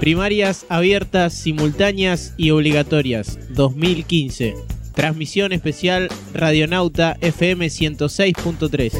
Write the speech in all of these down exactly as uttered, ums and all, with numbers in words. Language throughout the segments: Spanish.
Primarias abiertas, simultáneas y obligatorias, dos mil quince. Transmisión especial Radionauta F M ciento seis punto tres.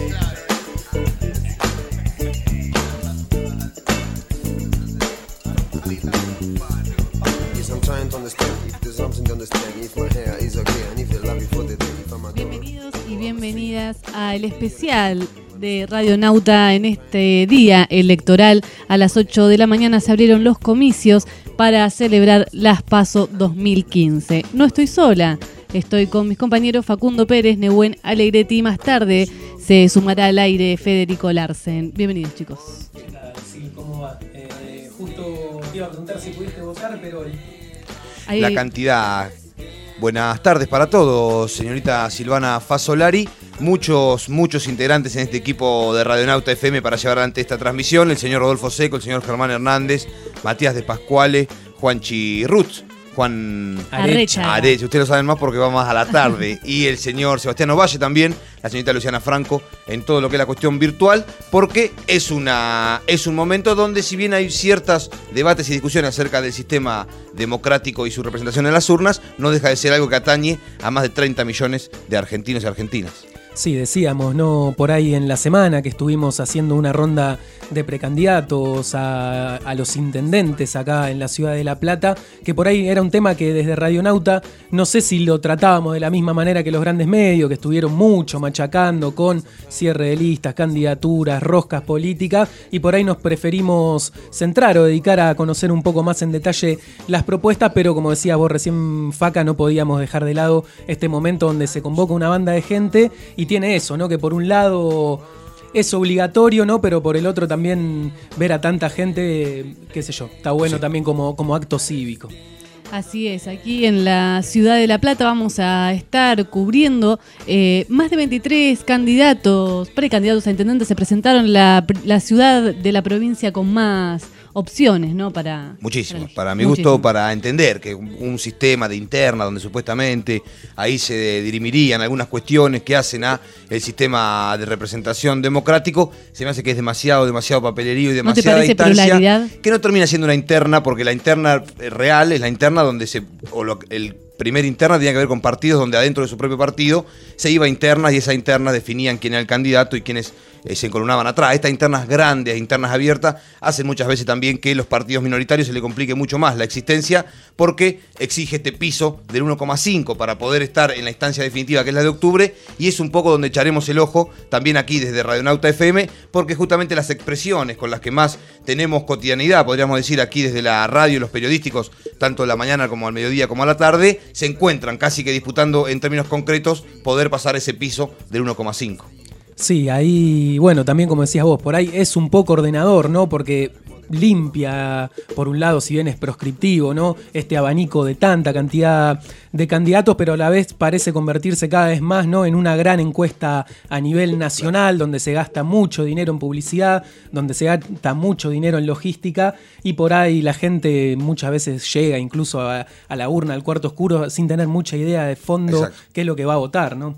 Bienvenidos y bienvenidas al especial de Radionauta en este día electoral. A las ocho de la mañana se abrieron los comicios para celebrar las PASO dos mil quince. No estoy sola, estoy con mis compañeros Facundo Pérez, Nehuen Alegretti y más tarde se sumará al aire Federico Larsen. Bienvenidos, chicos. ¿Qué tal? Sí, ¿cómo va? Eh, justo te iba a preguntar si pudiste votar, pero... Ahí... La cantidad... Buenas tardes para todos, señorita Silvana Fasolari. Muchos, muchos integrantes en este equipo de Radionauta F M para llevar adelante esta transmisión. El señor Rodolfo Seco, el señor Germán Hernández, Matías de Pascuale, Juanchi Rutz, Juan Arecha. Arecha. Ustedes lo saben más porque va más a la tarde. Y el señor Sebastián Ovalle también, la señorita Luciana Franco, en todo lo que es la cuestión virtual, porque es, una, es un momento donde, si bien hay ciertos debates y discusiones acerca del sistema democrático y su representación en las urnas, no deja de ser algo que atañe a más de treinta millones de argentinos y argentinas. Sí, decíamos, ¿no? Por ahí en la semana que estuvimos haciendo una ronda de precandidatos a, a los intendentes acá en la ciudad de La Plata, que por ahí era un tema que desde Radionauta, no sé si lo tratábamos de la misma manera que los grandes medios, que estuvieron mucho machacando con cierre de listas, candidaturas, roscas políticas, y por ahí nos preferimos centrar o dedicar a conocer un poco más en detalle las propuestas, pero como decía vos recién, Faca, no podíamos dejar de lado este momento donde se convoca una banda de gente y tiene eso, ¿no? Que por un lado es obligatorio, ¿no? Pero por el otro también ver a tanta gente, qué sé yo, está bueno sí. También como, como acto cívico. Así es, aquí en la ciudad de La Plata vamos a estar cubriendo eh, más de veintitrés candidatos, precandidatos a intendentes se presentaron, la, la ciudad de la provincia con más opciones, ¿no? Para Muchísimas, para, para mi gusto, muchísimo. Para entender que un sistema de interna donde supuestamente ahí se dirimirían algunas cuestiones que hacen a el sistema de representación democrático, se me hace que es demasiado, demasiado papelerío y demasiada ¿No te parece instancia pluralidad? Que no termina siendo una interna, porque la interna real es la interna donde se, o lo, el primer interna tenía que ver con partidos donde adentro de su propio partido se iba a internas y esas internas definían quién era el candidato y quiénes eh, se encolumnaban atrás. Estas internas grandes, internas abiertas, hacen muchas veces también que los partidos minoritarios se le complique mucho más la existencia porque exige este piso del uno coma cinco para poder estar en la instancia definitiva que es la de octubre, y es un poco donde echaremos el ojo también aquí desde Radionauta F M, porque justamente las expresiones con las que más tenemos cotidianidad, podríamos decir aquí desde la radio, los periodísticos, tanto a la mañana como al mediodía como a la tarde, se encuentran casi que disputando en términos concretos poder pasar ese piso del uno coma cinco. Sí, ahí, bueno, también como decías vos, por ahí es un poco ordenador, ¿no? Porque limpia, por un lado, si bien es proscriptivo, ¿no? Este abanico de tanta cantidad de candidatos, pero a la vez parece convertirse cada vez más, ¿no? En una gran encuesta a nivel nacional, donde se gasta mucho dinero en publicidad, donde se gasta mucho dinero en logística, y por ahí la gente muchas veces llega incluso a, a la urna, al cuarto oscuro, sin tener mucha idea de fondo. Exacto. Qué es lo que va a votar, ¿no?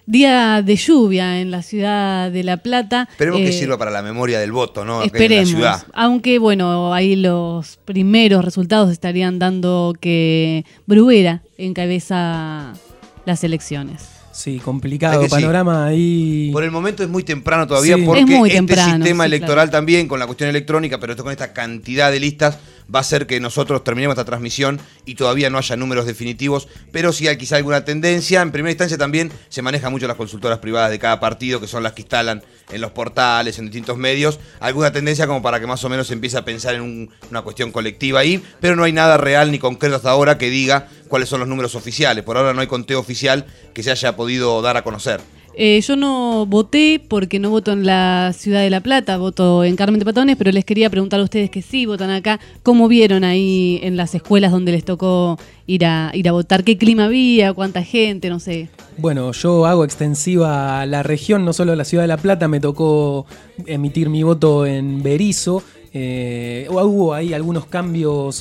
Día de lluvia en la ciudad de La Plata. Esperemos eh, que sirva para la memoria del voto, ¿no? Esperemos, en la ciudad. Aunque bueno, ahí los primeros resultados estarían dando que Bruguera encabeza las elecciones. Sí, complicado panorama sí. Ahí. Por el momento es muy temprano todavía, sí. Porque es muy este temprano, sistema sí, electoral claro. También, con la cuestión electrónica, pero esto con esta cantidad de listas, va a hacer que nosotros terminemos esta transmisión y todavía no haya números definitivos, pero sí hay quizá alguna tendencia. En primera instancia también se manejan mucho las consultoras privadas de cada partido, que son las que instalan en los portales, en distintos medios, alguna tendencia como para que más o menos se empiece a pensar en un, una cuestión colectiva ahí, pero no hay nada real ni concreto hasta ahora que diga cuáles son los números oficiales. Por ahora no hay conteo oficial que se haya podido dar a conocer. Eh, yo no voté porque no voto en la ciudad de La Plata, voto en Carmen de Patagones, pero les quería preguntar a ustedes que sí votan acá, ¿cómo vieron ahí en las escuelas donde les tocó ir a, ir a votar? ¿Qué clima había? ¿Cuánta gente? No sé. Bueno, yo hago extensiva la región, no solo la ciudad de La Plata, me tocó emitir mi voto en Berisso. Eh, hubo ahí algunos cambios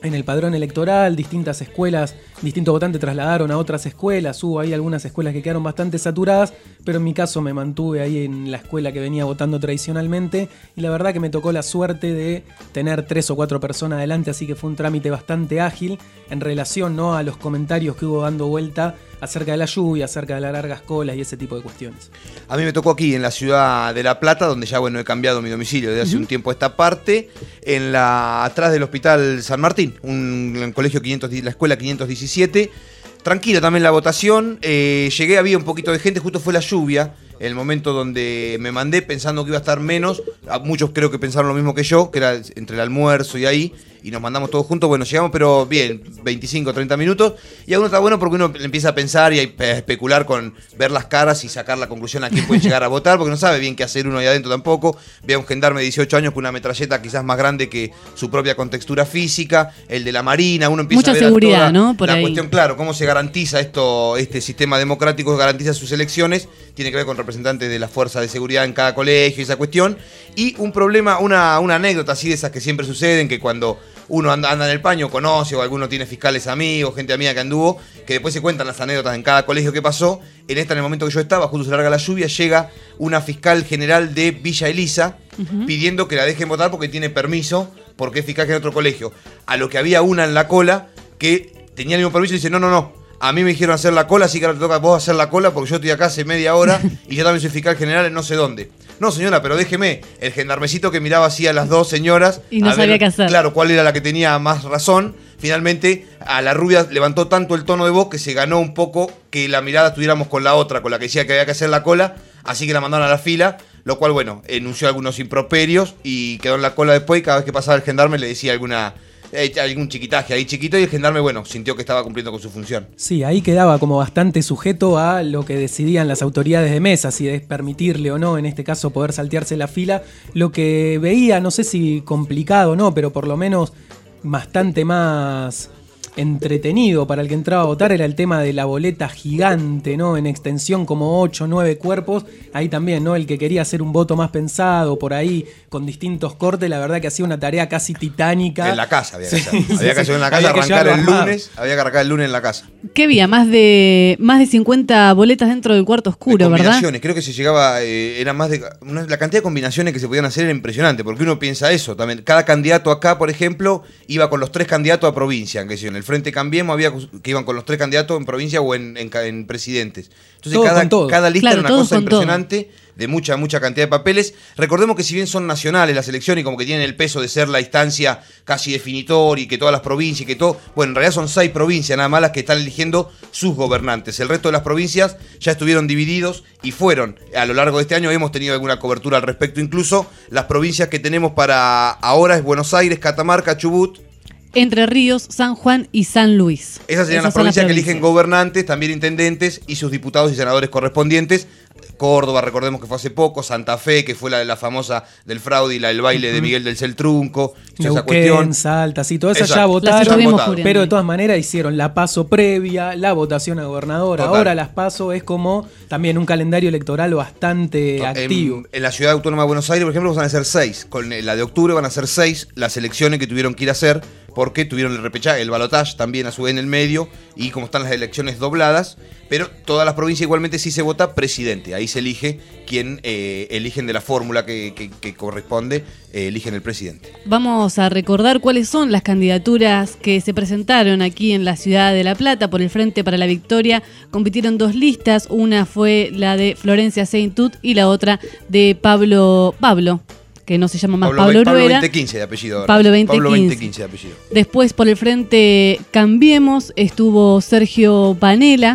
en el padrón electoral, distintas escuelas, distintos votantes trasladaron a otras escuelas, hubo ahí algunas escuelas que quedaron bastante saturadas, pero en mi caso me mantuve ahí en la escuela que venía votando tradicionalmente y la verdad que me tocó la suerte de tener tres o cuatro personas adelante, así que fue un trámite bastante ágil en relación, ¿no?, a los comentarios que hubo dando vuelta acerca de la lluvia, acerca de las largas colas y ese tipo de cuestiones. A mí me tocó aquí en la ciudad de La Plata, donde ya bueno he cambiado mi domicilio desde hace uh-huh. un tiempo a esta parte, en la atrás del Hospital San Martín, un, un colegio quinientos, la escuela quinientos diecisiete. Tranquilo también la votación, eh, llegué, había un poquito de gente, justo fue la lluvia, el momento donde me mandé pensando que iba a estar menos, muchos creo que pensaron lo mismo que yo, que era entre el almuerzo y ahí, y nos mandamos todos juntos, bueno, llegamos pero bien, veinticinco, treinta minutos, y a uno está bueno porque uno empieza a pensar y a especular con ver las caras y sacar la conclusión a quién puede llegar a votar, porque no sabe bien qué hacer uno ahí adentro tampoco. Ve a un gendarme de dieciocho años con una metralleta quizás más grande que su propia contextura física, el de la Marina, uno empieza Mucha a ver seguridad, toda ¿no? Por la ahí. cuestión, claro, cómo se garantiza esto, este sistema democrático, garantiza sus elecciones, tiene que ver con representantes de la fuerza de seguridad en cada colegio y esa cuestión, y un problema, una, una anécdota así de esas que siempre suceden, que cuando uno anda, anda en el paño, conoce o alguno tiene fiscales amigos, gente amiga que anduvo, que después se cuentan las anécdotas en cada colegio que pasó. En esta, en el momento que yo estaba, justo se larga la lluvia, llega una fiscal general de Villa Elisa uh-huh. pidiendo que la dejen votar porque tiene permiso, porque es fiscal en otro colegio. A lo que había una en la cola que tenía el mismo permiso y dice, no, no, no, a mí me dijeron hacer la cola, así que ahora te toca a vos hacer la cola porque yo estoy acá hace media hora y yo también soy fiscal general en no sé dónde. No, señora, pero déjeme. El gendarmecito que miraba así a las dos señoras. Y no a sabía ver, qué hacer. Claro, cuál era la que tenía más razón. Finalmente, a la rubia levantó tanto el tono de voz que se ganó un poco que la mirada estuviéramos con la otra, con la que decía que había que hacer la cola. Así que la mandaron a la fila, lo cual, bueno, enunció algunos improperios y quedó en la cola después. Y cada vez que pasaba el gendarme le decía alguna... Eh, algún chiquitaje ahí chiquito y el gendarme, bueno, sintió que estaba cumpliendo con su función. Sí, ahí quedaba como bastante sujeto a lo que decidían las autoridades de mesa, si es permitirle o no, en este caso, poder saltearse la fila. Lo que veía, no sé si complicado o no, pero por lo menos bastante más entretenido para el que entraba a votar era el tema de la boleta gigante, ¿no? En extensión como ocho o nueve cuerpos. Ahí también, ¿no? El que quería hacer un voto más pensado, por ahí, con distintos cortes, la verdad que hacía una tarea casi titánica. En la casa había que hacer. Sí, sí, había que hacer en la casa, arrancar el lunes, había que arrancar el lunes en la casa. ¿Qué había? Más de más de cincuenta boletas dentro del cuarto oscuro, de ¿verdad? Creo que se llegaba, eh, era más de... Una, la cantidad de combinaciones que se podían hacer era impresionante, porque uno piensa eso también. Cada candidato acá, por ejemplo, iba con los tres candidatos a provincia, que en el Frente Cambiemos había que iban con los tres candidatos en provincia o en, en, en presidentes. Entonces todo cada, con todo. cada lista Claro, era una cosa con impresionante, todo. De mucha, mucha cantidad de papeles. Recordemos que si bien son nacionales las elecciones y como que tienen el peso de ser la instancia casi definitoria y que todas las provincias y que todo, bueno, en realidad son seis provincias nada más las que están eligiendo sus gobernantes. El resto de las provincias ya estuvieron divididos y fueron, a lo largo de este año hemos tenido alguna cobertura al respecto, incluso las provincias que tenemos para ahora es Buenos Aires, Catamarca, Chubut, Entre Ríos, San Juan y San Luis. Esas serían Esas las son provincias las que eligen gobernantes, también intendentes y sus diputados y senadores correspondientes. Córdoba, recordemos que fue hace poco, Santa Fe, que fue la de la famosa del fraude y la del baile uh-huh. de Miguel del Celtrunco, esa cuestión. Salta, sí, todas esas Exacto. ya votaron, votado. Pero de todas maneras hicieron la PASO previa, la votación a gobernador. Total. Ahora las PASO es como también un calendario electoral bastante en, activo. En la Ciudad Autónoma de Buenos Aires, por ejemplo, van a ser seis. Con la de octubre van a ser seis las elecciones que tuvieron que ir a hacer, porque tuvieron el repechaje, el balotaje también a su vez en el medio, y como están las elecciones dobladas, pero todas las provincias igualmente sí se vota presidente, ahí se elige quien eh, eligen de la fórmula que, que, que corresponde, eh, eligen el presidente. Vamos a recordar cuáles son las candidaturas que se presentaron aquí en la ciudad de La Plata por el Frente para la Victoria. Compitieron dos listas, una fue la de Florencia Seintut y la otra de Pablo Pablo. que no se llama más Pablo, Pablo Bruera. Pablo veinte quince de apellido. Ahora. Pablo veinte quince. Pablo veinte quince de apellido. Después por el Frente Cambiemos estuvo Sergio Panela,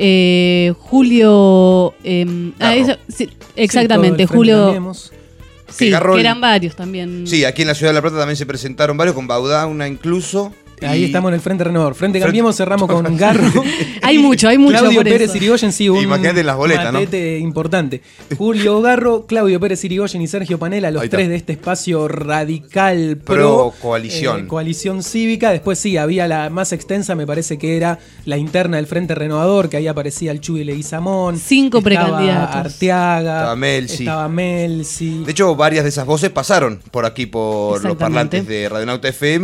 eh, Julio... Eh, ah, eso, sí, exactamente, sí, Julio... Cambiemos. Sí, que, que eran varios también. Sí, aquí en la Ciudad de La Plata también se presentaron varios, con Baudauna incluso. Ahí y... estamos en el Frente Renovador. Frente Cambiemos cerramos con Garro. Hay mucho, hay mucho. Claudio por Pérez eso. Irigoyen, sí, un Imagínate las boletas, matete ¿no? importante. Julio Garro, Claudio Pérez Irigoyen y Sergio Panela, los tres de este espacio radical pro, pro coalición. Eh, coalición cívica. Después sí, había la más extensa, me parece que era la interna del Frente Renovador, que ahí aparecía el Chuy Leguizamón. Cinco estaba precandidatos. Arteaga. Estaba Melsi. Estaba Melsi. De hecho, varias de esas voces pasaron por aquí, por los parlantes de Radio Nauta F M.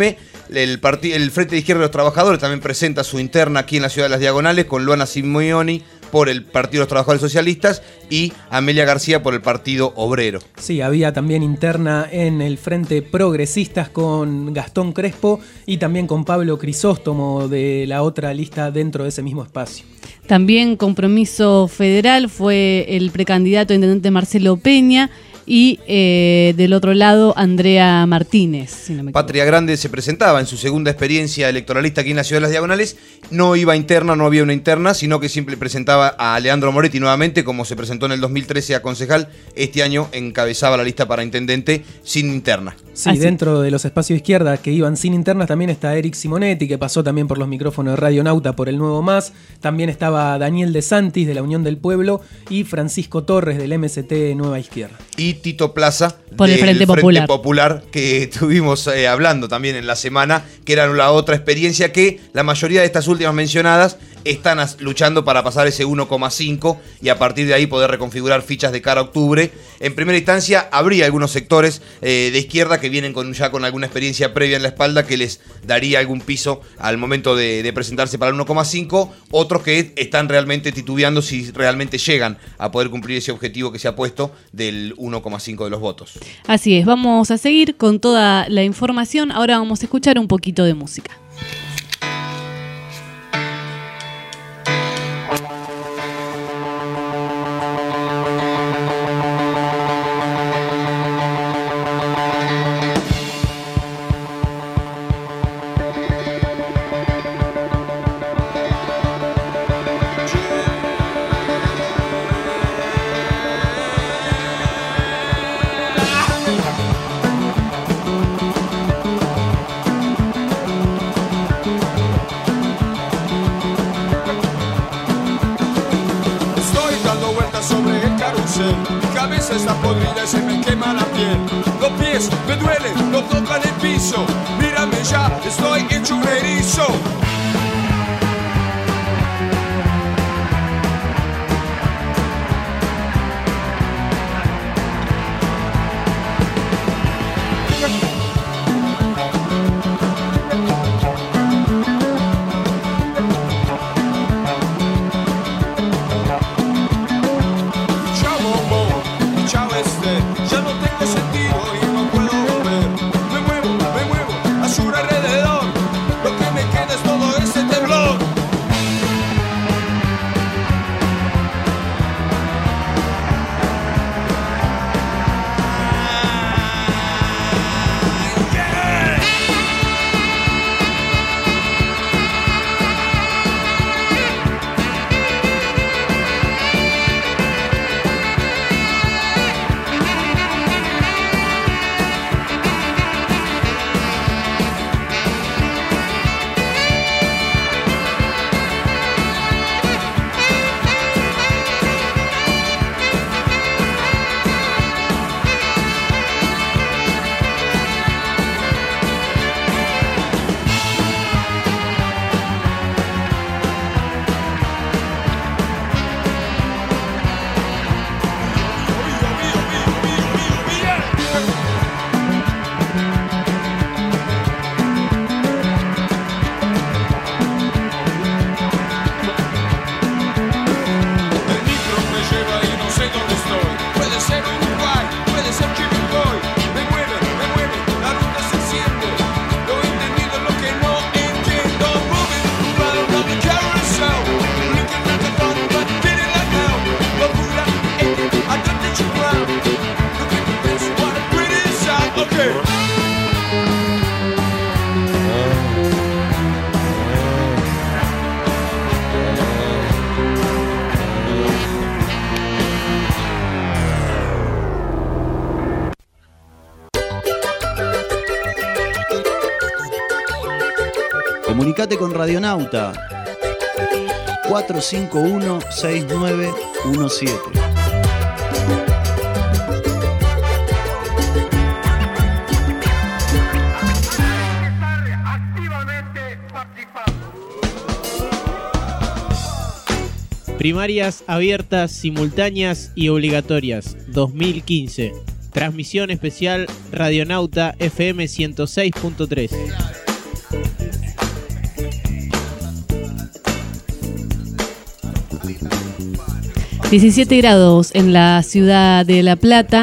el, partid- el Frente de Izquierda de los Trabajadores también presenta su interna aquí en la ciudad de Las Diagonales con Luana Simeoni por el Partido de los Trabajadores Socialistas y Amelia García por el Partido Obrero. Sí, había también interna en el Frente Progresistas con Gastón Crespo y también con Pablo Crisóstomo de la otra lista dentro de ese mismo espacio. También Compromiso Federal fue el precandidato a intendente Marcelo Peña y eh, del otro lado Andrea Martínez. Si no me Patria Grande se presentaba en su segunda experiencia electoralista aquí en la ciudad de Las Diagonales. No iba interna, no había una interna, sino que siempre presentaba a Leandro Moretti nuevamente, como se presentó en el dos mil trece a concejal. Este año encabezaba la lista para intendente sin interna. Sí, Así. Dentro de los espacios de izquierda que iban sin internas también está Eric Simonetti, que pasó también por los micrófonos de Radio Nauta por el Nuevo Más. También estaba Daniel De Santis de la Unión del Pueblo y Francisco Torres del M S T Nueva Izquierda. Y Tito Plaza por el del Frente Popular. Popular que estuvimos eh, hablando también en la semana, que era la otra experiencia que la mayoría de estas últimas mencionadas están as- luchando para pasar ese uno coma cinco y a partir de ahí poder reconfigurar fichas de cara a octubre. En primera instancia habría algunos sectores eh, de izquierda que vienen con, ya con alguna experiencia previa en la espalda que les daría algún piso al momento de, de presentarse para el uno coma cinco, otros que están realmente titubeando si realmente llegan a poder cumplir ese objetivo que se ha puesto del uno coma cinco de los votos. Así es, vamos a seguir con toda la información. Ahora vamos a escuchar un poquito de música. Mi cabeza está podrida y se me quema la piel. Los pies me duelen, no tocan el piso. Mírame ya, estoy hecho un erizo. Comunicate con Radionauta cuatro cinco uno, seis nueve uno siete. Primarias abiertas, simultáneas y obligatorias dos mil quince. Transmisión especial Radionauta F M ciento seis punto tres. diecisiete grados en la ciudad de La Plata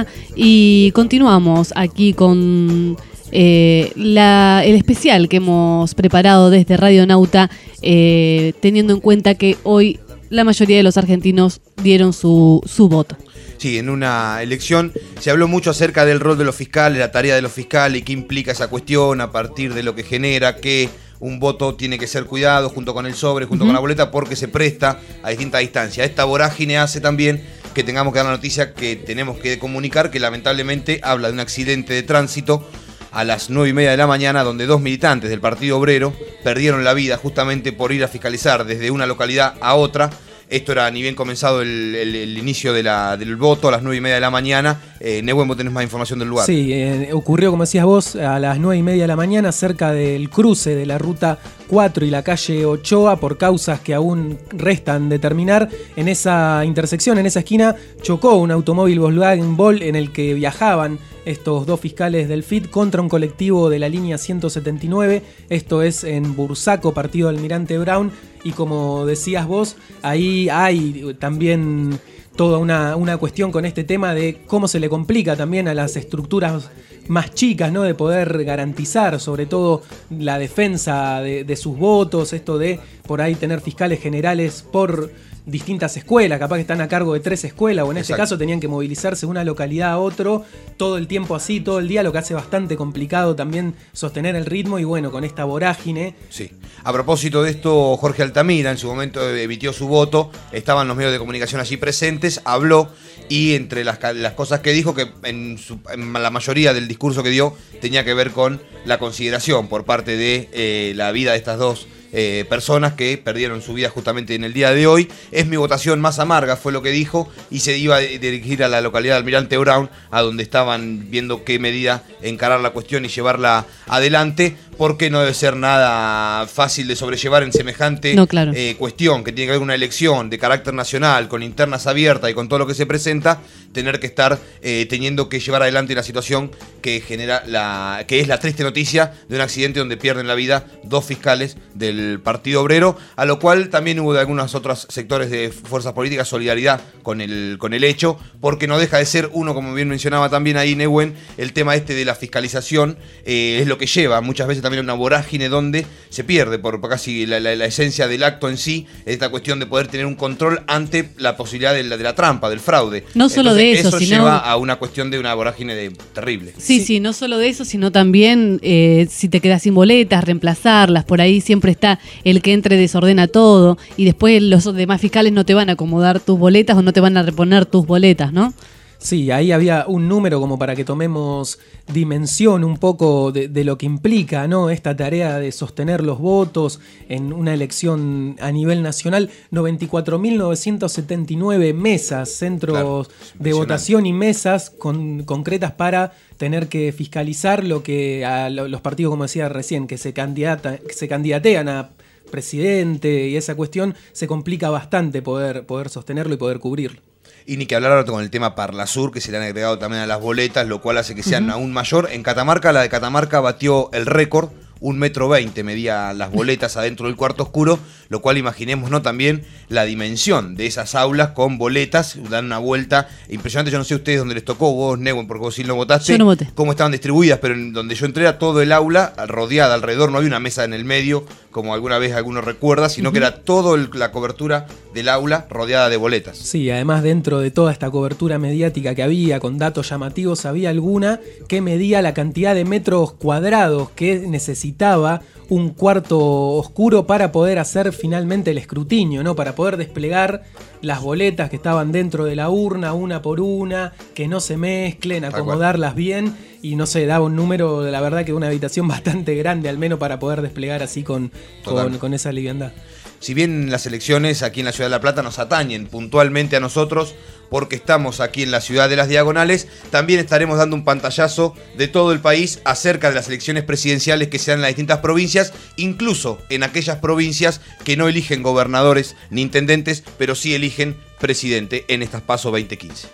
y continuamos aquí con eh, la, el especial que hemos preparado desde Radionauta, eh, teniendo en cuenta que hoy la mayoría de los argentinos dieron su, su voto. Sí, en una elección se habló mucho acerca del rol de los fiscales, la tarea de los fiscales y qué implica esa cuestión a partir de lo que genera que un voto tiene que ser cuidado junto con el sobre, junto uh-huh. con la boleta, porque se presta a distintas distancias. Esta vorágine hace también que tengamos que dar la noticia que tenemos que comunicar, que lamentablemente habla de un accidente de tránsito a las nueve y media de la mañana, donde dos militantes del Partido Obrero perdieron la vida justamente por ir a fiscalizar desde una localidad a otra. Esto era ni bien comenzado el, el, el inicio de la, del voto a las nueve y media de la mañana. Eh, Nehuen, vos tenés más información del lugar. Sí, eh, ocurrió, como decías vos, a las nueve y media de la mañana, cerca del cruce de la ruta cuatro y la calle Ochoa, por causas que aún restan determinar. En esa intersección, en esa esquina, chocó un automóvil Volkswagen Bol en el que viajaban estos dos fiscales del F I T contra un colectivo de la línea ciento setenta y nueve. Esto es en Bursaco, partido Almirante Brown. Y como decías vos, ahí hay también toda una, una cuestión con este tema de cómo se le complica también a las estructuras más chicas, ¿no? De poder garantizar sobre todo la defensa de, de sus votos, esto de por ahí tener fiscales generales por distintas escuelas, capaz que están a cargo de tres escuelas, o en este Exacto. caso tenían que movilizarse de una localidad a otro todo el tiempo así, todo el día, lo que hace bastante complicado también sostener el ritmo y bueno, con esta vorágine. Sí. A propósito de esto, Jorge Altamira en su momento emitió su voto, estaban los medios de comunicación allí presentes, habló y entre las, las cosas que dijo, que en, su, en la mayoría del discurso que dio tenía que ver con la consideración por parte de eh, la vida de estas dos Eh, personas que perdieron su vida justamente en el día de hoy. Es mi votación más amarga, fue lo que dijo, y se iba a dirigir a la localidad de Almirante Brown, a donde estaban viendo qué medida encarar la cuestión y llevarla adelante, porque no debe ser nada fácil de sobrellevar en semejante no, claro. eh, cuestión, que tiene que haber una elección de carácter nacional, con internas abiertas y con todo lo que se presenta, tener que estar eh, teniendo que llevar adelante una situación que genera la que es la triste noticia de un accidente donde pierden la vida dos fiscales del Partido Obrero, a lo cual también hubo de algunos otros sectores de fuerzas políticas solidaridad con el, con el hecho, porque no deja de ser uno, como bien mencionaba también ahí Nehuen, el tema este de la fiscalización eh, es lo que lleva muchas veces también a una vorágine donde se pierde por casi la, la, la esencia del acto en sí, esta cuestión de poder tener un control ante la posibilidad de la, de la trampa, del fraude. No solo Entonces, de eso, eso sino... lleva a una cuestión de una vorágine de, terrible. Sí, sí, sí, no solo de eso, sino también eh, si te quedas sin boletas, reemplazarlas, por ahí siempre está el que entre desordena todo y después los demás fiscales no te van a acomodar tus boletas o no te van a reponer tus boletas, ¿no? Sí, ahí había un número como para que tomemos dimensión un poco de, de lo que implica, ¿no? Esta tarea de sostener los votos en una elección a nivel nacional. noventa y cuatro mil novecientos setenta y nueve mesas, centros claro, de votación y mesas con, concretas para tener que fiscalizar lo que a los partidos, como decía recién, que se, candidata, que se candidatean a presidente y esa cuestión, se complica bastante poder, poder sostenerlo y poder cubrirlo. Y ni que hablar ahora con el tema Parlasur, que se le han agregado también a las boletas, lo cual hace que sean uh-huh. aún mayor. En Catamarca, la de Catamarca batió el récord, un metro veinte medía las boletas adentro del cuarto oscuro, lo cual imaginemos, ¿no? También la dimensión de esas aulas con boletas, dan una vuelta impresionante. Yo no sé a ustedes dónde les tocó, vos, Nehuen, porque vos sí no votaste. Yo no voté. Cómo estaban distribuidas, pero en donde yo entré era todo el aula rodeada alrededor, no había una mesa en el medio, como alguna vez alguno recuerda, sino uh-huh. que era toda la cobertura del aula rodeada de boletas. Sí, además dentro de toda esta cobertura mediática que había, con datos llamativos, había alguna que medía la cantidad de metros cuadrados que necesitaba un cuarto oscuro para poder hacer finalmente el escrutinio, ¿no? Para poder desplegar las boletas que estaban dentro de la urna, una por una, que no se mezclen, acomodarlas bien, y no sé, daba un número, la verdad que una habitación bastante grande, al menos para poder desplegar así con, con, con esa liviandad. Si bien las elecciones aquí en la Ciudad de La Plata nos atañen puntualmente a nosotros, porque estamos aquí en la Ciudad de las Diagonales, también estaremos dando un pantallazo de todo el país acerca de las elecciones presidenciales que se dan en las distintas provincias, incluso en aquellas provincias que no eligen gobernadores ni intendentes, pero sí eligen presidente en estas PASO veinte quince.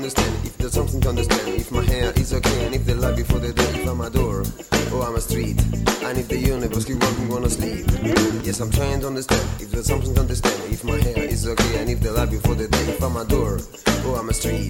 understand, if there's something to understand, if my hair is okay, and if the light before the day, if I'm a door, or I'm a street, and if the universe keep working, gonna sleep. Yes, I'm trying to understand, if there's something to understand, if my hair is okay, and if the light before the day, if I'm a door, or I'm a street.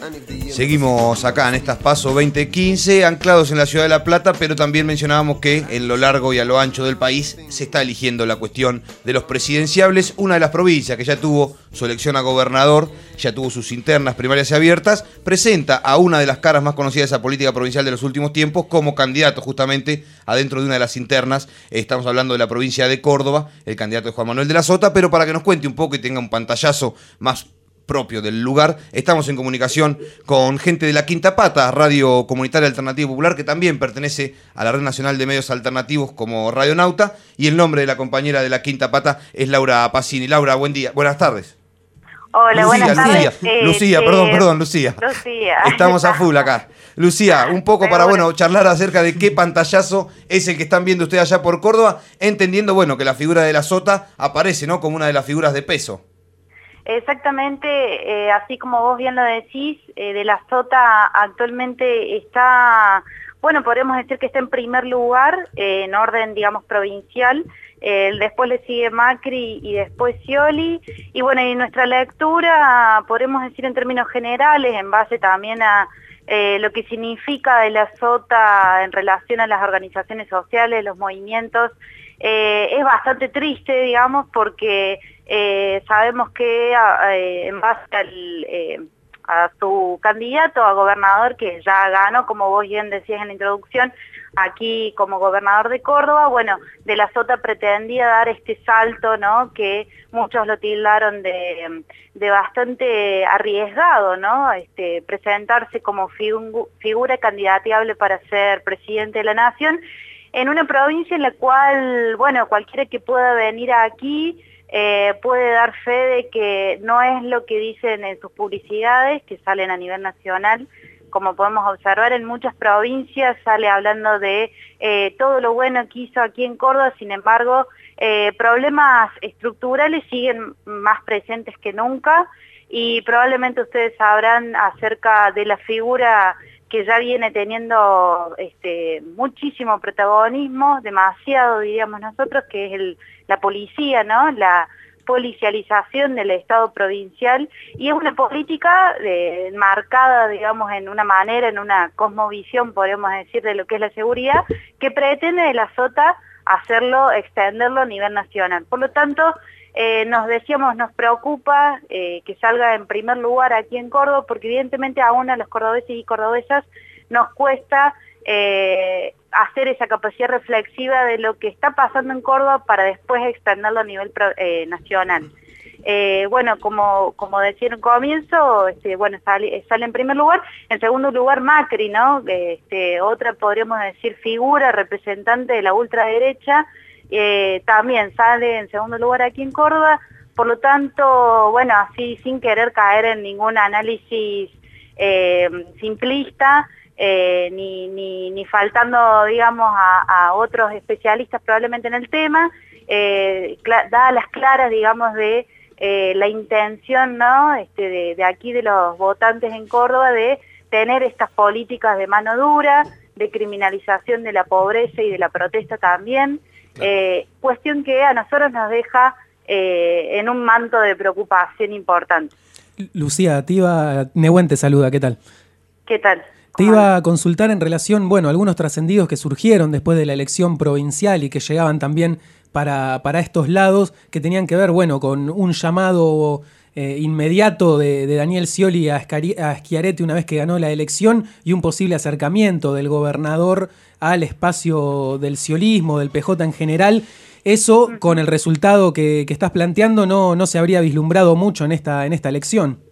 Seguimos acá en estas PASO veinte quince, anclados en la ciudad de La Plata, pero también mencionábamos que en lo largo y a lo ancho del país se está eligiendo la cuestión de los presidenciables. Una de las provincias que ya tuvo su elección a gobernador, ya tuvo sus internas primarias y abiertas, presenta a una de las caras más conocidas de esa política provincial de los últimos tiempos como candidato justamente adentro de una de las internas. Estamos hablando de la provincia de Córdoba, el candidato es Juan Manuel de la Sota, pero para que nos cuente un poco y tenga un pantallazo más propio del lugar, estamos en comunicación con gente de La Quinta Pata, Radio Comunitaria Alternativa Popular, que también pertenece a la Red Nacional de Medios Alternativos como Radionauta, y el nombre de la compañera de La Quinta Pata es Laura Pacini. Laura, buen día, buenas tardes. Hola, Lucía, buenas tardes. Lucía, Eh, Lucía eh, perdón, perdón, Lucía. Lucía. Estamos a full acá. Lucía, un poco para, bueno. bueno, charlar acerca de qué pantallazo es el que están viendo ustedes allá por Córdoba, entendiendo, bueno, que la figura de la Sota aparece, ¿no?, como una de las figuras de peso. Exactamente, eh, así como vos bien lo decís, eh, de la Sota actualmente está, bueno, podemos decir que está en primer lugar, eh, en orden, digamos, provincial. Eh, después le sigue Macri y después Scioli. Y bueno, y nuestra lectura, podemos decir en términos generales, en base también a eh, lo que significa de la Sota en relación a las organizaciones sociales, los movimientos, eh, es bastante triste, digamos, porque eh, sabemos que eh, en base al, eh, a su candidato a gobernador, que ya ganó, como vos bien decías en la introducción, aquí como gobernador de Córdoba, bueno, de la Sota pretendía dar este salto, ¿no?, que muchos lo tildaron de, de bastante arriesgado, ¿no?, este, presentarse como figu figura candidateable para ser presidente de la nación, en una provincia en la cual, bueno, cualquiera que pueda venir aquí eh, puede dar fe de que no es lo que dicen en sus publicidades, que salen a nivel nacional. Como podemos observar, en muchas provincias sale hablando de eh, todo lo bueno que hizo aquí en Córdoba, sin embargo, eh, problemas estructurales siguen más presentes que nunca, y probablemente ustedes sabrán acerca de la figura que ya viene teniendo este, muchísimo protagonismo, demasiado diríamos nosotros, que es el, la policía, ¿no?, la policialización del Estado provincial, y es una política de, marcada, digamos, en una manera, en una cosmovisión, podemos decir, de lo que es la seguridad, que pretende de la Sota hacerlo, extenderlo a nivel nacional. Por lo tanto, eh, nos decíamos, nos preocupa eh, que salga en primer lugar aquí en Córdoba, porque evidentemente aún a los cordobeses y cordobesas nos cuesta eh, hacer esa capacidad reflexiva de lo que está pasando en Córdoba para después extenderlo a nivel pro, eh, nacional. Eh, bueno, como, como decía en un comienzo, este, bueno, sale, sale en primer lugar. En segundo lugar, Macri, ¿no?, este, otra, podríamos decir, figura representante de la ultraderecha, eh, también sale en segundo lugar aquí en Córdoba. Por lo tanto, bueno, así sin querer caer en ningún análisis eh, simplista, Eh, ni, ni, ni faltando, digamos, a, a otros especialistas probablemente en el tema, eh, dadas las claras, digamos, de eh, la intención, ¿no?, este, de, de aquí de los votantes en Córdoba de tener estas políticas de mano dura, de criminalización de la pobreza y de la protesta también, eh, cuestión que a nosotros nos deja eh, en un manto de preocupación importante. Lucía, te iba... Nehuen te saluda, ¿qué tal? ¿Qué tal? Te iba a consultar en relación, bueno, algunos trascendidos que surgieron después de la elección provincial y que llegaban también para, para estos lados, que tenían que ver, bueno, con un llamado eh, inmediato de, de Daniel Scioli a, Escari a Schiaretti una vez que ganó la elección, y un posible acercamiento del gobernador al espacio del sciolismo, del P J en general. Eso, con el resultado que, que estás planteando, no, no se habría vislumbrado mucho en esta, en esta elección.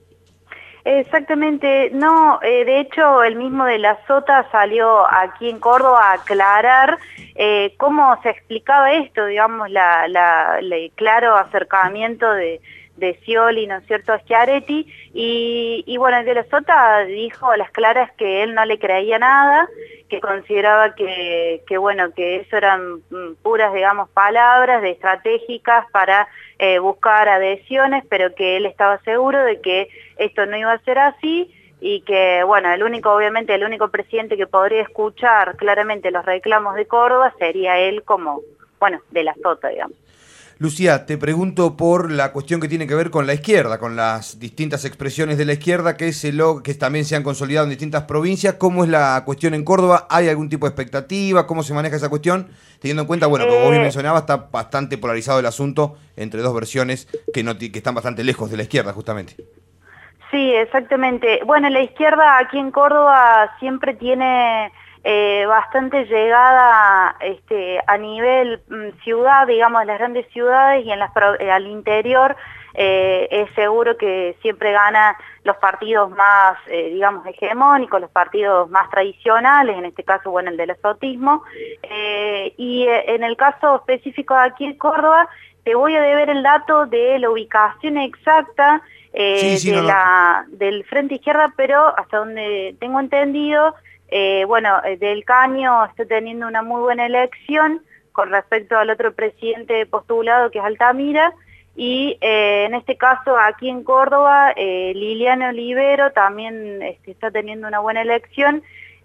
Exactamente, no, eh, de hecho el mismo de la Sota salió aquí en Córdoba a aclarar eh, cómo se explicaba esto, digamos, la, la, la claro acercamiento de, de Scioli, ¿no es cierto?, a Schiaretti, y, y bueno, el de la Sota dijo a las claras que él no le creía nada, que consideraba que, que bueno, que eso eran puras, digamos, palabras de estratégicas para eh, buscar adhesiones, pero que él estaba seguro de que esto no iba a ser así, y que, bueno, el único, obviamente, el único presidente que podría escuchar claramente los reclamos de Córdoba sería él como, bueno, de la Sota, digamos. Lucía, te pregunto por la cuestión que tiene que ver con la izquierda, con las distintas expresiones de la izquierda que, se lo, que también se han consolidado en distintas provincias. ¿Cómo es la cuestión en Córdoba? ¿Hay algún tipo de expectativa? ¿Cómo se maneja esa cuestión? Teniendo en cuenta, bueno, como Eh, vos bien mencionabas, está bastante polarizado el asunto entre dos versiones que, no, que están bastante lejos de la izquierda, justamente. Sí, exactamente. Bueno, la izquierda aquí en Córdoba siempre tiene eh, bastante llegada este, a nivel mm, ciudad, digamos, de las grandes ciudades y en las pro- eh, al interior. Eh, es seguro que siempre gana los partidos más, eh, digamos, hegemónicos, los partidos más tradicionales, en este caso, bueno, el del azotismo. Eh, y eh, en el caso específico de aquí en Córdoba, te voy a deber el dato de la ubicación exacta eh, Sí, sí, de no, no. la, del Frente Izquierda, pero hasta donde tengo entendido, eh, bueno, eh, Del Caño está teniendo una muy buena elección con respecto al otro presidente postulado que es Altamira, y eh, en este caso aquí en Córdoba, eh, Liliana Olivero también este, está teniendo una buena elección.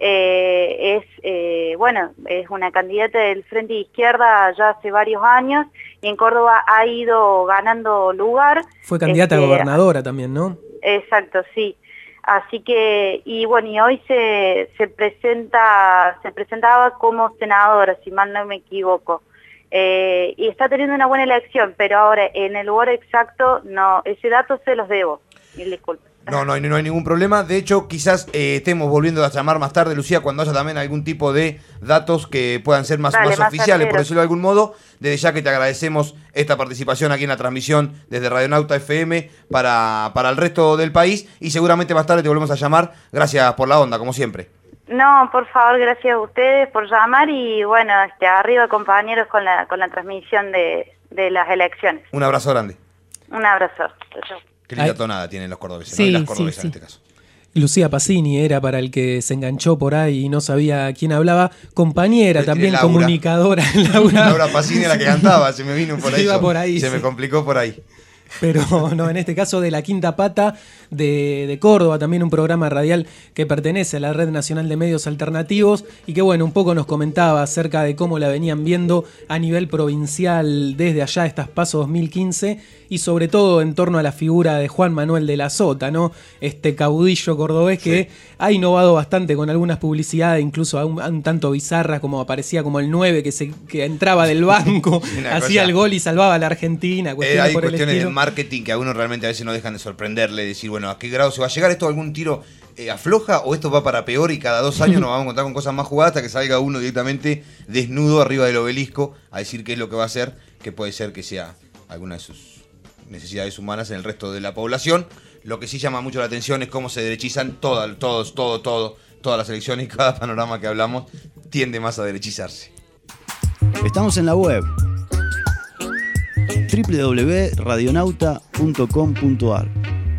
Eh, es eh, bueno, es una candidata del Frente Izquierda ya hace varios años y en Córdoba ha ido ganando lugar. Fue candidata Este, a gobernadora también, ¿no? Exacto, sí. Así que, y bueno, y hoy se, se presenta, se presentaba como senadora, si mal no me equivoco. Eh, y está teniendo una buena elección, pero ahora en el lugar exacto, no, ese dato se los debo. Mil disculpas. No, no hay, no hay ningún problema. De hecho, quizás eh, estemos volviendo a llamar más tarde, Lucía, cuando haya también algún tipo de datos que puedan ser más, Dale, más más oficiales, por certeros. decirlo de algún modo. Desde ya que te agradecemos esta participación aquí en la transmisión desde Radionauta F M para, para el resto del país y seguramente más tarde te volvemos a llamar. Gracias por la onda, como siempre. No, por favor, gracias a ustedes por llamar y bueno, este, arriba compañeros con la, con la transmisión de, de las elecciones. Un abrazo grande. Un abrazo. Chau, chau. Qué linda Ay. tonada tienen los cordobeses, Sí, ¿no? Y las sí, cordobesas sí. en este caso. Lucía Pacini era para el que se enganchó por ahí y no sabía quién hablaba. Compañera, Le tiré también Laura. comunicadora. Laura. Laura Pacini era la que cantaba, se me vino por Se ahí. iba por ahí, Se sí. me complicó por ahí. Pero no, en este caso de La Quinta Pata de, de Córdoba, también un programa radial que pertenece a la Red Nacional de Medios Alternativos y que bueno, un poco nos comentaba acerca de cómo la venían viendo a nivel provincial desde allá, estas PASO dos mil quince y sobre todo en torno a la figura de Juan Manuel de la Sota, ¿no? Este caudillo cordobés que Sí. ha innovado bastante con algunas publicidades, incluso a un, a un tanto bizarras, como aparecía como el nueve que, se, que entraba del banco, Una hacía cosa- el gol y salvaba a la Argentina, Eh, cuestiones hay por el cuestiones de estilo. marketing que a uno realmente a veces no dejan de sorprenderle, decir, bueno, ¿a qué grado se va a llegar? ¿Esto algún tiro eh, afloja o esto va para peor y cada dos años nos vamos a encontrar con cosas más jugadas hasta que salga uno directamente desnudo arriba del obelisco a decir qué es lo que va a hacer, que puede ser que sea alguna de sus necesidades humanas en el resto de la población? Lo que sí llama mucho la atención es cómo se derechizan todas, todos, todo, todo, todas las elecciones y cada panorama que hablamos tiende más a derechizarse. Estamos en la web doble u doble u doble u punto radionauta punto com punto a r.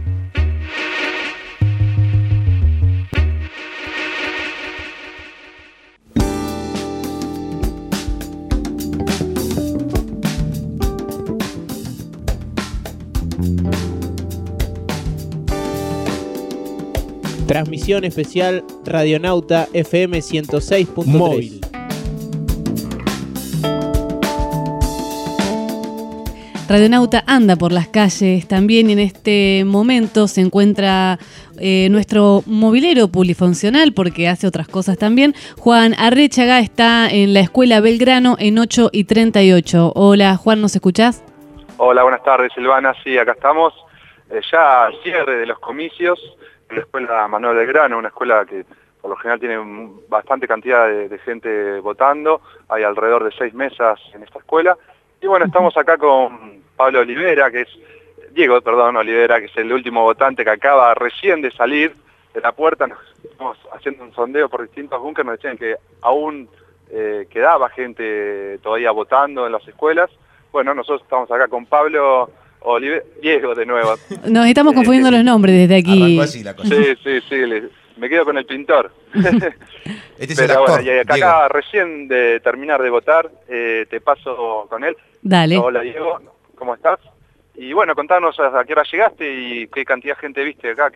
Transmisión especial Radionauta F M ciento seis punto tres. Móvil. Radionauta anda por las calles también y en este momento se encuentra eh, nuestro movilero polifuncional porque hace otras cosas también. Juan Arrechaga está en la Escuela Belgrano en ocho y treinta y ocho. Hola Juan, ¿nos escuchás? Hola, buenas tardes Silvana, sí, acá estamos. Eh, ya al cierre de los comicios en la Escuela Manuel Belgrano, una escuela que por lo general tiene un- bastante cantidad de, de gente votando. Hay alrededor de seis mesas en esta escuela. Y bueno, estamos acá con Pablo Olivera, que es, Diego, perdón, Olivera, que es el último votante que acaba recién de salir de la puerta. Nos estamos haciendo un sondeo por distintos búnkeres, nos decían que aún eh, quedaba gente todavía votando en las escuelas. Bueno, nosotros estamos acá con Pablo Olivera, Diego de nuevo. Nos estamos confundiendo los nombres desde aquí. Arrancó así la cosa. Sí, sí, sí, le- me quedo con el pintor. Este es el Pero actor, bueno, y acá, Diego. acá recién de terminar de votar, eh, te paso con él. Dale. Hola Diego, ¿cómo estás? Y bueno, contanos a, a qué hora llegaste y qué cantidad de gente viste acá, que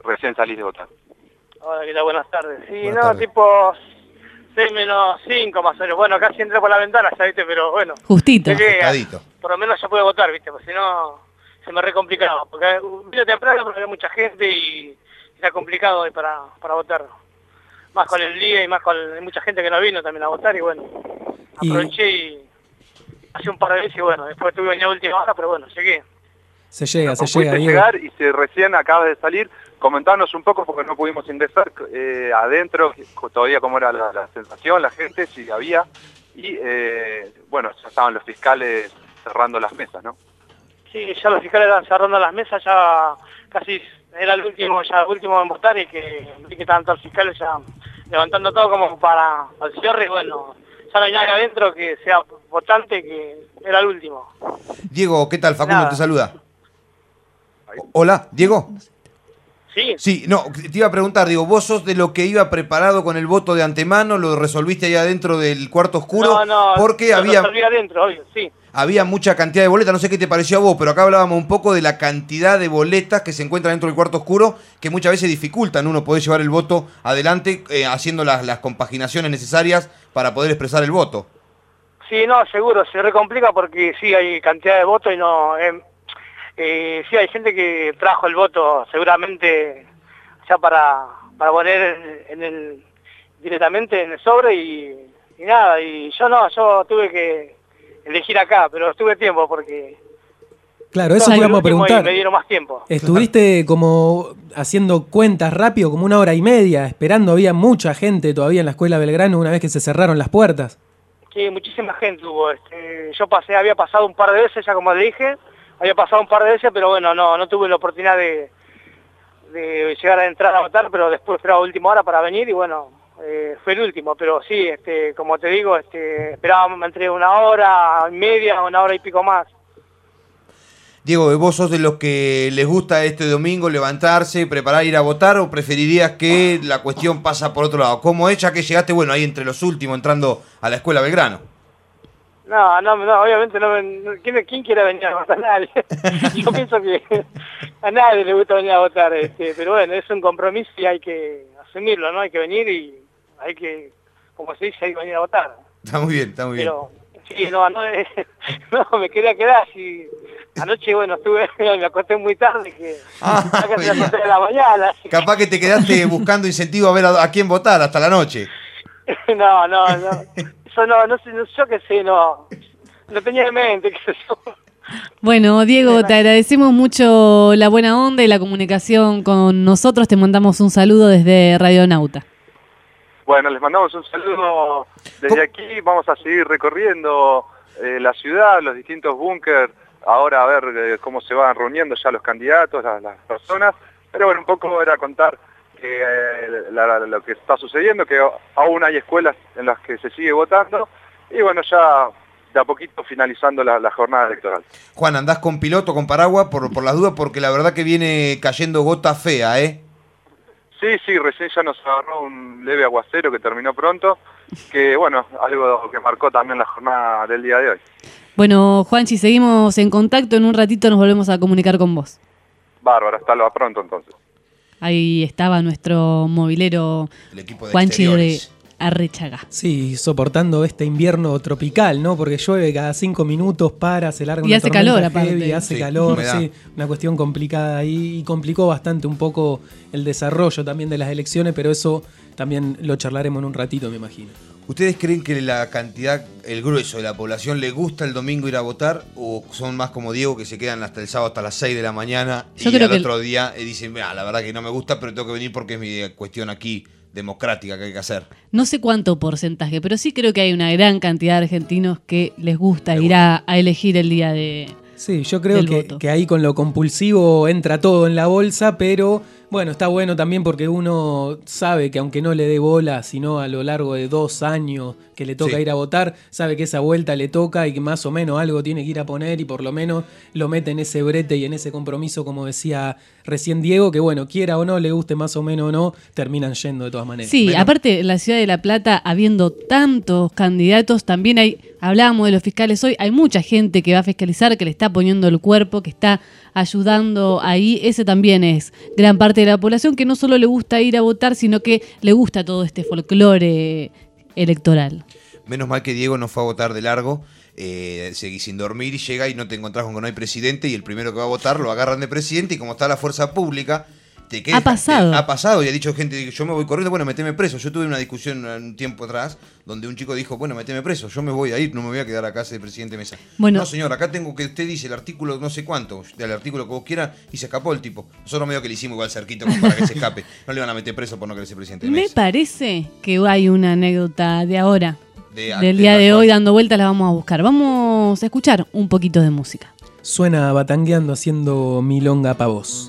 recién salís de votar. Hola, ¿qué tal? Buenas tardes. Sí, Buenas no, tardes. tipo seis menos cinco más o menos. Bueno, casi entré por la ventana, ya viste, pero bueno. Justito. Llegué, Ajustadito. por lo menos ya pude votar, viste, porque si no se me recomplicaba. Porque vino temprano porque había mucha gente y era complicado hoy para, para votar. Más con el día y más con hay mucha gente que no vino también a votar y bueno, Y- aproveché y hacía un par de veces y bueno, después tuve venía a última hora, pero bueno, llegué. Se llega, se Pudiste llega, Diego. llegar y si recién acabas de salir, comentanos un poco porque no pudimos ingresar eh, adentro, todavía cómo era la, la sensación, la gente, si había, y eh, bueno, ya estaban los fiscales cerrando las mesas, ¿no? Sí, ya los fiscales estaban cerrando las mesas, ya casi era el último, ya el último en votar y que vi que estaban todos los fiscales ya levantando todo como para el cierre y bueno, ya no hay nadie adentro que sea votante, que era el último. Diego, ¿qué tal? Facundo Nada. te saluda. O- Hola, Diego. Sí, Sí, no, te iba a preguntar, digo, ¿vos sos de lo que iba preparado con el voto de antemano? ¿Lo resolviste ahí adentro del cuarto oscuro? no, no, Porque lo había, resolví adentro, obvio, sí. había mucha cantidad de boletas, no sé qué te pareció a vos, pero acá hablábamos un poco de la cantidad de boletas que se encuentran dentro del cuarto oscuro, que muchas veces dificultan uno poder llevar el voto adelante eh, haciendo las, las compaginaciones necesarias para poder expresar el voto. Sí, no, seguro, se recomplica porque sí hay cantidad de votos y no... Eh, eh, sí hay gente que trajo el voto seguramente ya para, para poner en el directamente en el sobre y, y nada, y yo no, yo tuve que elegir acá, pero tuve tiempo porque... Claro, eso fue te el íbamos a último y preguntar. me dieron más tiempo. Estuviste como haciendo cuentas rápido, como una hora y media, esperando. Había mucha gente todavía en la Escuela Belgrano una vez que se cerraron las puertas. Sí, muchísima gente hubo. Este, yo pasé, había pasado un par de veces, ya como le dije, había pasado un par de veces, pero bueno, no, no tuve la oportunidad de, de llegar a entrar a votar, pero después esperaba última hora para venir y bueno, eh, fue el último. Pero sí, este, como te digo, este, esperábamos entre una hora y media, una hora y pico más. Diego, ¿vos sos de los que les gusta este domingo levantarse, preparar, ir a votar o preferirías que la cuestión pasa por otro lado? ¿Cómo es ya que llegaste, bueno, ahí entre los últimos entrando a la Escuela Belgrano? No, no, no, obviamente no, no ¿quién, ¿quién quiere venir a votar? Nadie. Yo pienso que a nadie le gusta venir a votar, este, pero bueno, es un compromiso y hay que asumirlo, ¿no? Hay que venir y hay que, como se dice, hay que venir a votar. Está muy bien, está muy bien. Pero, sí, no, no, eh, no, me quería quedar y anoche, bueno, estuve, me acosté muy tarde, que Ah, casi a las mira. siete de la mañana. así que- Capaz que te quedaste buscando incentivo a ver a, a quién votar hasta la noche. No, no, no, eso no, no sé, no, yo qué sé, no, no tenía en mente, qué sé yo. Bueno, Diego, te agradecemos mucho la buena onda y la comunicación con nosotros. Te mandamos un saludo desde Radionauta. Bueno, les mandamos un saludo desde aquí, vamos a seguir recorriendo eh, la ciudad, los distintos búnker, ahora a ver eh, cómo se van reuniendo ya los candidatos, las, las personas, pero bueno, un poco era contar que eh, la- la- lo que está sucediendo, que aún hay escuelas en las que se sigue votando, y bueno, ya de a poquito finalizando la, la jornada electoral. Juan, ¿andás con piloto, con paraguas, por, por las dudas? Porque la verdad que viene cayendo gota fea, ¿eh? Sí, sí, recién ya nos agarró un leve aguacero que terminó pronto, que bueno, algo que marcó también la jornada del día de hoy. Bueno, Juanchi, seguimos en contacto. En un ratito nos volvemos a comunicar con vos. Bárbaro, hasta lo pronto entonces. Ahí estaba nuestro movilero El equipo de Juanchi de exteriores. Arrechaga. Sí, soportando este invierno tropical, ¿no? Porque llueve cada cinco minutos, para, se larga Y una hace tormenta calor, aparte. heavy, hace Sí, calor, humedad. sí, una cuestión complicada ahí y complicó bastante un poco el desarrollo también de las elecciones, pero eso también lo charlaremos en un ratito, me imagino. ¿Ustedes creen que la cantidad, el grueso de la población le gusta el domingo ir a votar o son más como Diego que se quedan hasta el sábado hasta las seis de la mañana Yo y creo al que- otro día eh, dicen, mira, la verdad que no me gusta, pero tengo que venir porque es mi cuestión aquí democrática que hay que hacer? No sé cuánto porcentaje, pero sí creo que hay una gran cantidad de argentinos que les gusta Les ir a, a elegir el día de... Sí, yo creo del que, voto. que ahí con lo compulsivo entra todo en la bolsa, pero bueno, está bueno también porque uno sabe que aunque no le dé bola, sino a lo largo de dos años que le toca Sí. ir a votar, sabe que esa vuelta le toca y que más o menos algo tiene que ir a poner y por lo menos lo mete en ese brete y en ese compromiso, como decía recién Diego, que bueno, quiera o no, le guste más o menos o no, terminan yendo de todas maneras. Sí, Bueno. aparte en la ciudad de La Plata, habiendo tantos candidatos, también hay, hablábamos de los fiscales hoy, hay mucha gente que va a fiscalizar, que le está poniendo el cuerpo, que está ayudando ahí, ese también es gran parte de la población que no solo le gusta ir a votar, sino que le gusta todo este folclore electoral. Menos mal que Diego no fue a votar de largo, eh, seguí sin dormir y llega y no te encontrás con que no hay presidente y el primero que va a votar lo agarran de presidente y como está la fuerza pública... Te quejas, ha pasado. Te, ha pasado y ha dicho gente, yo me voy corriendo, bueno, meteme preso. Yo tuve una discusión un tiempo atrás donde un chico dijo, bueno, meteme preso, yo me voy a ir, no me voy a quedar acá de presidente Mesa. Bueno, no, señor, acá tengo que usted dice el artículo no sé cuánto, del artículo que vos quieras, y se escapó el tipo. Nosotros medio que le hicimos igual cerquito como para que se escape. No le van a meter preso por no querer ser presidente de Mesa. Me parece que hay una anécdota de ahora, de, del de día de cual. hoy, dando vueltas, la vamos a buscar. Vamos a escuchar un poquito de música. Suena batangueando haciendo milonga pa' vos.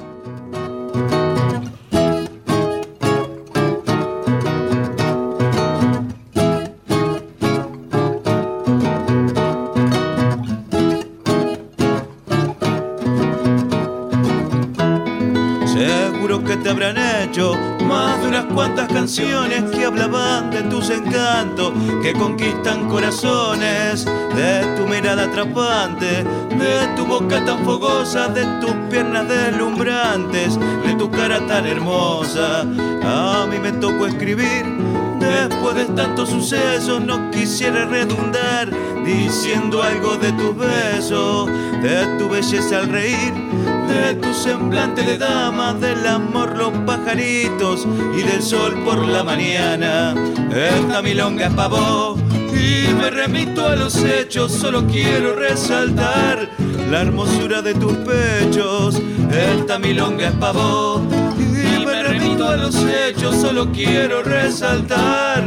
Te habrán hecho más de unas cuantas canciones que hablaban de tus encantos, que conquistan corazones, de tu mirada atrapante, de tu boca tan fogosa, de tus piernas deslumbrantes, de tu cara tan hermosa. A mí me tocó escribir después de tantos sucesos, no quisiera redundar diciendo algo de tus besos, de tu belleza al reír, de tu semblante de dama, del amor los pajaritos y del sol por la mañana. Esta milonga es pa' vos y me remito a los hechos, solo quiero resaltar la hermosura de tus pechos. Esta milonga es pa' vos y me remito a los hechos, solo quiero resaltar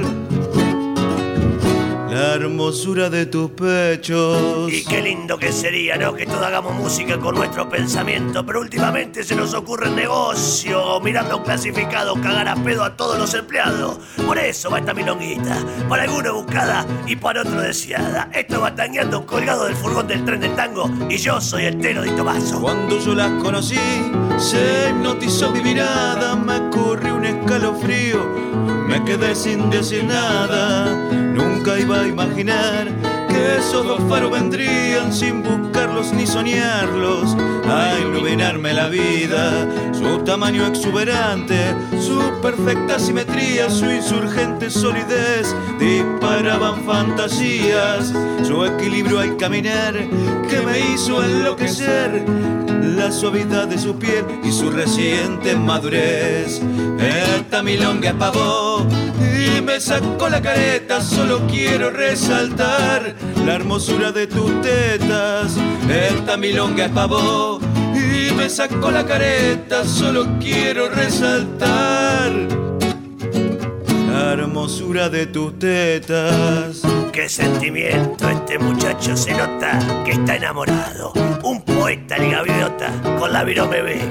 la hermosura de tus pechos. Y qué lindo que sería, ¿no? Que todos hagamos música con nuestro pensamiento, pero últimamente se nos ocurre el negocio, mirando clasificado, cagar a pedo a todos los empleados. Por eso va esta milonguita, para alguno buscada y para otro deseada. Esto va tangueando colgado del furgón del tren del tango y yo soy el Teno Di Tomaso. Cuando yo las conocí, se hipnotizó mi mirada, me corrió un escalofrío, me quedé sin decir nada. Nunca iba a imaginar que esos dos faros vendrían sin buscarlos ni soñarlos a iluminarme la vida. Su tamaño exuberante, su perfecta simetría, su insurgente solidez disparaban fantasías. Su equilibrio al caminar que me hizo enloquecer, la suavidad de su piel y su reciente madurez. Esta milonga es pa' vos y me sacó la careta, solo quiero resaltar la hermosura de tus tetas. Esta milonga es pa' vos y me sacó la careta, solo quiero resaltar la hermosura de tus tetas. Qué sentimiento, este muchacho se nota que está enamorado. Un poeta el gaviota con la virome Beck.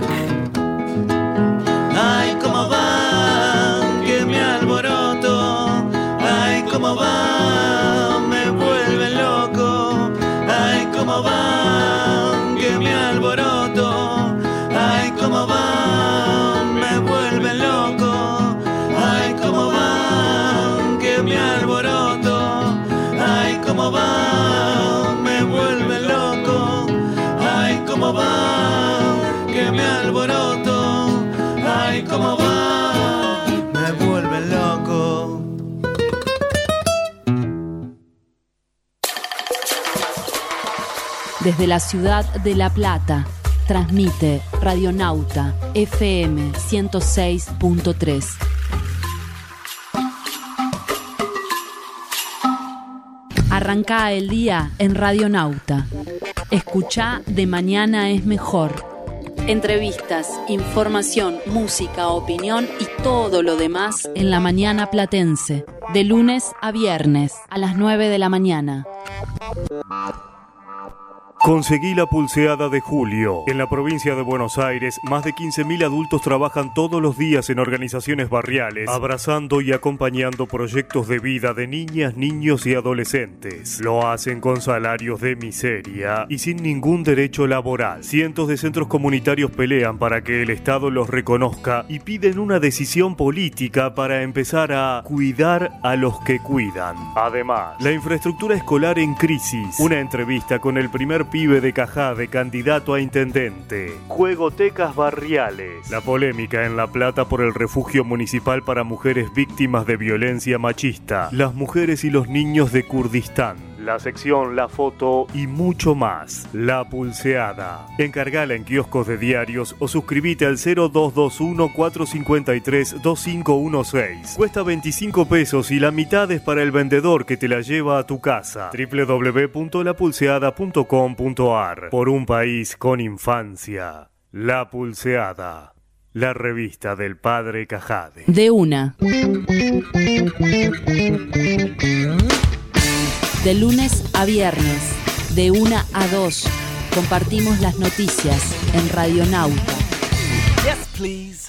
Ay, cómo va, que me alboroto. Ay, cómo va, me vuelve loco. Ay, cómo va, que me alboroto. Ay, cómo va, me vuelve loco. Ay, cómo va, que me alboroto. Ay, cómo va, me vuelve loco. Ay, cómo va, que me alboroto. Ay, cómo va, me vuelve loco. Desde la ciudad de La Plata, transmite Radionauta F M ciento seis punto tres. Arrancá el día en Radionauta. Escuchá De Mañana es Mejor. Entrevistas, información, música, opinión y todo lo demás en la mañana platense. De lunes a viernes, a las nueve de la mañana. Conseguí la pulseada de julio. En la provincia de Buenos Aires, más de quince mil adultos trabajan todos los días en organizaciones barriales, abrazando y acompañando proyectos de vida de niñas, niños y adolescentes. Lo hacen con salarios de miseria y sin ningún derecho laboral. Cientos de centros comunitarios pelean para que el Estado los reconozca y piden una decisión política para empezar a cuidar a los que cuidan. Además, la infraestructura escolar en crisis. Una entrevista con el primer pibe de Cajade, candidato a intendente. Juegotecas barriales. La polémica en La Plata por el refugio municipal para mujeres víctimas de violencia machista. Las mujeres y los niños de Kurdistán. La sección La Foto y mucho más. La Pulseada. Encargala en kioscos de diarios o suscríbete al cero dos dos uno, cuatro cinco tres, dos cinco uno seis. Cuesta veinticinco pesos y la mitad es para el vendedor que te la lleva a tu casa. doble u doble u doble u punto la pulseada punto com punto a r. Por un país con infancia. La Pulseada. La revista del padre Cajade. De una. De lunes a viernes, de una a dos, compartimos las noticias en Radionauta. Yes, please.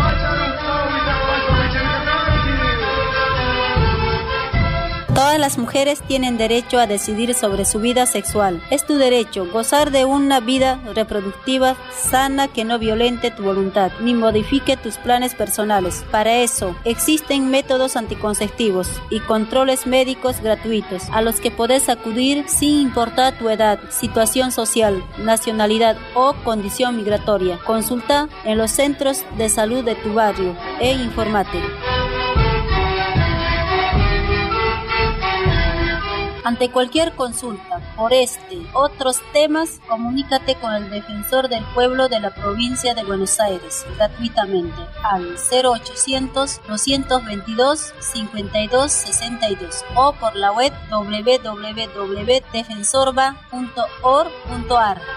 Todas las mujeres tienen derecho a decidir sobre su vida sexual. Es tu derecho gozar de una vida reproductiva sana que no violente tu voluntad ni modifique tus planes personales. Para eso existen métodos anticonceptivos y controles médicos gratuitos a los que podés acudir sin importar tu edad, situación social, nacionalidad o condición migratoria. Consulta en los centros de salud de tu barrio e informate. Ante cualquier consulta por este otros temas, comunícate con el Defensor del Pueblo de la Provincia de Buenos Aires gratuitamente al cero ochocientos, doscientos veintidós, cincuenta y dos sesenta y dos o por la web doble u doble u doble u punto defensorba punto org punto a r.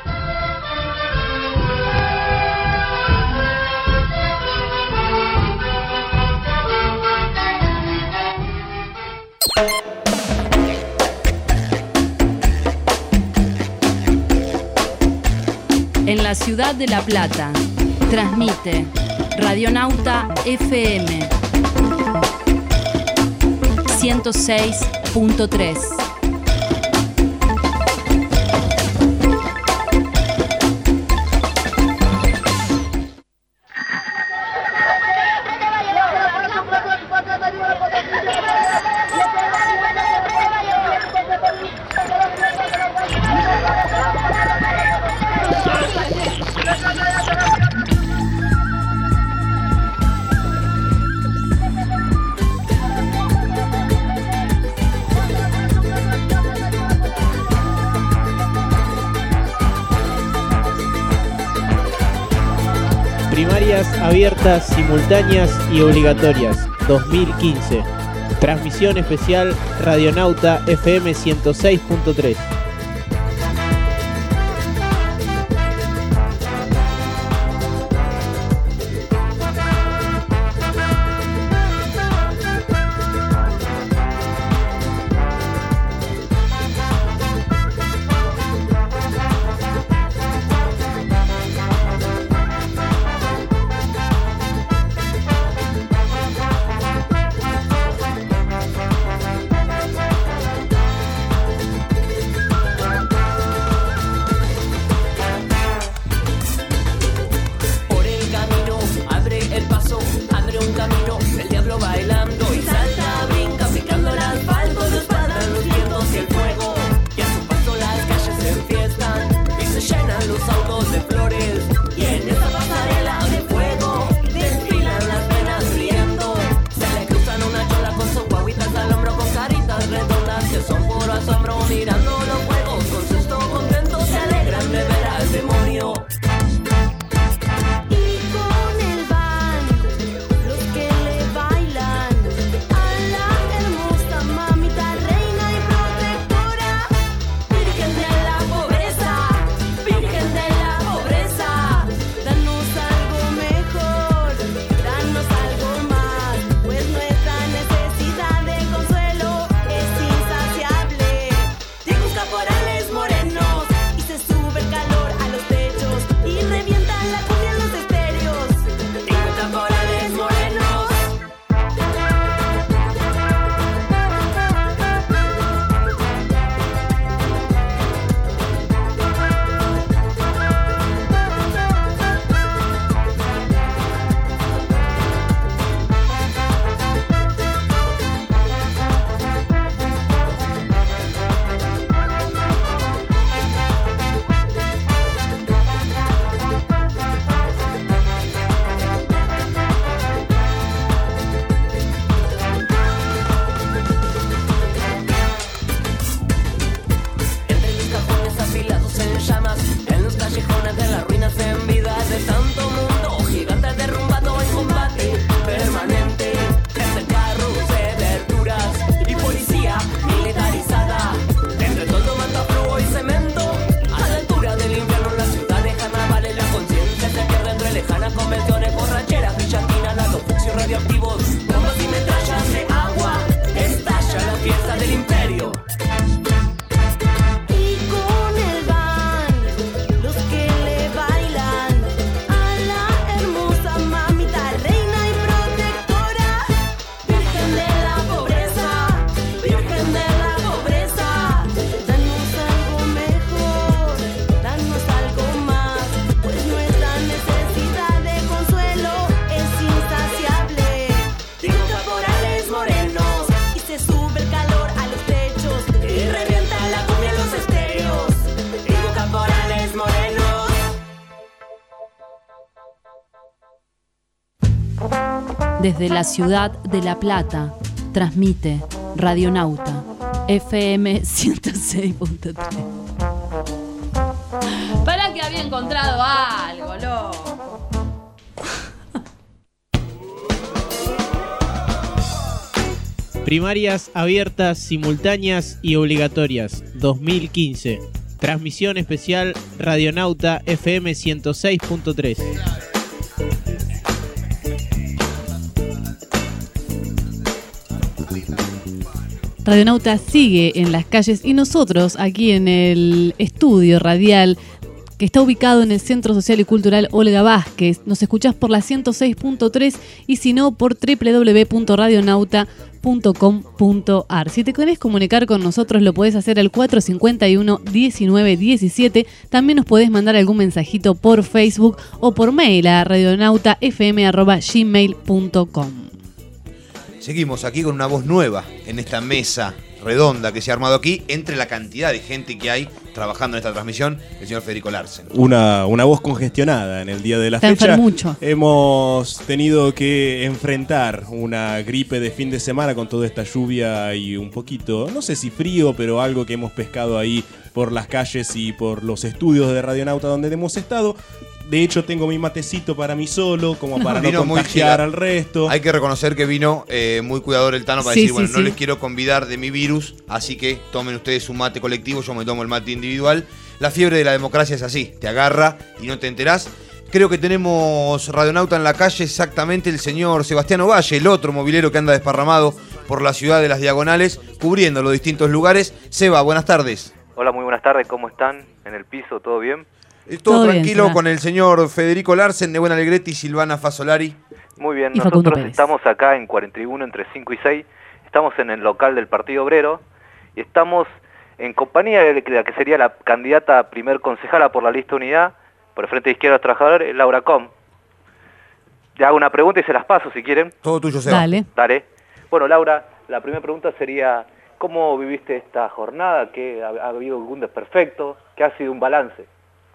En la ciudad de La Plata, transmite Radionauta F M ciento seis punto tres. Primarias abiertas, simultáneas y obligatorias dos mil quince. Transmisión especial Radionauta F M ciento seis punto tres. radioactivos, bombas y metrallas de agua. Estalla la fiesta del imperio. Y con el van, los que le bailan a la hermosa mamita, reina y protectora, virgen de la pobreza, virgen de la pobreza. Danos algo mejor, danos algo más, pues nuestra necesidad de consuelo es insaciable. Tengo caporales morenos y se sube el calor a los techos y revienta la cumbia en los estéreos. Tengo caporales morenos. Desde la ciudad de La Plata, transmite Radionauta, F M ciento seis punto tres. Para que había encontrado algo, loco. Primarias abiertas, simultáneas y obligatorias dos mil quince. Transmisión especial Radionauta F M ciento seis punto tres. Radionauta sigue en las calles y nosotros aquí en el estudio radial que está ubicado en el Centro Social y Cultural Olga Vázquez. Nos escuchás por la ciento seis punto tres y si no por doble u doble u doble u punto radionauta punto com punto a r. Si te querés comunicar con nosotros lo podés hacer al cuatro cinco uno, diecinueve diecisiete. También nos podés mandar algún mensajito por Facebook o por mail a radionautafm arroba gmail punto com. Seguimos aquí con una voz nueva en esta mesa redonda que se ha armado aquí, entre la cantidad de gente que hay trabajando en esta transmisión, el señor Federico Larsen. Una, una voz congestionada en el día de la Está fecha. enfermucho. Hemos tenido que enfrentar una gripe de fin de semana con toda esta lluvia y un poquito, no sé si frío, pero algo que hemos pescado ahí por las calles y por los estudios de Radionauta donde hemos estado. De hecho, tengo mi matecito para mí solo, como para no, no contagiar al resto. Hay que reconocer que vino eh, muy cuidador el Tano para Sí, decir, sí, bueno, sí. no les quiero convidar de mi virus, así que tomen ustedes un mate colectivo, yo me tomo el mate individual. La fiebre de la democracia es así, te agarra y no te enterás. Creo que tenemos Radionauta en la calle, exactamente el señor Sebastián Ovalle, el otro movilero que anda desparramado por la ciudad de las Diagonales, cubriendo los distintos lugares. Seba, buenas tardes. Hola, muy buenas tardes, ¿cómo están? ¿En el piso? ¿Todo bien? Eh, Todo, Todo bien, tranquilo Seba. con el señor Federico Larsen, Nebuen Alegretti y Silvana Fasolari. Muy bien, Y Facundo nosotros Pérez. estamos acá en cuarenta y uno entre cinco y seis, estamos en el local del Partido Obrero y estamos en compañía de la que sería la candidata a primer concejala por la lista Unidad, por el Frente de Izquierda de los Trabajadores, Laura Com. Le hago una pregunta y se las paso si quieren. Todo tuyo, Seba. Dale. Dale. Bueno, Laura, la primera pregunta sería, ¿cómo viviste esta jornada? ¿Qué, ha, ha habido algún desperfecto? ¿Qué ha sido un balance?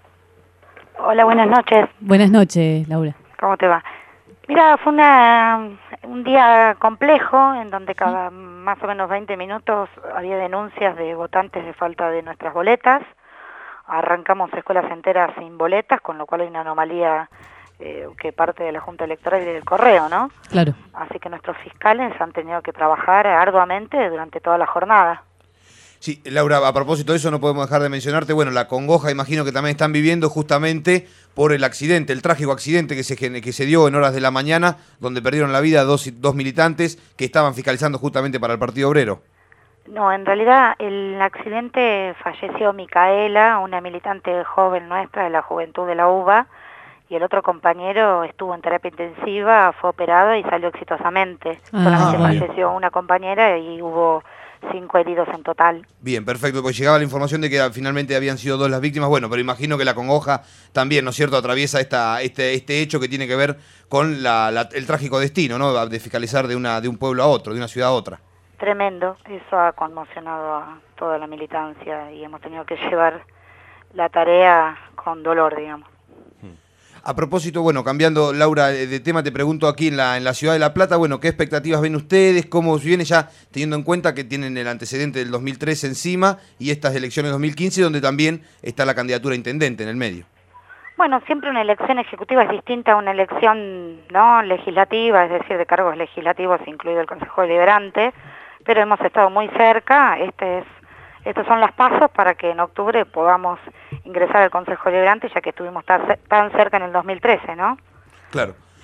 Hola, buenas noches. Buenas noches, Laura. ¿Cómo te va? Mira, fue una, un día complejo en donde cada más o menos veinte minutos había denuncias de votantes de falta de nuestras boletas. Arrancamos escuelas enteras sin boletas, con lo cual hay una anomalía eh, que parte de la Junta Electoral y del correo, ¿no? Claro. Así que nuestros fiscales han tenido que trabajar arduamente durante toda la jornada. Sí, Laura, a propósito de eso no podemos dejar de mencionarte, bueno, la congoja imagino que también están viviendo justamente por el accidente, el trágico accidente que se, gen- que se dio en horas de la mañana, donde perdieron la vida dos, dos militantes que estaban fiscalizando justamente para el Partido Obrero. No, en realidad el accidente falleció Micaela, una militante joven nuestra de la Juventud de la U B A, y el otro compañero estuvo en terapia intensiva, fue operado y salió exitosamente. Ah, Solamente bueno. falleció una compañera y hubo cinco heridos en total. Bien, perfecto, pues llegaba la información de que finalmente habían sido dos las víctimas, bueno, pero imagino que la congoja también, ¿no es cierto?, atraviesa esta, este, este hecho que tiene que ver con la, la- el trágico destino, ¿no?, de fiscalizar de, una, de un pueblo a otro, de una ciudad a otra. Tremendo, eso ha conmocionado a toda la militancia y hemos tenido que llevar la tarea con dolor, digamos. A propósito, bueno, cambiando, Laura, de tema, te pregunto aquí en la, en la ciudad de La Plata, bueno, ¿qué expectativas ven ustedes? ¿Cómo viene ya teniendo en cuenta que tienen el antecedente del dos mil trece encima y estas elecciones dos mil quince, donde también está la candidatura a intendente en el medio? Bueno, siempre una elección ejecutiva es distinta a una elección no legislativa, es decir, de cargos legislativos, incluido el Consejo Deliberante, pero hemos estado muy cerca. Este es, estos son los pasos para que en octubre podamos ingresar al Consejo Deliberante, ya que estuvimos tan, cer- tan cerca en el dos mil trece, ¿no? Claro.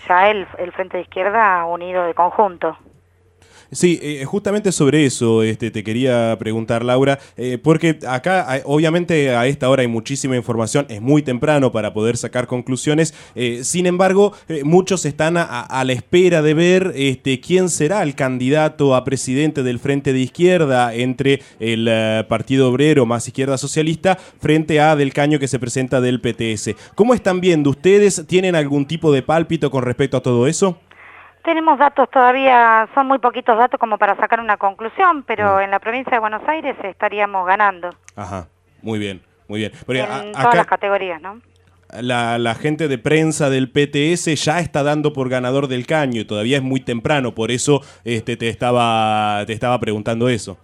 ya el, el Frente de Izquierda unido de conjunto. Sí, eh, justamente sobre eso este, te quería preguntar, Laura, eh, porque acá hay- obviamente a esta hora hay muchísima información, es muy temprano para poder sacar conclusiones, eh, sin embargo eh, muchos están a, a la espera de ver este, quién será el candidato a presidente del Frente de Izquierda entre el eh, Partido Obrero más Izquierda Socialista frente a Del Caño que se presenta del P T S. ¿Cómo están viendo ustedes? ¿Tienen algún tipo de pálpito con respecto a todo eso? Tenemos datos todavía, son muy poquitos datos como para sacar una conclusión, pero en la provincia de Buenos Aires estaríamos ganando Ajá, muy bien, muy bien. Porque en a- todas acá las categorías, ¿no? la, la gente de prensa del P T S ya está dando por ganador Del Caño y todavía es muy temprano, por eso este, te estaba te estaba preguntando eso.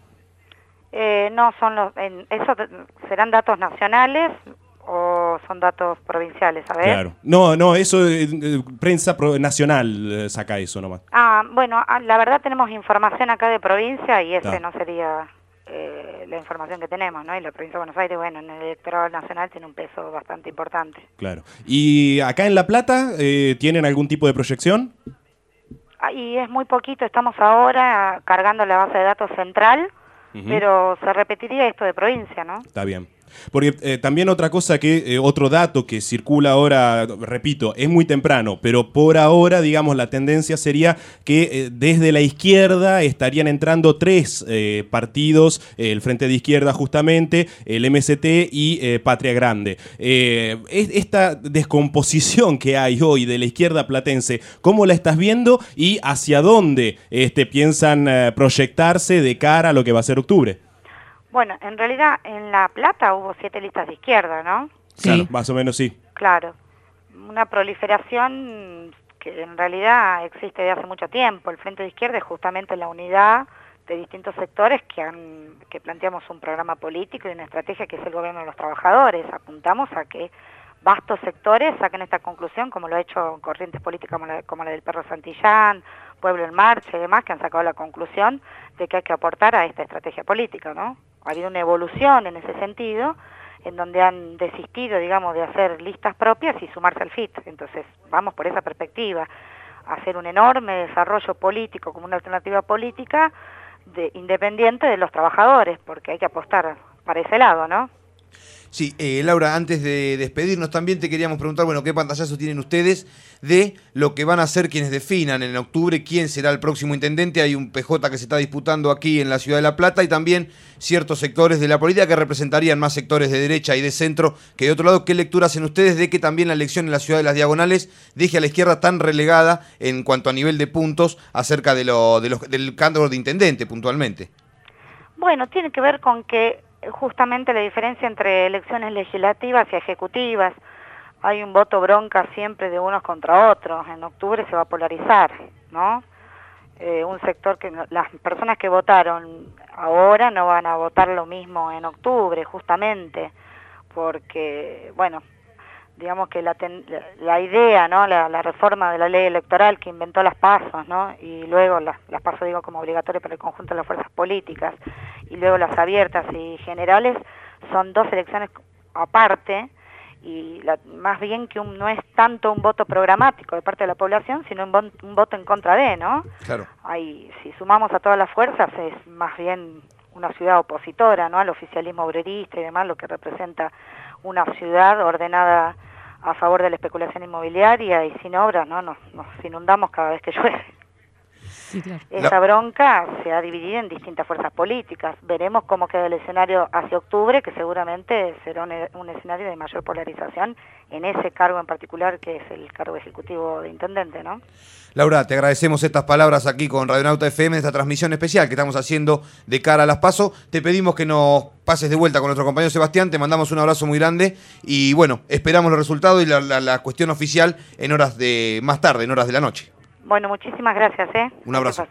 Eh, no, son los, en, eso te- serán datos nacionales o son datos provinciales, a ver. Claro. No, no, eso eh, eh, prensa pro- nacional eh, saca eso nomás. Ah, bueno, ah, la verdad tenemos información acá de provincia y ese Ah. no sería eh, la información que tenemos, ¿no? Y la provincia de Buenos Aires, bueno, en el electorado nacional tiene un peso bastante importante. Claro. ¿Y acá en La Plata eh, tienen algún tipo de proyección? Ah, y es muy poquito, estamos ahora cargando la base de datos central, Ujú. pero se repetiría esto de provincia, ¿no? Está bien. Porque eh, también otra cosa que, eh, otro dato que circula ahora, repito, es muy temprano, pero por ahora, digamos, la tendencia sería que eh, desde la izquierda estarían entrando tres eh, partidos, eh, el Frente de Izquierda justamente, el M S T y eh, Patria Grande. Eh, es- esta descomposición que hay hoy de la izquierda platense, ¿cómo la estás viendo y hacia dónde este, piensan eh, proyectarse de cara a lo que va a ser octubre? Bueno, en realidad en La Plata hubo siete listas de izquierda, ¿no? Claro, más o menos sí. Claro, una proliferación que en realidad existe desde hace mucho tiempo. El Frente de Izquierda es justamente la unidad de distintos sectores que, han, que planteamos un programa político y una estrategia que es el gobierno de los trabajadores. Apuntamos a que vastos sectores saquen esta conclusión, como lo ha hecho corrientes políticas como la, como la del Perro Santillán, Pueblo en Marcha y demás, que han sacado la conclusión de que hay que aportar a esta estrategia política, ¿no? Ha habido una evolución en ese sentido, en donde han desistido, digamos, de hacer listas propias y sumarse al F I T. Entonces, vamos por esa perspectiva, hacer un enorme desarrollo político como una alternativa política de, independiente de los trabajadores, porque hay que apostar para ese lado, ¿no? Sí, eh, Laura, antes de despedirnos también te queríamos preguntar, bueno, ¿qué pantallazo tienen ustedes de lo que van a hacer quienes definan en octubre quién será el próximo intendente? Hay un P J que se está disputando aquí en la ciudad de La Plata y también ciertos sectores de la política que representarían más sectores de derecha y de centro que de otro lado. ¿Qué lectura hacen ustedes de que también la elección en la ciudad de las Diagonales deje a la izquierda tan relegada en cuanto a nivel de puntos acerca de lo, de los, del cargo de intendente puntualmente? Bueno, tiene que ver con que justamente la diferencia entre elecciones legislativas y ejecutivas, hay un voto bronca siempre de unos contra otros, en octubre se va a polarizar, ¿no? Eh, un sector que no- las personas que votaron ahora no van a votar lo mismo en octubre, justamente, porque, bueno, digamos que la, ten- la, la idea, ¿no? La, la reforma de la ley electoral que inventó las pasos, ¿no? Y luego las, las pasos, digo, como obligatorias para el conjunto de las fuerzas políticas, y luego las abiertas y generales, son dos elecciones aparte, y la- más bien que un, no es tanto un voto programático de parte de la población, sino un, bon- un voto en contra de, ¿no? Claro. Ahí, si sumamos a todas las fuerzas, es más bien una ciudad opositora, ¿no? Al oficialismo obrerista y demás, lo que representa una ciudad ordenada a favor de la especulación inmobiliaria y sin obras, ¿no? Nos, nos inundamos cada vez que llueve. Sí, claro. Esa bronca se ha dividido en distintas fuerzas políticas. Veremos cómo queda el escenario hacia octubre, que seguramente será un, un escenario de mayor polarización en ese cargo en particular, que es el cargo ejecutivo de intendente, ¿no? Laura, te agradecemos estas palabras aquí con Radionauta F M, de esta transmisión especial que estamos haciendo de cara a las PASO. Te pedimos que nos pases de vuelta con nuestro compañero Sebastián, te mandamos un abrazo muy grande y bueno, esperamos los resultados y la, la, la cuestión oficial en horas de más tarde, en horas de la noche. Bueno, muchísimas gracias, ¿eh? Un abrazo.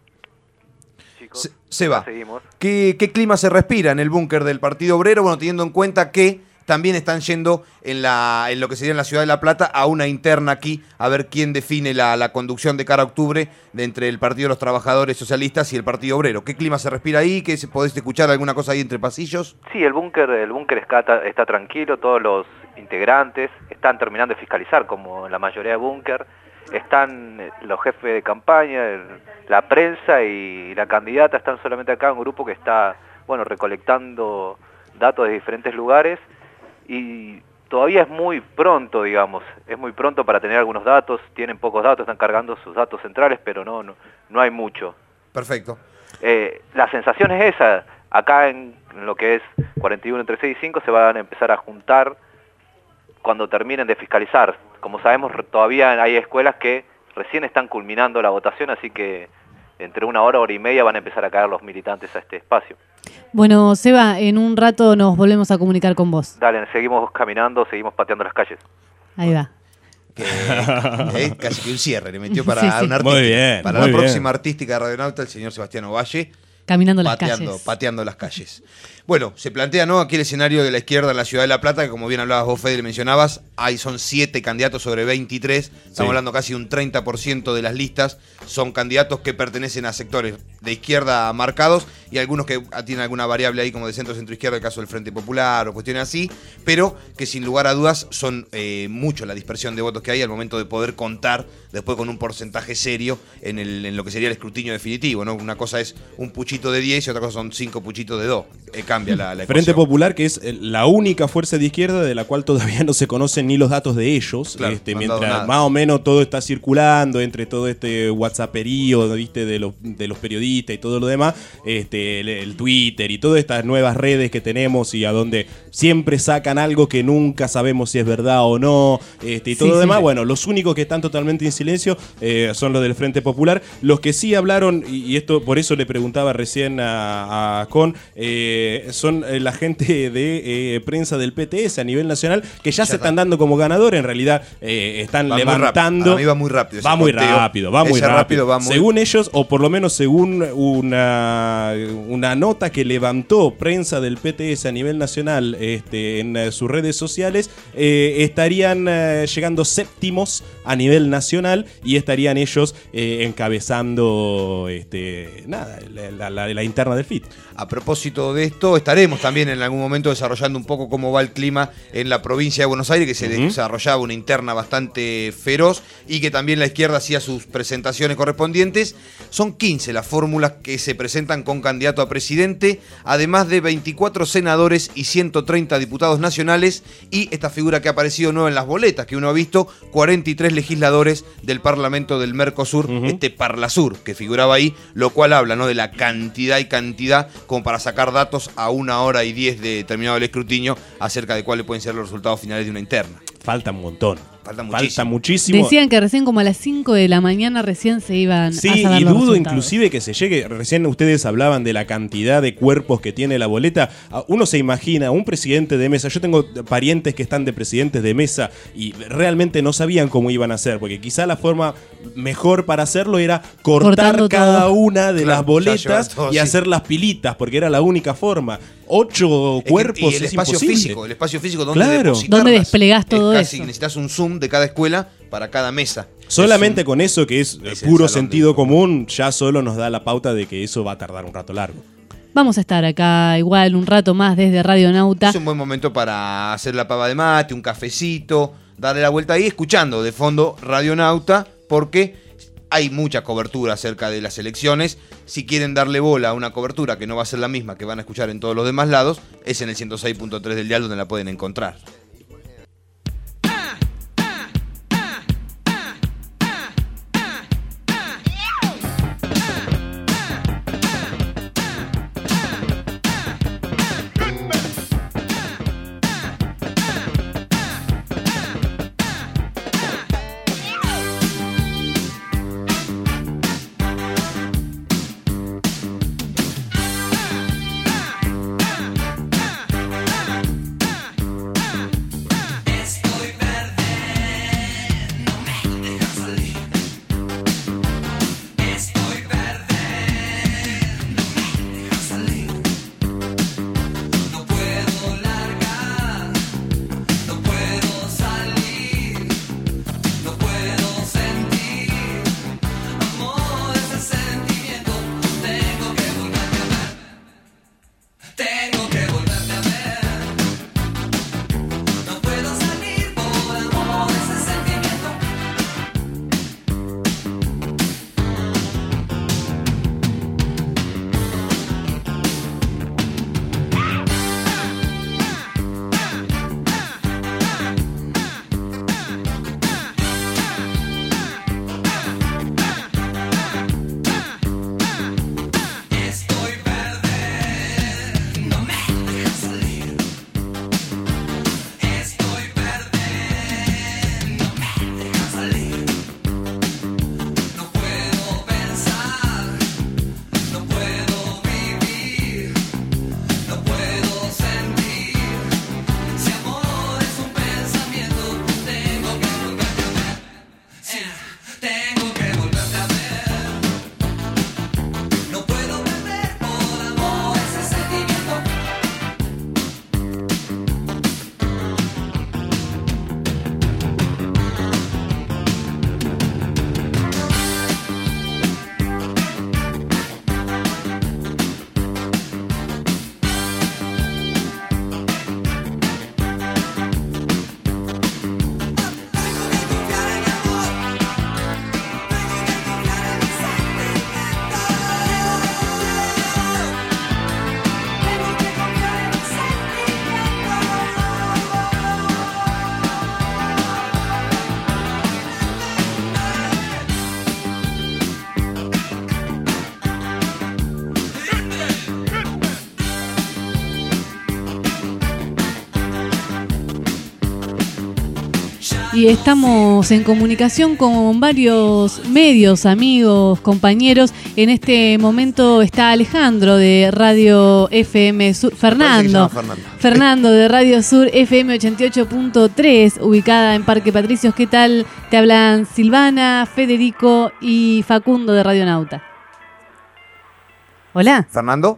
Chicos, Se- Seba, seguimos. ¿qué, ¿qué clima se respira en el búnker del Partido Obrero? Bueno, teniendo en cuenta que también están yendo en, la, en lo que sería en la ciudad de La Plata a una interna aquí, a ver quién define la, la conducción de cara a octubre de entre el Partido de los Trabajadores Socialistas y el Partido Obrero. ¿Qué clima se respira ahí? ¿Qué se, ¿Podés escuchar alguna cosa ahí entre pasillos? Sí, el búnker el búnker está, está tranquilo, todos los integrantes están terminando de fiscalizar, como en la mayoría de búnker. están los jefes de campaña, el- la prensa y la candidata están solamente acá, un grupo que está, bueno, recolectando datos de diferentes lugares y todavía es muy pronto, digamos, es muy pronto para tener algunos datos, tienen pocos datos, están cargando sus datos centrales, pero no, no, no hay mucho. Perfecto. Eh, la sensación es esa, acá en, en lo que es cuarenta y uno entre seis y cinco se van a empezar a juntar cuando terminen de fiscalizar. Como sabemos, re- todavía hay escuelas que recién están culminando la votación, así que entre una hora, hora y media van a empezar a caer los militantes a este espacio. Bueno, Seba, en un rato nos volvemos a comunicar con vos. Dale, seguimos caminando, seguimos pateando las calles. Ahí va. Eh, casi que un cierre le metió para Sí, sí. una artística. Muy bien, para muy la bien. próxima artística de Radionauta, el señor Sebastián Ovalle. Caminando las pateando, calles. pateando las calles. Bueno, se plantea, ¿no?, aquí el escenario de la izquierda en la ciudad de La Plata, que como bien hablabas vos, Fede, le mencionabas, ahí son siete candidatos sobre veintitrés, estamos Sí. hablando casi un treinta por ciento de las listas, son candidatos que pertenecen a sectores de izquierda marcados y algunos que tienen alguna variable ahí como de centro-centro-izquierda, el caso del Frente Popular o cuestiones así, pero que sin lugar a dudas son eh, mucho la dispersión de votos que hay al momento de poder contar después con un porcentaje serio en, el, en lo que sería el escrutinio definitivo, ¿no? Una cosa es un puchito de diez y otra cosa son cinco puchitos de dos. Eh, cambia la, la Frente ecuación. Popular, que es eh, la única fuerza de izquierda de la cual todavía no se conocen ni los datos de ellos, Claro, este, no han dado mientras nada. más o menos todo está circulando entre todo este whatsapperío, ¿viste? de los de los periodistas y todo lo demás, este, el, el Twitter y todas estas nuevas redes que tenemos y a donde siempre sacan algo que nunca sabemos si es verdad o no, este, y todo Sí, lo sí. demás. Bueno, los únicos que están totalmente en silencio eh, son los del Frente Popular. Los que sí hablaron, y, y esto por eso le preguntaba recién a, a Con, eh, son eh, la gente de eh, prensa del P T S a nivel nacional, que ya, Ya se está. están dando como ganador. En realidad eh, están Va muy levantando. rápido. A mí va muy rápido ese Va muy conteo. rápido, va muy Ese rápido. rápido va muy- Según ellos, o por lo menos según una, una nota que levantó prensa del P T S a nivel nacional este, en eh, sus redes sociales, eh, estarían eh, llegando séptimos a nivel nacional y estarían ellos eh, encabezando este, nada, la, la- la interna del F I T. A propósito de esto, estaremos también en algún momento desarrollando un poco cómo va el clima en la provincia de Buenos Aires, que se Ujú. desarrollaba una interna bastante feroz y que también la izquierda hacía sus presentaciones correspondientes. Son quince las fórmulas que se presentan con candidato a presidente, además de veinticuatro senadores y ciento treinta diputados nacionales, y esta figura que ha aparecido nueva en las boletas que uno ha visto, cuarenta y tres legisladores del Parlamento del Mercosur, este Parlasur que figuraba ahí, lo cual habla, ¿no?, de la cantidad y cantidad como para sacar datos a una hora y diez de terminado el escrutinio acerca de cuáles pueden ser los resultados finales de una interna. Falta un montón. Falta Falta muchísimo. muchísimo. Decían que recién como a las cinco de la mañana recién se iban a Sí, saber y los dudo resultados. inclusive que se llegue. Recién ustedes hablaban de la cantidad de cuerpos que tiene la boleta. Ah, Uno se imagina un presidente de mesa. Yo tengo parientes que están de presidentes de mesa y realmente no sabían cómo iban a hacer, porque quizá la forma mejor para hacerlo era cortar Cortando cada todo. una de Claro, las ya boletas llevar todo, y sí. hacer las pilitas, porque era la única forma. Ocho Es que- cuerpos y el es espacio imposible. físico, el espacio físico donde Claro. depositarlas. ¿Dónde desplegás todo Es casi, eso? necesitas un zoom de cada escuela para cada mesa. Solamente Es un- con eso, que es, eh, es el puro salón sentido del- común, ya solo nos da la pauta de que eso va a tardar un rato largo. Vamos a estar acá igual un rato más desde Radio Nauta. Es un buen momento para hacer la pava de mate, un cafecito, darle la vuelta ahí, escuchando de fondo Radionauta, porque hay mucha cobertura acerca de las elecciones. Si quieren darle bola a una cobertura que no va a ser la misma que van a escuchar en todos los demás lados, es en el ciento seis punto tres del dial donde la pueden encontrar. y estamos en comunicación con varios medios, amigos, compañeros. En este momento está Alejandro de Radio F M Sur, Fernando, Fernando. Fernando de Radio Sur F M ochenta y ocho punto tres, ubicada en Parque Patricios. ¿Qué tal? Te hablan Silvana, Federico y Facundo de Radionauta. Hola. Fernando.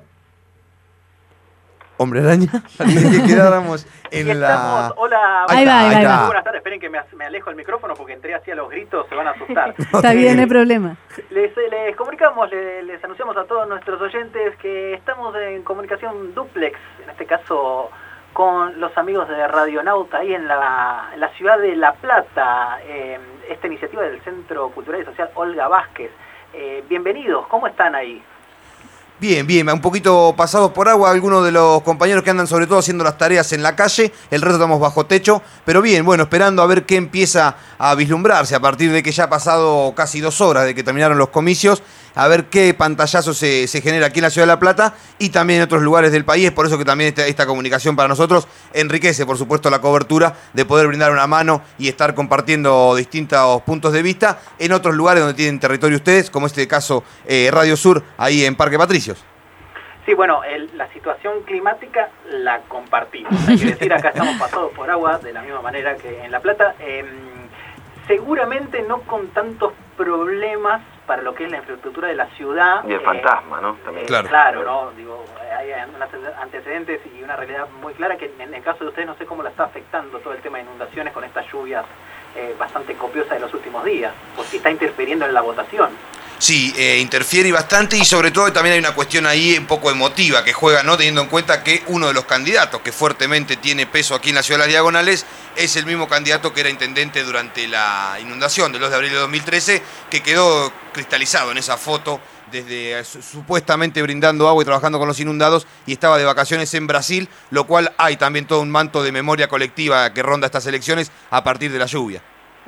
Hombre araña. Que quedáramos en Aquí la. estamos. Hola, Ahí va, ahí va, ahí va. buenas tardes. Esperen que me, me alejo el micrófono porque entré así a los gritos, se van a asustar. Está bien, no hay problema. Les, les comunicamos, les, les anunciamos a todos nuestros oyentes que estamos en comunicación duplex, en este caso con los amigos de Radionauta, ahí en la, en la ciudad de La Plata, eh, esta iniciativa del Centro Cultural y Social Olga Vázquez. Eh, bienvenidos, ¿cómo están ahí? Bien, bien, un poquito pasados por agua, algunos de los compañeros que andan sobre todo haciendo las tareas en la calle, el resto estamos bajo techo, pero bien, bueno, esperando a ver qué empieza a vislumbrarse a partir de que ya ha pasado casi dos horas de que terminaron los comicios, a ver qué pantallazo se, se genera aquí en la Ciudad de La Plata y también en otros lugares del país. Es por eso que también esta, esta comunicación para nosotros enriquece, por supuesto, la cobertura de poder brindar una mano y estar compartiendo distintos puntos de vista en otros lugares donde tienen territorio ustedes, como este caso eh, Radio Sur, ahí en Parque Patricios. Sí, bueno, el, la situación climática la compartimos. Hay que decir, acá estamos pasados por agua de la misma manera que en La Plata. Eh, seguramente no con tantos problemas para lo que es la infraestructura de la ciudad. Y el eh, fantasma, ¿no? También. Eh, Claro. claro, ¿no? Digo, hay unos antecedentes y una realidad muy clara que en el caso de ustedes no sé cómo la está afectando todo el tema de inundaciones con estas lluvias eh, bastante copiosas de los últimos días, o si está interfiriendo en la votación. Sí, eh, interfiere bastante y sobre todo también hay una cuestión ahí un poco emotiva que juega, ¿no? Teniendo en cuenta que uno de los candidatos que fuertemente tiene peso aquí en la Ciudad de las Diagonales es el mismo candidato que era intendente durante la inundación del dos de abril de dos mil trece, que quedó cristalizado en esa foto desde supuestamente brindando agua y trabajando con los inundados, y estaba de vacaciones en Brasil, lo cual hay también todo un manto de memoria colectiva que ronda estas elecciones a partir de la lluvia.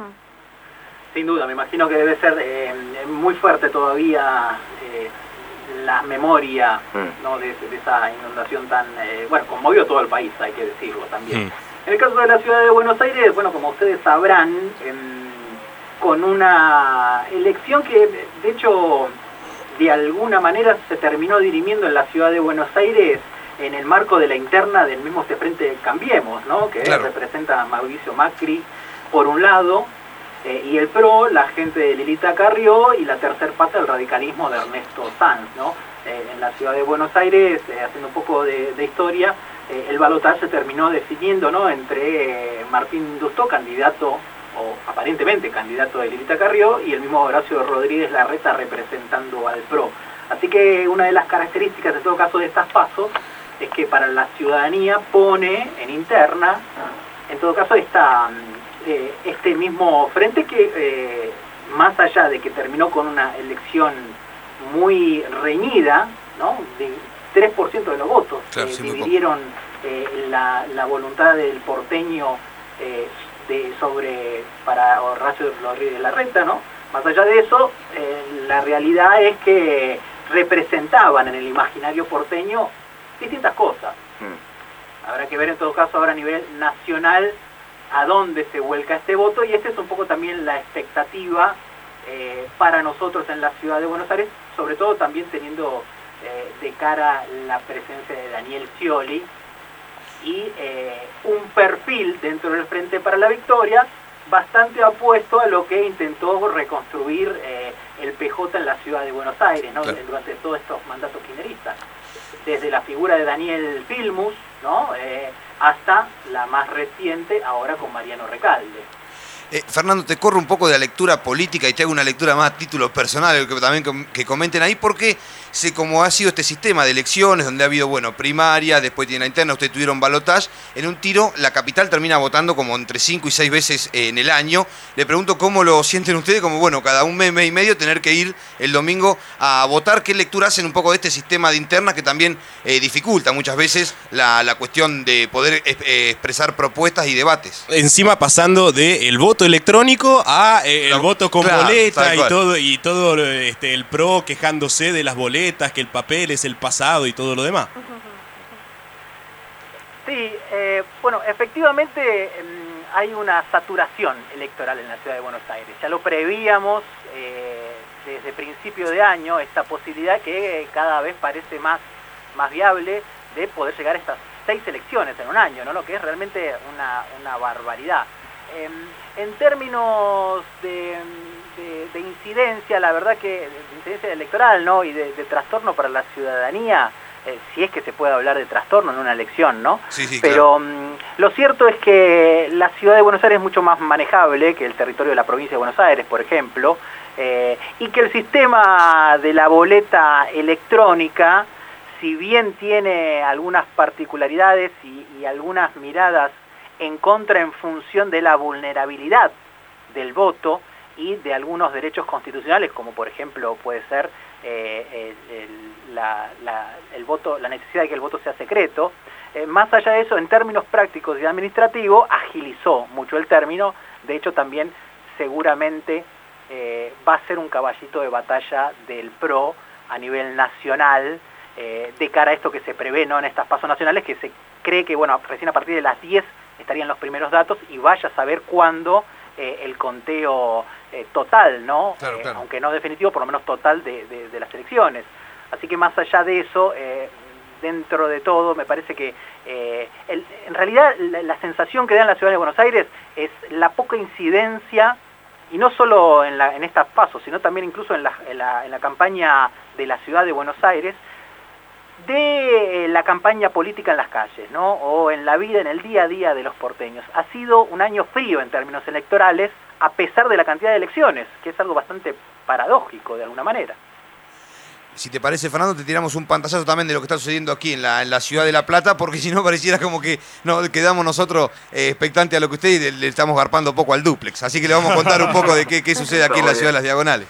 Sin duda, me imagino que debe ser eh, muy fuerte todavía eh, la memoria, ¿no? de, de esa inundación tan, eh, bueno, conmovió todo el país, hay que decirlo también. Mm. En el caso de la ciudad de Buenos Aires, bueno, como ustedes sabrán, eh, con una elección que de hecho de alguna manera se terminó dirimiendo en la ciudad de Buenos Aires en el marco de la interna del mismo este Frente Cambiemos, ¿no? Que Claro. representa a Mauricio Macri por un lado, eh, y el PRO, la gente de Lilita Carrió, y la tercer pata, el radicalismo de Ernesto Sanz, ¿no? Eh, en la ciudad de Buenos Aires, eh, haciendo un poco de, de historia, eh, el balotaje se terminó definiendo, ¿no? Entre eh, Martín Lustó, candidato, o aparentemente candidato de Lilita Carrió, y el mismo Horacio Rodríguez Larreta representando al PRO. Así que una de las características, en todo caso, de estas pasos, es que para la ciudadanía pone en interna, en todo caso, esta, eh, este mismo frente que, eh, más allá de que terminó con una elección muy reñida, ¿no? De tres por ciento de los votos, Claro, eh, sí, muy dividieron eh, la, la voluntad del porteño eh, de, sobre para Horacio Rodríguez Larreta, ¿no? Más allá de eso, eh, la realidad es que representaban en el imaginario porteño distintas cosas. Mm. Habrá que ver en todo caso ahora a nivel nacional a dónde se vuelca este voto, y esta es un poco también la expectativa eh, para nosotros en la ciudad de Buenos Aires, sobre todo también teniendo eh, de cara la presencia de Daniel Scioli y eh, un perfil dentro del Frente para la Victoria bastante apuesto a lo que intentó reconstruir eh, el P J en la ciudad de Buenos Aires, ¿no? Claro. Durante todos estos mandatos kirchneristas, desde la figura de Daniel Filmus, ¿no? Eh, hasta la más reciente ahora con Mariano Recalde. Eh, Fernando, te corro un poco de la lectura política y te hago una lectura más a título personal, que también com que comenten ahí, porque sé cómo ha sido este sistema de elecciones, donde ha habido, bueno, primaria, después tiene la interna, ustedes tuvieron balotage, en un tiro la capital termina votando como entre cinco y seis veces eh, en el año. Le pregunto cómo lo sienten ustedes, como bueno, cada un mes, mes y medio tener que ir el domingo a votar. ¿Qué lectura hacen un poco de este sistema de interna que también eh, dificulta muchas veces la, la cuestión de poder eh, expresar propuestas y debates? Encima pasando del voto electrónico a eh, el No, voto con claro, boleta tal y cual. todo y todo este, el PRO quejándose de las boletas, que el papel es el pasado y todo lo demás. Sí, eh, bueno, efectivamente hay una saturación electoral en la ciudad de Buenos Aires. Ya lo prevíamos eh, desde principio de año, esta posibilidad que cada vez parece más, más viable de poder llegar a estas seis elecciones en un año, ¿no? Lo que es realmente una, una barbaridad. Eh, en términos de, de, de incidencia, la verdad que de incidencia electoral, ¿no? Y de, de trastorno para la ciudadanía, eh, si es que se puede hablar de trastorno en una elección, ¿no? Sí, sí, Pero claro. um, lo cierto es que la ciudad de Buenos Aires es mucho más manejable que el territorio de la provincia de Buenos Aires, por ejemplo, eh, y que el sistema de la boleta electrónica, si bien tiene algunas particularidades y, y algunas miradas en contra en función de la vulnerabilidad del voto y de algunos derechos constitucionales, como por ejemplo puede ser eh, el, el, la, la, el voto, la necesidad de que el voto sea secreto, eh, más allá de eso, en términos prácticos y administrativos, agilizó mucho el término. De hecho, también seguramente eh, va a ser un caballito de batalla del P R O a nivel nacional, eh, de cara a esto que se prevé, ¿no?, en estas pasos nacionales, que se cree que, bueno, recién a partir de las diez estarían los primeros datos y vaya a saber cuándo eh, el conteo eh, total, ¿no? Claro, Eh, claro. aunque no definitivo, por lo menos total de, de, de las elecciones. Así que más allá de eso, eh, dentro de todo, me parece que eh, el, en realidad la, la sensación que da en la ciudad de Buenos Aires es la poca incidencia, y no solo en, la, en estas pasos, sino también incluso en la, en, la, en la campaña de la ciudad de Buenos Aires, de la campaña política en las calles, ¿no? O en la vida, en el día a día de los porteños. Ha sido un año frío en términos electorales, a pesar de la cantidad de elecciones, que es algo bastante paradójico de alguna manera. Si te parece, Fernando, te tiramos un pantallazo también de lo que está sucediendo aquí en la, en la ciudad de La Plata, porque si no pareciera como que no quedamos nosotros eh, expectantes a lo que usted y le, le estamos garpando poco al dúplex. Así que le vamos a contar un poco de qué, qué sucede aquí en la ciudad de Las Diagonales.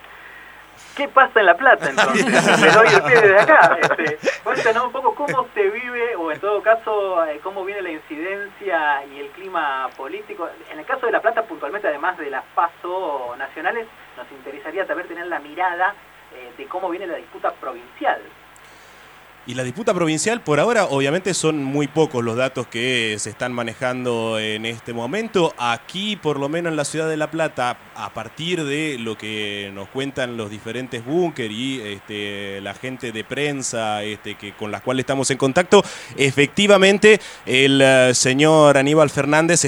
¿Qué pasa en La Plata, entonces? Me doy el pie desde acá. Este, cuéntanos un poco cómo se vive, o en todo caso, eh, cómo viene la incidencia y el clima político. En el caso de La Plata, puntualmente, además de las PASO nacionales, nos interesaría saber, tener la mirada eh, de cómo viene la disputa provincial. Y la disputa provincial, por ahora, obviamente son muy pocos los datos que se están manejando en este momento. Aquí, por lo menos en la ciudad de La Plata, a partir de lo que nos cuentan los diferentes búnker y este, la gente de prensa este, que, con las cuales estamos en contacto, efectivamente el uh, señor Aníbal Fernández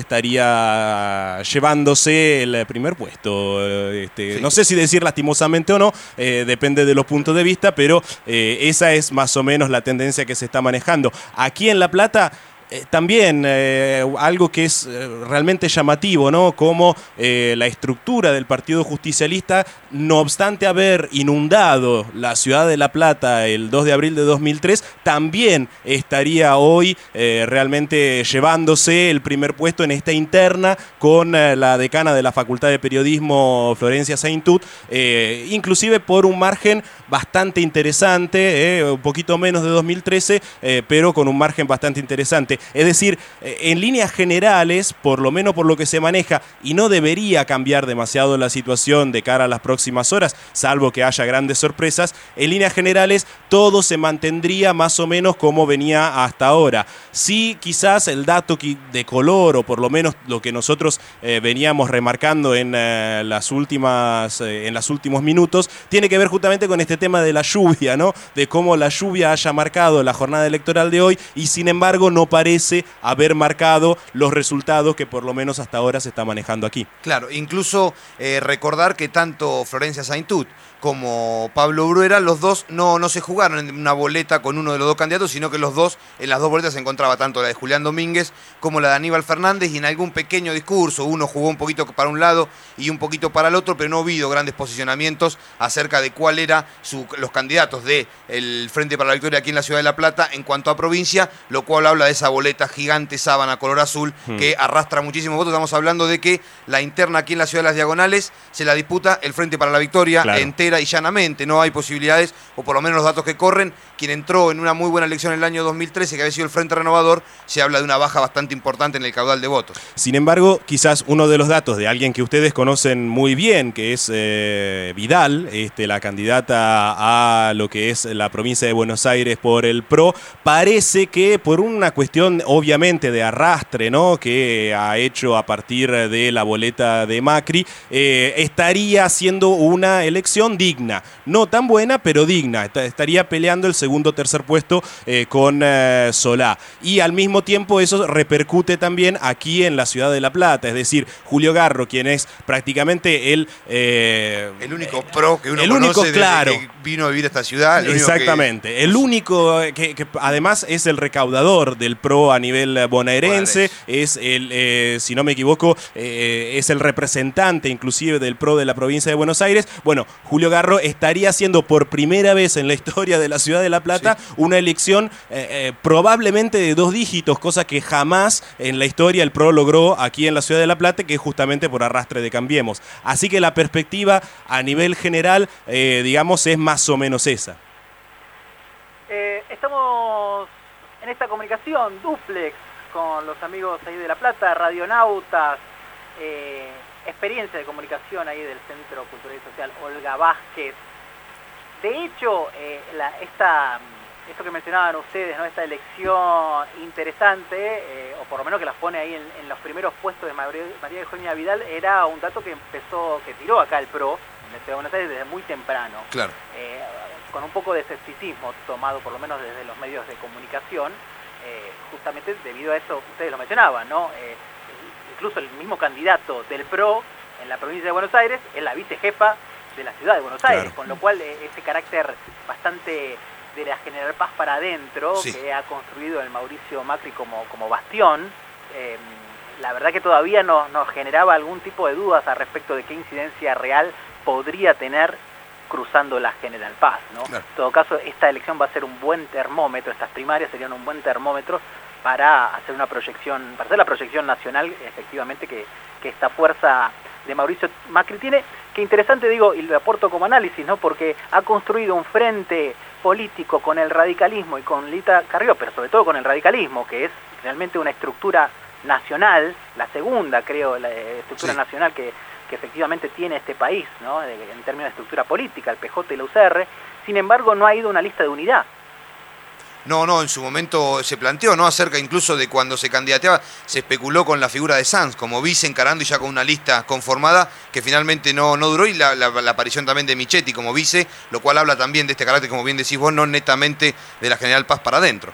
estaría llevándose el primer puesto. Este, sí. No sé si decir lastimosamente o no, eh, depende de los puntos de vista, pero eh, esa es más o menos la tendencia que se está manejando. Aquí en La Plata eh, también eh, algo que es eh, realmente llamativo, ¿no? Como eh, la estructura del Partido Justicialista, no obstante haber inundado la ciudad de La Plata el dos de abril de dos mil tres, también estaría hoy eh, realmente llevándose el primer puesto en esta interna con eh, la decana de la Facultad de Periodismo, Florencia Saintut, eh, inclusive por un margen bastante interesante, eh, un poquito menos de dos mil trece, eh, pero con un margen bastante interesante. Es decir, eh, en líneas generales, por lo menos por lo que se maneja, y no debería cambiar demasiado la situación de cara a las próximas horas, salvo que haya grandes sorpresas, en líneas generales todo se mantendría más o menos como venía hasta ahora. Sí, quizás el dato de color, o por lo menos lo que nosotros eh, veníamos remarcando en, eh, las últimas, eh, en los últimos minutos, tiene que ver justamente con este tema de la lluvia, ¿no? De cómo la lluvia haya marcado la jornada electoral de hoy y sin embargo no parece haber marcado los resultados que por lo menos hasta ahora se está manejando aquí. Claro, incluso eh, recordar que tanto Florencia Saintut como Pablo Bruera, los dos no, no se jugaron en una boleta con uno de los dos candidatos, sino que los dos, en las dos boletas se encontraba tanto la de Julián Domínguez como la de Aníbal Fernández, y en algún pequeño discurso uno jugó un poquito para un lado y un poquito para el otro, pero no ha habido grandes posicionamientos acerca de cuál era su, los candidatos del Frente para la Victoria aquí en la ciudad de La Plata en cuanto a provincia, lo cual habla de esa boleta gigante sábana color azul hmm. que arrastra muchísimos votos. Estamos hablando de que la interna aquí en la ciudad de Las Diagonales se la disputa el Frente para la Victoria, claro. Entero casera y llanamente no hay posibilidades, o por lo menos los datos que corren, quien entró en una muy buena elección en el año dos mil trece, que había sido el Frente Renovador, se habla de una baja bastante importante en el caudal de votos. Sin embargo, quizás uno de los datos de alguien que ustedes conocen muy bien, que es eh, Vidal, este, la candidata a lo que es la provincia de Buenos Aires por el P R O, parece que por una cuestión obviamente de arrastre, ¿no?, que ha hecho a partir de la boleta de Macri, eh, estaría haciendo una elección digna. No tan buena, pero digna. Est- estaría peleando el segundo o tercer puesto eh, con eh, Solá. Y al mismo tiempo eso repercute también aquí en la ciudad de La Plata. Es decir, Julio Garro, quien es prácticamente el... Eh, el único pro que uno el conoce único, desde claro. que vino a vivir a esta ciudad. El Exactamente. único que... El único que, que además es el recaudador del P R O a nivel eh, bonaerense, es el, eh, si no me equivoco, eh, es el representante inclusive del P R O de la provincia de Buenos Aires. Bueno, Julio Garro estaría haciendo por primera vez en la historia de la ciudad de La Plata sí. una elección eh, eh, probablemente de dos dígitos, cosa que jamás en la historia el P R O logró aquí en la ciudad de La Plata, que es justamente por arrastre de Cambiemos. Así que la perspectiva a nivel general, eh, digamos, es más o menos esa. Eh, estamos en esta comunicación duplex con los amigos ahí de La Plata, radionautas, eh, experiencia de comunicación ahí del Centro Cultural y Social Olga Vázquez. De hecho, eh, la, esta, esto que mencionaban ustedes, ¿no?, esta elección interesante, eh, o por lo menos que las pone ahí en, en los primeros puestos de María, María Eugenia Vidal, era un dato que empezó, que tiró acá el P R O en la ciudad de Buenos Aires desde muy temprano. Claro. Eh, con un poco de escepticismo tomado por lo menos desde los medios de comunicación, eh, justamente debido a eso, ustedes lo mencionaban, ¿no? Eh, incluso el mismo candidato del P R O en la provincia de Buenos Aires es la vicejefa de la ciudad de Buenos Aires, claro. Con lo cual eh, ese carácter bastante de la General Paz para adentro, sí. que ha construido el Mauricio Macri como, como bastión, eh, la verdad que todavía nos, nos generaba algún tipo de dudas al respecto de qué incidencia real podría tener cruzando la General Paz, ¿no? Claro. En todo caso, esta elección va a ser un buen termómetro, estas primarias serían un buen termómetro para hacer una proyección, para hacer la proyección nacional, efectivamente, que, que esta fuerza de Mauricio Macri tiene, que interesante, digo, y lo aporto como análisis, ¿no?, porque ha construido un frente político con el radicalismo y con Lita Carrió, pero sobre todo con el radicalismo, que es realmente una estructura nacional, la segunda, creo, la estructura sí. nacional que que efectivamente tiene este país, ¿no?, en términos de estructura política, el P J y la U C R. Sin embargo, no ha ido una lista de unidad. No, no, en su momento se planteó, ¿no?, acerca incluso de cuando se candidateaba, se especuló con la figura de Sanz como vice encarando y ya con una lista conformada que finalmente no, no duró, y la, la, la aparición también de Michetti como vice, lo cual habla también de este carácter, como bien decís vos, no netamente de la General Paz para adentro.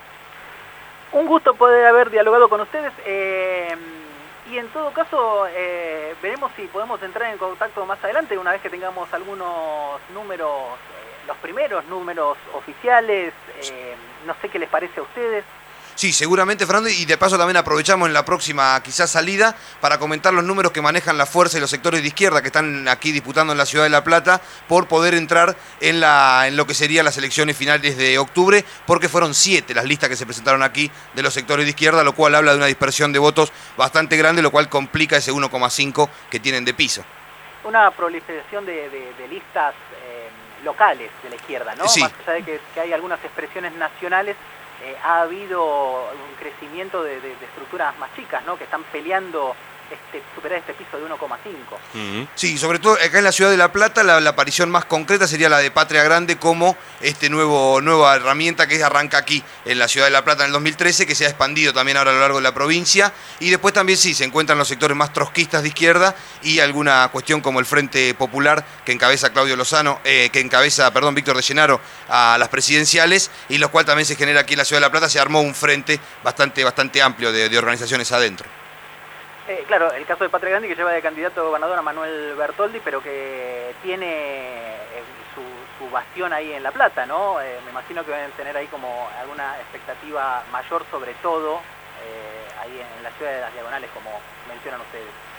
Un gusto poder haber dialogado con ustedes. Eh... Y en todo caso, eh, veremos si podemos entrar en contacto más adelante, una vez que tengamos algunos números, eh, los primeros números oficiales. Eh, no sé qué les parece a ustedes. Sí, seguramente, Fernando, y de paso también aprovechamos en la próxima quizás salida para comentar los números que manejan la fuerza y los sectores de izquierda que están aquí disputando en la ciudad de La Plata por poder entrar en, la, en lo que serían las elecciones finales de octubre, porque fueron siete las listas que se presentaron aquí de los sectores de izquierda, lo cual habla de una dispersión de votos bastante grande, lo cual complica ese uno coma cinco que tienen de piso. Una proliferación de, de, de listas eh, locales de la izquierda, ¿no? Sí. Más allá de que, que hay algunas expresiones nacionales, Eh, ha habido un crecimiento de, de, de estructuras más chicas, ¿no?, que están peleando este, superar este piso de uno coma cinco. Uh-huh. Sí, sobre todo acá en la ciudad de La Plata la, la aparición más concreta sería la de Patria Grande como este nuevo nueva herramienta que arranca aquí en la ciudad de La Plata en el dos mil trece, que se ha expandido también ahora a lo largo de la provincia, y después también sí, se encuentran los sectores más trotskistas de izquierda y alguna cuestión como el Frente Popular que encabeza Claudio Lozano, eh, que encabeza, perdón, Víctor de Llenaro a las presidenciales, y los cual también se genera aquí en la ciudad de La Plata, se armó un frente bastante, bastante amplio de, de organizaciones adentro. Eh, claro, el caso de Patria Grande, que lleva de candidato gobernador a Manuel Bertoldi, pero que tiene eh, su, su bastión ahí en La Plata, ¿no? Eh, me imagino que van a tener ahí como alguna expectativa mayor, sobre todo eh, ahí en la ciudad de las Diagonales, como mencionan ustedes.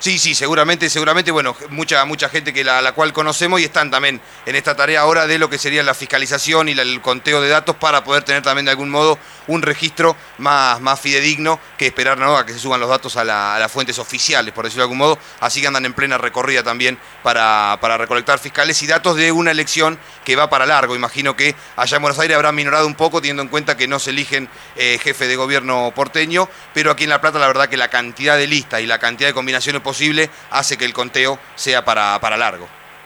Sí, sí, seguramente, seguramente, bueno, mucha mucha gente que la, la cual conocemos y están también en esta tarea ahora de lo que sería la fiscalización y la, el conteo de datos para poder tener también de algún modo un registro más, más fidedigno que esperar, ¿no?, a que se suban los datos a, la, a las fuentes oficiales, por decirlo de algún modo. Así que andan en plena recorrida también para, para recolectar fiscales y datos de una elección que va para largo. Imagino que allá en Buenos Aires habrá minorado un poco, teniendo en cuenta que no se eligen eh, jefe de gobierno porteño, pero aquí en La Plata la verdad que la cantidad de listas y la cantidad de combinaciones posible hace que el conteo sea para, para largo.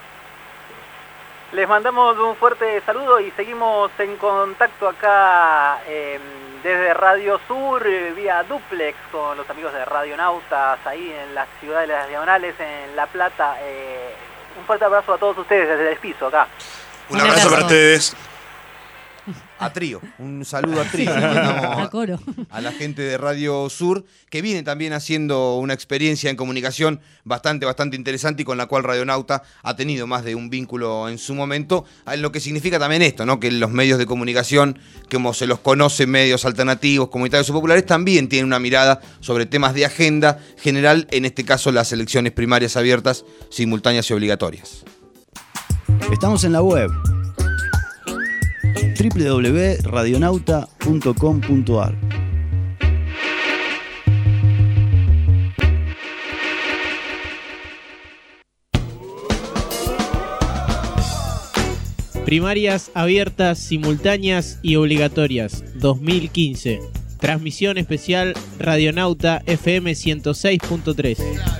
Les mandamos un fuerte saludo y seguimos en contacto acá eh, desde Radio Sur, eh, vía Duplex, con los amigos de Radionautas, ahí en la ciudad de las Diagonales, en La Plata. Eh, un fuerte abrazo a todos ustedes desde el piso acá. Un abrazo para ustedes. A Trío, un saludo a Trío. A coro. A la gente de Radio Sur, que viene también haciendo una experiencia en comunicación bastante, bastante interesante y con la cual Radionauta ha tenido más de un vínculo en su momento, en lo que significa también esto, ¿no?, que los medios de comunicación, como se los conoce, medios alternativos, comunitarios o populares, también tienen una mirada sobre temas de agenda general, en este caso las elecciones primarias abiertas, simultáneas y obligatorias. Estamos en la web doble u doble u doble u punto radionauta punto com punto a r. Primarias abiertas, simultáneas y obligatorias dos mil quince. Transmisión especial Radionauta F M ciento seis punto tres.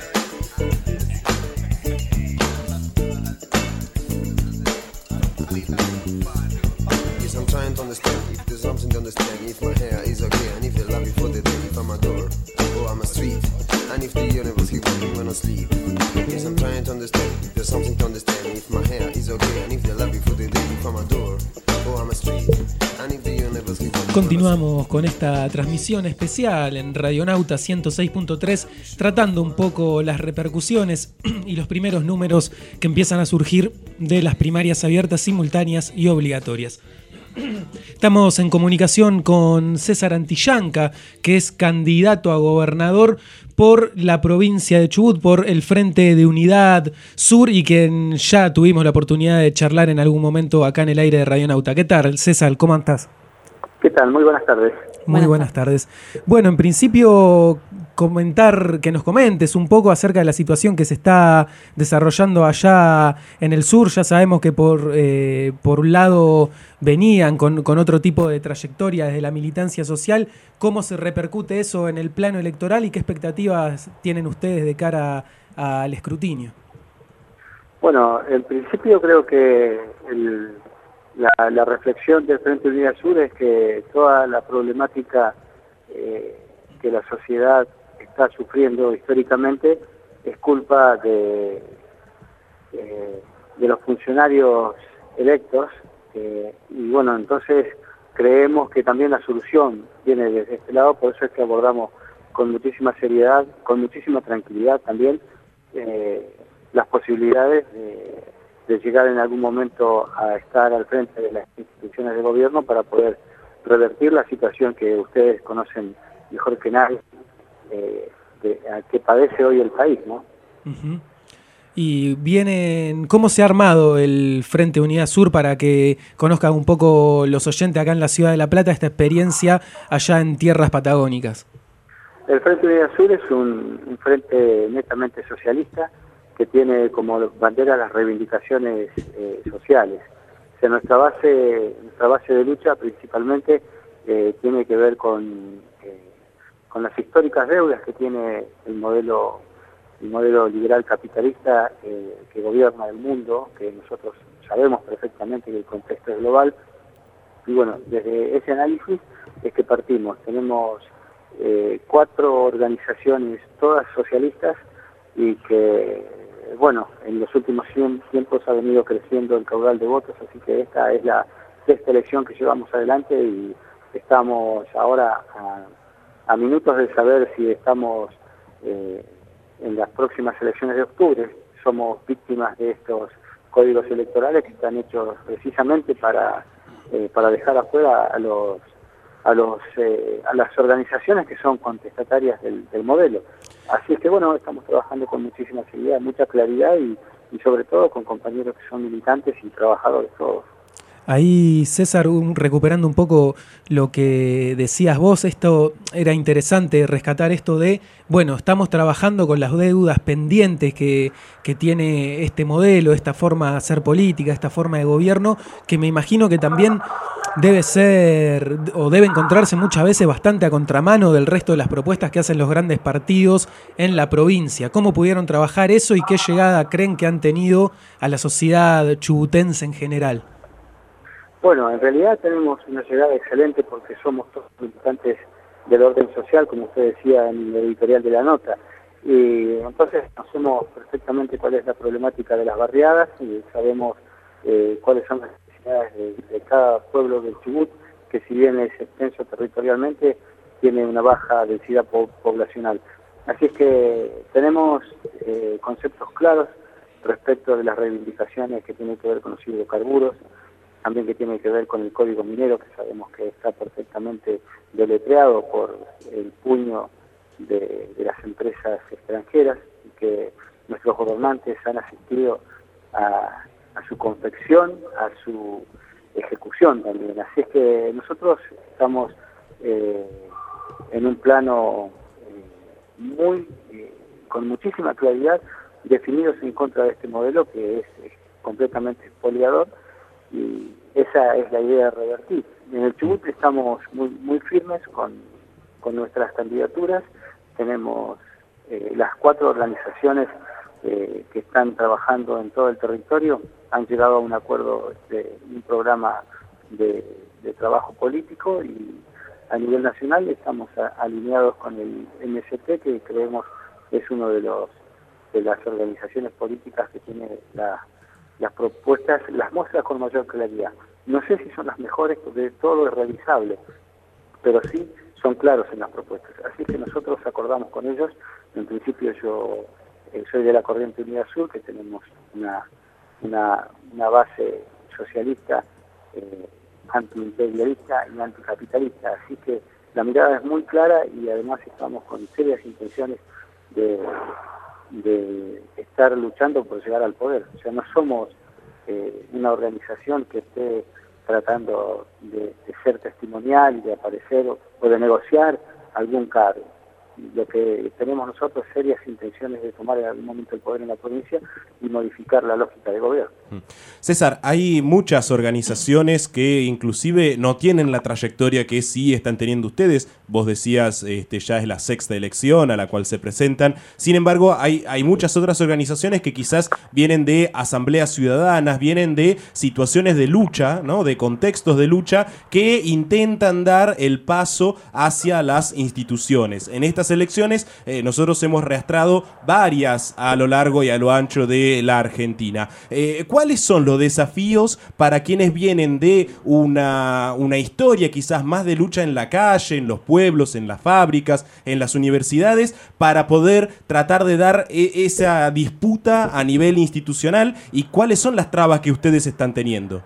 I'm trying to understand if there's something to understand, if my hair is okay, and if the love before the day, if I'm a door, or I'm a street, and if the universe keeps working when I sleep. Yes, I'm trying to understand if there's something to understand, if my hair is okay, and if the love before the day, if I'm a door, or I'm a street, and if the universe keeps working. Continuamos con esta transmisión especial en Radionauta ciento seis punto tres, tratando un poco las repercusiones y los primeros números que empiezan a surgir de las primarias abiertas, simultáneas y obligatorias. Estamos en comunicación con César Antillanca, que es candidato a gobernador por la provincia de Chubut, por el Frente de Unidad Sur, y que ya tuvimos la oportunidad de charlar en algún momento acá en el aire de Radionauta. ¿Qué tal, César? ¿Cómo estás? ¿Qué tal? Muy buenas tardes. Muy buenas, buenas tardes. Bueno, en principio, comentar, que nos comentes un poco acerca de la situación que se está desarrollando allá en el sur. Ya sabemos que por, eh, por un lado venían con, con otro tipo de trayectoria desde la militancia social. ¿Cómo se repercute eso en el plano electoral y qué expectativas tienen ustedes de cara al escrutinio? Bueno, en principio creo que el... La, la reflexión del Frente Unidad Sur es que toda la problemática eh, que la sociedad está sufriendo históricamente es culpa de, eh, de los funcionarios electos eh, y bueno, entonces creemos que también la solución viene desde este lado, por eso es que abordamos con muchísima seriedad, con muchísima tranquilidad también eh, las posibilidades de de llegar en algún momento a estar al frente de las instituciones de gobierno para poder revertir la situación que ustedes conocen mejor que nadie, eh, de, a que padece hoy el país, ¿no? Uh-huh. Y vienen, ¿cómo se ha armado el Frente Unidad Sur para que conozcan un poco los oyentes acá en la ciudad de La Plata esta experiencia allá en tierras patagónicas? El Frente Unidad Sur es un, un frente netamente socialista, que tiene como bandera las reivindicaciones eh, sociales. O sea, nuestra base, nuestra base de lucha principalmente eh, tiene que ver con, eh, con las históricas deudas que tiene el modelo, el modelo liberal capitalista eh, que gobierna el mundo, que nosotros sabemos perfectamente que el contexto es global. Y bueno, desde ese análisis es que partimos. Tenemos eh, cuatro organizaciones, todas socialistas, y que bueno, en los últimos tiempos ha venido creciendo el caudal de votos, así que esta es la sexta elección que llevamos adelante y estamos ahora a, a minutos de saber si estamos eh, en las próximas elecciones de octubre. Somos víctimas de estos códigos electorales que están hechos precisamente para, eh, para dejar afuera a los a los eh, a las organizaciones que son contestatarias del, del modelo. Así es que bueno, estamos trabajando con muchísima seriedad, mucha claridad y, y sobre todo con compañeros que son militantes y trabajadores todos. Ahí, César, un- recuperando un poco lo que decías vos, esto era interesante rescatar esto de, bueno, estamos trabajando con las deudas pendientes que, que tiene este modelo, esta forma de hacer política, esta forma de gobierno, que me imagino que también debe ser o debe encontrarse muchas veces bastante a contramano del resto de las propuestas que hacen los grandes partidos en la provincia. ¿Cómo pudieron trabajar eso y qué llegada creen que han tenido a la sociedad chubutense en general? Bueno, en realidad tenemos una llegada excelente porque somos todos militantes del orden social, como usted decía en el editorial de la nota. Y entonces conocemos perfectamente cuál es la problemática de las barriadas y sabemos eh, cuáles son las necesidades de, de cada pueblo del Chubut, que si bien es extenso territorialmente, tiene una baja densidad po- poblacional. Así es que tenemos eh, conceptos claros respecto de las reivindicaciones que tienen que ver con los hidrocarburos, también que tiene que ver con el código minero, que sabemos que está perfectamente deletreado por el puño de, de las empresas extranjeras y que nuestros gobernantes han asistido a, a su confección, a su ejecución también. Así es que nosotros estamos eh, en un plano eh, muy, eh, con muchísima claridad, definidos en contra de este modelo que es, es completamente expoliador, y esa es la idea de revertir. En el Chubut estamos muy muy firmes con, con nuestras candidaturas. Tenemos eh, las cuatro organizaciones eh, que están trabajando en todo el territorio, han llegado a un acuerdo de un programa de, de trabajo político y a nivel nacional estamos a, alineados con el M S T, que creemos es uno de los de las organizaciones políticas que tiene la las propuestas, las muestras con mayor claridad. No sé si son las mejores, porque todo es realizable, pero sí son claros en las propuestas. Así que nosotros acordamos con ellos. En principio yo eh, soy de la Corriente Unida Sur, que tenemos una, una, una base socialista, eh, antiimperialista y anticapitalista. Así que la mirada es muy clara y además estamos con serias intenciones de... de estar luchando por llegar al poder. O sea, no somos eh, una organización que esté tratando de, de ser testimonial, de aparecer o, o de negociar algún cargo. Lo que tenemos nosotros serias intenciones de tomar en algún momento el poder en la provincia y modificar la lógica de gobierno. César, hay muchas organizaciones que inclusive no tienen la trayectoria que sí están teniendo ustedes. Vos decías, este, ya es la sexta elección a la cual se presentan. Sin embargo, hay, hay muchas otras organizaciones que quizás vienen de asambleas ciudadanas, vienen de situaciones de lucha, ¿no? De contextos de lucha que intentan dar el paso hacia las instituciones. En estas elecciones eh, nosotros hemos rastreado varias a lo largo y a lo ancho de la Argentina. Eh, ¿Cuáles son los desafíos para quienes vienen de una, una historia quizás más de lucha en la calle, en los pueblos, en las fábricas, en las universidades, para poder tratar de dar eh, esa disputa a nivel institucional, y cuáles son las trabas que ustedes están teniendo?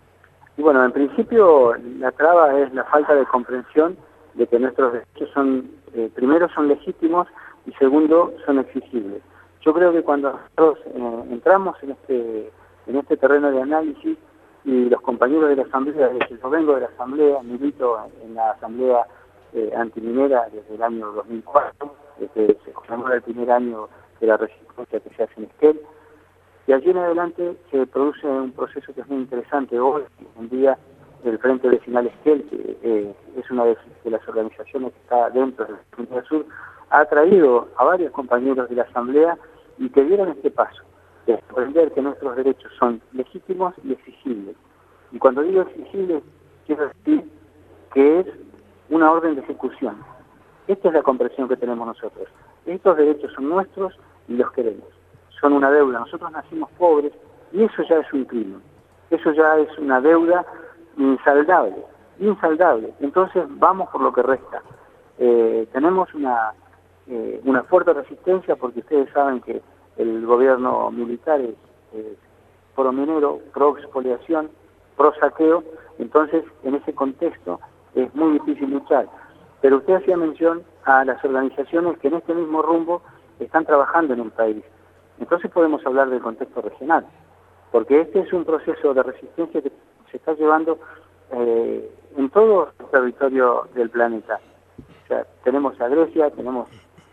Y bueno, en principio la traba es la falta de comprensión de que nuestros derechos son, eh, primero son legítimos y segundo son exigibles. Yo creo que cuando nosotros eh, entramos en este en este terreno de análisis y los compañeros de la Asamblea, desde que yo vengo de la Asamblea, milito en la Asamblea eh, antiminera desde el año dos mil cuatro, desde se conmemora el primer año de la resistencia que se hace en Esquel, y allí en adelante se produce un proceso que es muy interesante. Hoy en día el Frente Vecinal Esquel, que eh, es una de, de las organizaciones que está dentro del Frente del Sur, ha traído a varios compañeros de la Asamblea y que dieron este paso de aprender que nuestros derechos son legítimos y exigibles. Y cuando digo exigibles, quiero decir que es una orden de ejecución. Esta es la comprensión que tenemos nosotros. Estos derechos son nuestros y los queremos. Son una deuda. Nosotros nacimos pobres y eso ya es un crimen. Eso ya es una deuda insaldable, insaldable. Entonces vamos por lo que resta. Eh, tenemos una, eh, una fuerte resistencia porque ustedes saben que el gobierno militar es eh, pro minero, pro expoliación, pro saqueo. Entonces en ese contexto es muy difícil luchar. Pero usted hacía mención a las organizaciones que en este mismo rumbo están trabajando en el país. Entonces podemos hablar del contexto regional, porque este es un proceso de resistencia que se está llevando eh, en todo el territorio del planeta. O sea, tenemos a Grecia, tenemos,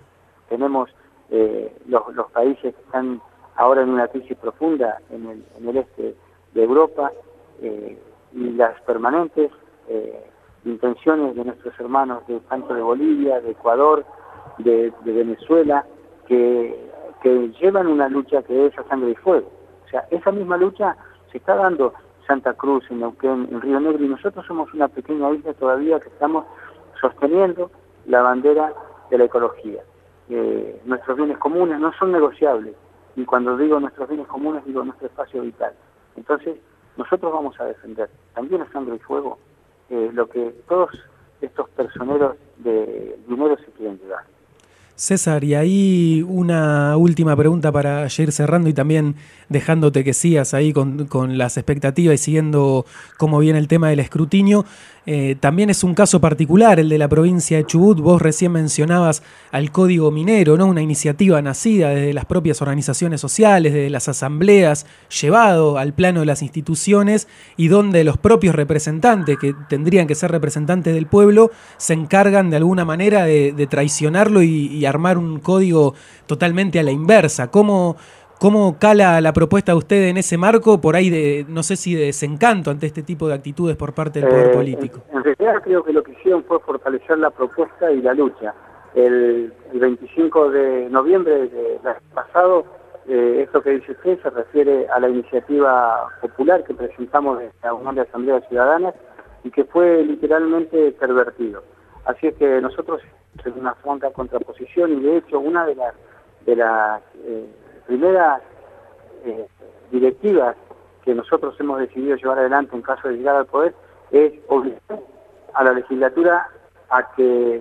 tenemos eh, los, los países que están ahora en una crisis profunda en el, en el este de Europa, eh, y las permanentes eh, intenciones de nuestros hermanos de tanto de Bolivia, de Ecuador, de, de Venezuela, que, que llevan una lucha que es a sangre y fuego. O sea, esa misma lucha se está dando en Santa Cruz, en Neuquén, en Río Negro, y nosotros somos una pequeña isla todavía que estamos sosteniendo la bandera de la ecología. Eh, nuestros bienes comunes no son negociables, y cuando digo nuestros bienes comunes digo nuestro espacio vital. Entonces, nosotros vamos a defender también a sangre y fuego eh, lo que todos estos personeros de dinero se quieren llevar. César, y ahí una última pregunta para ir cerrando y también dejándote que sigas ahí con, con las expectativas y siguiendo cómo viene el tema del escrutinio. Eh, también es un caso particular el de la provincia de Chubut. Vos recién mencionabas al Código Minero, ¿no? Una iniciativa nacida desde las propias organizaciones sociales, desde las asambleas, llevado al plano de las instituciones y donde los propios representantes, que tendrían que ser representantes del pueblo, se encargan de alguna manera de, de traicionarlo y, y armar un código totalmente a la inversa. ¿Cómo, cómo cala la propuesta de usted en ese marco, por ahí de, no sé si de desencanto ante este tipo de actitudes por parte del poder Eh, político? En, en realidad creo que lo que hicieron fue fortalecer la propuesta y la lucha. El, el veinticinco de noviembre del año pasado, eh, esto que dice usted se refiere a la iniciativa popular que presentamos de la Unión de Asambleas Ciudadanas y que fue literalmente pervertido. Así es que nosotros en una franca contraposición, y de hecho una de las de las eh, primeras eh, directivas que nosotros hemos decidido llevar adelante en caso de llegar al poder es obligar a la legislatura a que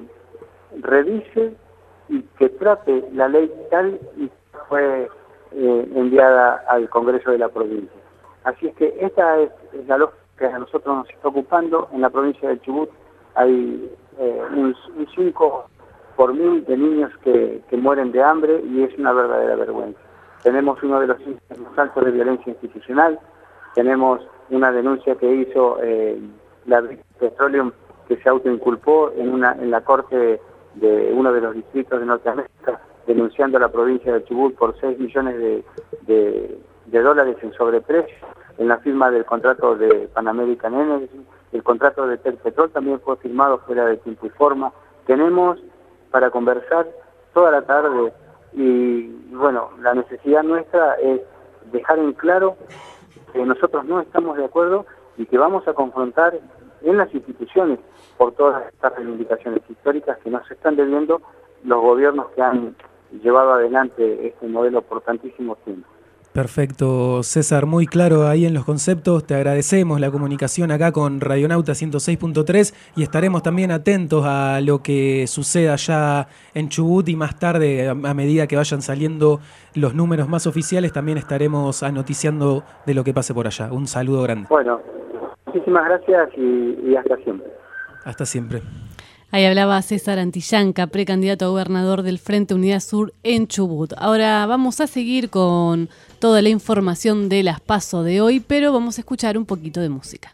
revise y que trate la ley tal y fue eh, enviada al Congreso de la provincia. Así es que esta es, es la lógica que a nosotros nos está ocupando. En la provincia de Chubut hay eh, un, un cinco por mil de niños que, que mueren de hambre y es una verdadera vergüenza. Tenemos uno de los índices más altos de violencia institucional, tenemos una denuncia que hizo eh, la British Petroleum, que se autoinculpó en, una, en la corte de, de uno de los distritos de Norteamérica, denunciando a la provincia de Chubut por seis millones de, de, de dólares en sobreprecio, en la firma del contrato de Pan American Energy. El contrato de Terpetrol también fue firmado fuera de tiempo y forma. Tenemos para conversar toda la tarde y, bueno, la necesidad nuestra es dejar en claro que nosotros no estamos de acuerdo y que vamos a confrontar en las instituciones por todas estas reivindicaciones históricas que nos están debiendo los gobiernos que han llevado adelante este modelo por tantísimo tiempo. Perfecto, César, muy claro ahí en los conceptos. Te agradecemos la comunicación acá con Radionauta ciento seis punto tres y estaremos también atentos a lo que suceda allá en Chubut y más tarde, a medida que vayan saliendo los números más oficiales, también estaremos anoticiando de lo que pase por allá. Un saludo grande. Bueno, muchísimas gracias y, y hasta siempre. Hasta siempre. Ahí hablaba César Antillanca, precandidato a gobernador del Frente Unidad Sur en Chubut. Ahora vamos a seguir con toda la información de las PASO de hoy, pero vamos a escuchar un poquito de música.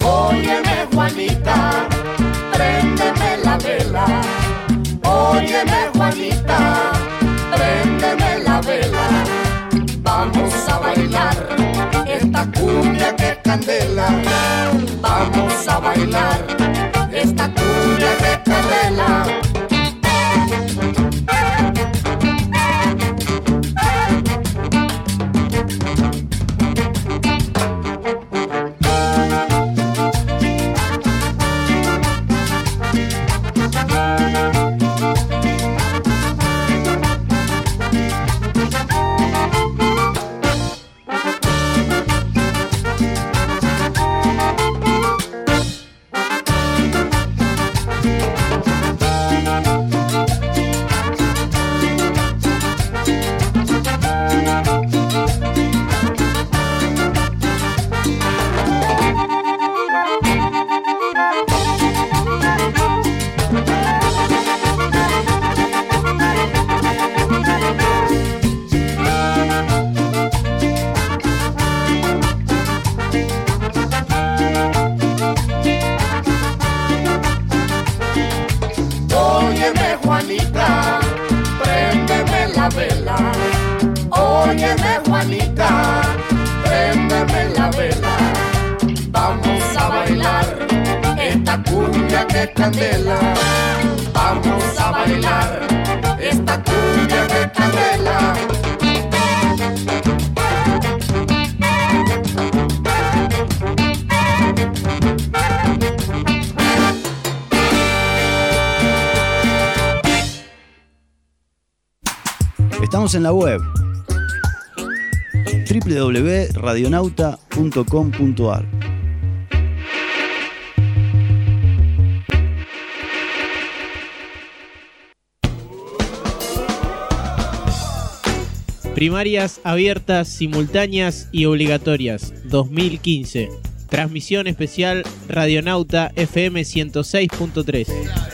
Óyeme, Juanita, préndeme la vela. Óyeme, cumbia que es candela, vamos a bailar esta cumbia que es candela. Candela, vamos a bailar esta cumbia que candela. Estamos en la web doble u doble u doble u punto radionauta punto com punto a r. Primarias abiertas, simultáneas y obligatorias dos mil quince. Transmisión especial Radionauta F M ciento seis punto tres.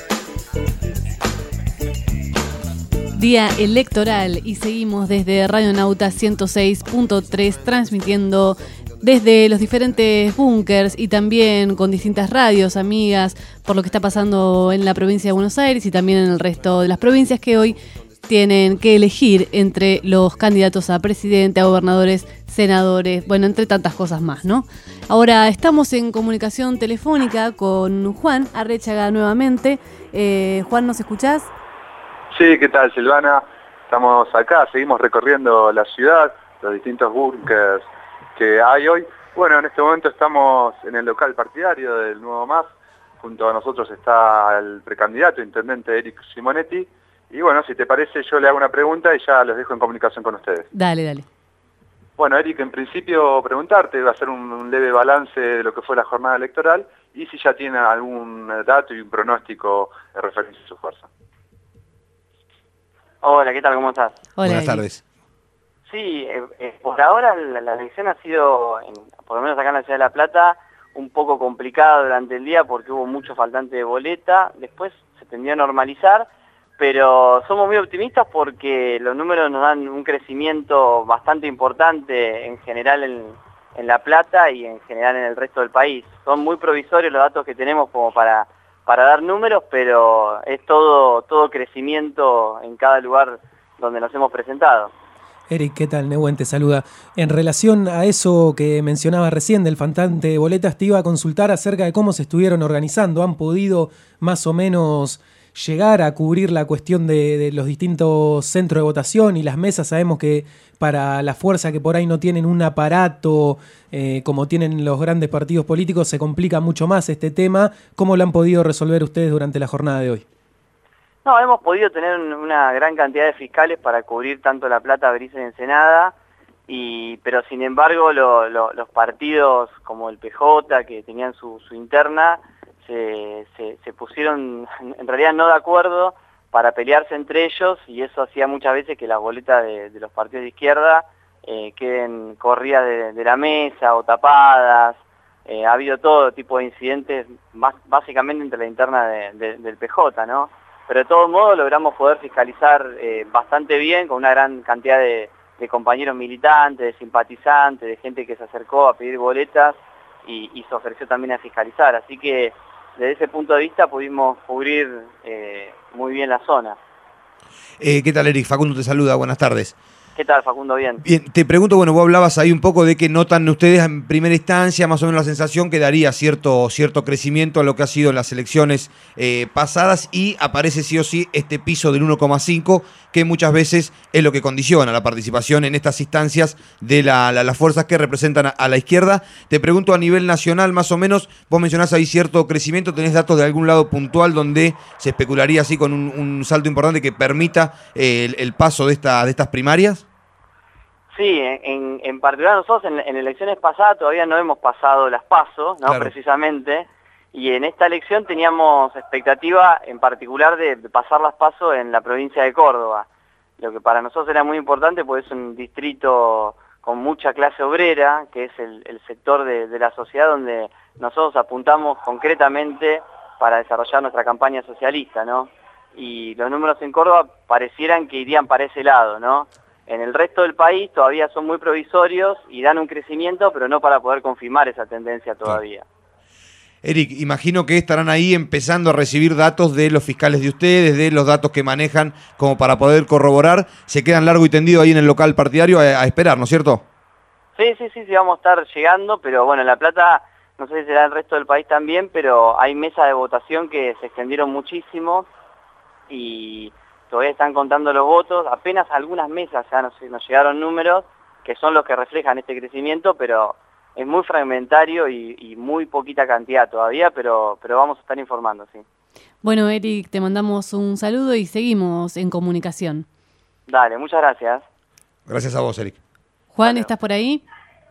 Día electoral y seguimos desde Radionauta ciento seis punto tres transmitiendo desde los diferentes búnkers y también con distintas radios amigas por lo que está pasando en la provincia de Buenos Aires y también en el resto de las provincias que hoy tienen que elegir entre los candidatos a presidente, a gobernadores, senadores, bueno, entre tantas cosas más, ¿no? Ahora estamos en comunicación telefónica con Juan Arrechaga nuevamente. Eh, Juan, ¿nos escuchás? Sí, ¿qué tal, Silvana? Estamos acá, seguimos recorriendo la ciudad, los distintos búnkers que hay hoy. Bueno, en este momento estamos en el local partidario del Nuevo M A S. Junto a nosotros está el precandidato intendente Eric Simonetti. Y bueno, si te parece, yo le hago una pregunta y ya los dejo en comunicación con ustedes. Dale, dale. Bueno, Eric, en principio preguntarte, va a ser un, un leve balance de lo que fue la jornada electoral y si ya tiene algún dato y un pronóstico en referencia a su fuerza. Hola, ¿qué tal? ¿Cómo estás? Hola, Buenas Eric. tardes. Sí, eh, eh, por ahora la, la elección ha sido, en, por lo menos acá en la Ciudad de La Plata, un poco complicada durante el día porque hubo mucho faltante de boleta. Después se tendió a normalizar, pero somos muy optimistas porque los números nos dan un crecimiento bastante importante en general en, en La Plata y en general en el resto del país. Son muy provisorios los datos que tenemos como para, para dar números, pero es todo, todo crecimiento en cada lugar donde nos hemos presentado. Eric, ¿qué tal? Nehuen te saluda. En relación a eso que mencionaba recién del faltante de boletas, te iba a consultar acerca de cómo se estuvieron organizando. ¿Han podido más o menos llegar a cubrir la cuestión de, de los distintos centros de votación y las mesas? Sabemos que para la fuerza que por ahí no tienen un aparato eh, como tienen los grandes partidos políticos, se complica mucho más este tema. ¿Cómo lo han podido resolver ustedes durante la jornada de hoy? No, hemos podido tener una gran cantidad de fiscales para cubrir tanto La Plata, Berizo y Ensenada, y, pero sin embargo lo, lo, los partidos como el P J, que tenían su, su interna, se, se, se pusieron en realidad no de acuerdo para pelearse entre ellos, y eso hacía muchas veces que las boletas de, de los partidos de izquierda eh, queden corridas de, de la mesa o tapadas. Eh, ha habido todo tipo de incidentes, más, básicamente entre la interna de, de, del P J, ¿no? Pero de todos modos logramos poder fiscalizar eh, bastante bien, con una gran cantidad de, de compañeros militantes, de simpatizantes, de gente que se acercó a pedir boletas y, y se ofreció también a fiscalizar. Así que desde ese punto de vista pudimos cubrir eh, muy bien la zona. Eh, ¿Qué tal, Eric? Facundo te saluda, buenas tardes. ¿Qué tal, Facundo? Bien. Bien, te pregunto, bueno, vos hablabas ahí un poco de que notan ustedes en primera instancia más o menos la sensación que daría cierto, cierto crecimiento a lo que ha sido en las elecciones eh, pasadas y aparece sí o sí este piso del uno coma cinco que muchas veces es lo que condiciona la participación en estas instancias de la, la, las fuerzas que representan a, a la izquierda. Te pregunto a nivel nacional más o menos, vos mencionás ahí cierto crecimiento, ¿tenés datos de algún lado puntual donde se especularía así con un, un salto importante que permita eh, el, el paso de, esta, de estas primarias? Sí, en, en particular nosotros en, en elecciones pasadas todavía no hemos pasado las PASO, ¿no? Claro. Precisamente, y en esta elección teníamos expectativa en particular de, de pasar las PASO en la provincia de Córdoba, lo que para nosotros era muy importante porque es un distrito con mucha clase obrera, que es el, el sector de, de la sociedad donde nosotros apuntamos concretamente para desarrollar nuestra campaña socialista, ¿no? Y los números en Córdoba parecieran que irían para ese lado, ¿no? En el resto del país todavía son muy provisorios y dan un crecimiento, pero no para poder confirmar esa tendencia todavía. Eric, imagino que estarán ahí empezando a recibir datos de los fiscales de ustedes, de los datos que manejan como para poder corroborar. Se quedan largo y tendido ahí en el local partidario a, a esperar, ¿no es cierto? Sí, sí, sí, sí, vamos a estar llegando, pero bueno, en La Plata, no sé si será en el resto del país también, pero hay mesas de votación que se extendieron muchísimo y todavía están contando los votos, apenas algunas mesas ya nos, nos llegaron números que son los que reflejan este crecimiento, pero es muy fragmentario y, y muy poquita cantidad todavía, pero, pero vamos a estar informando, sí. Bueno, Eric, te mandamos un saludo y seguimos en comunicación. Dale, muchas gracias. Gracias a vos, Eric. Juan, ¿estás por ahí?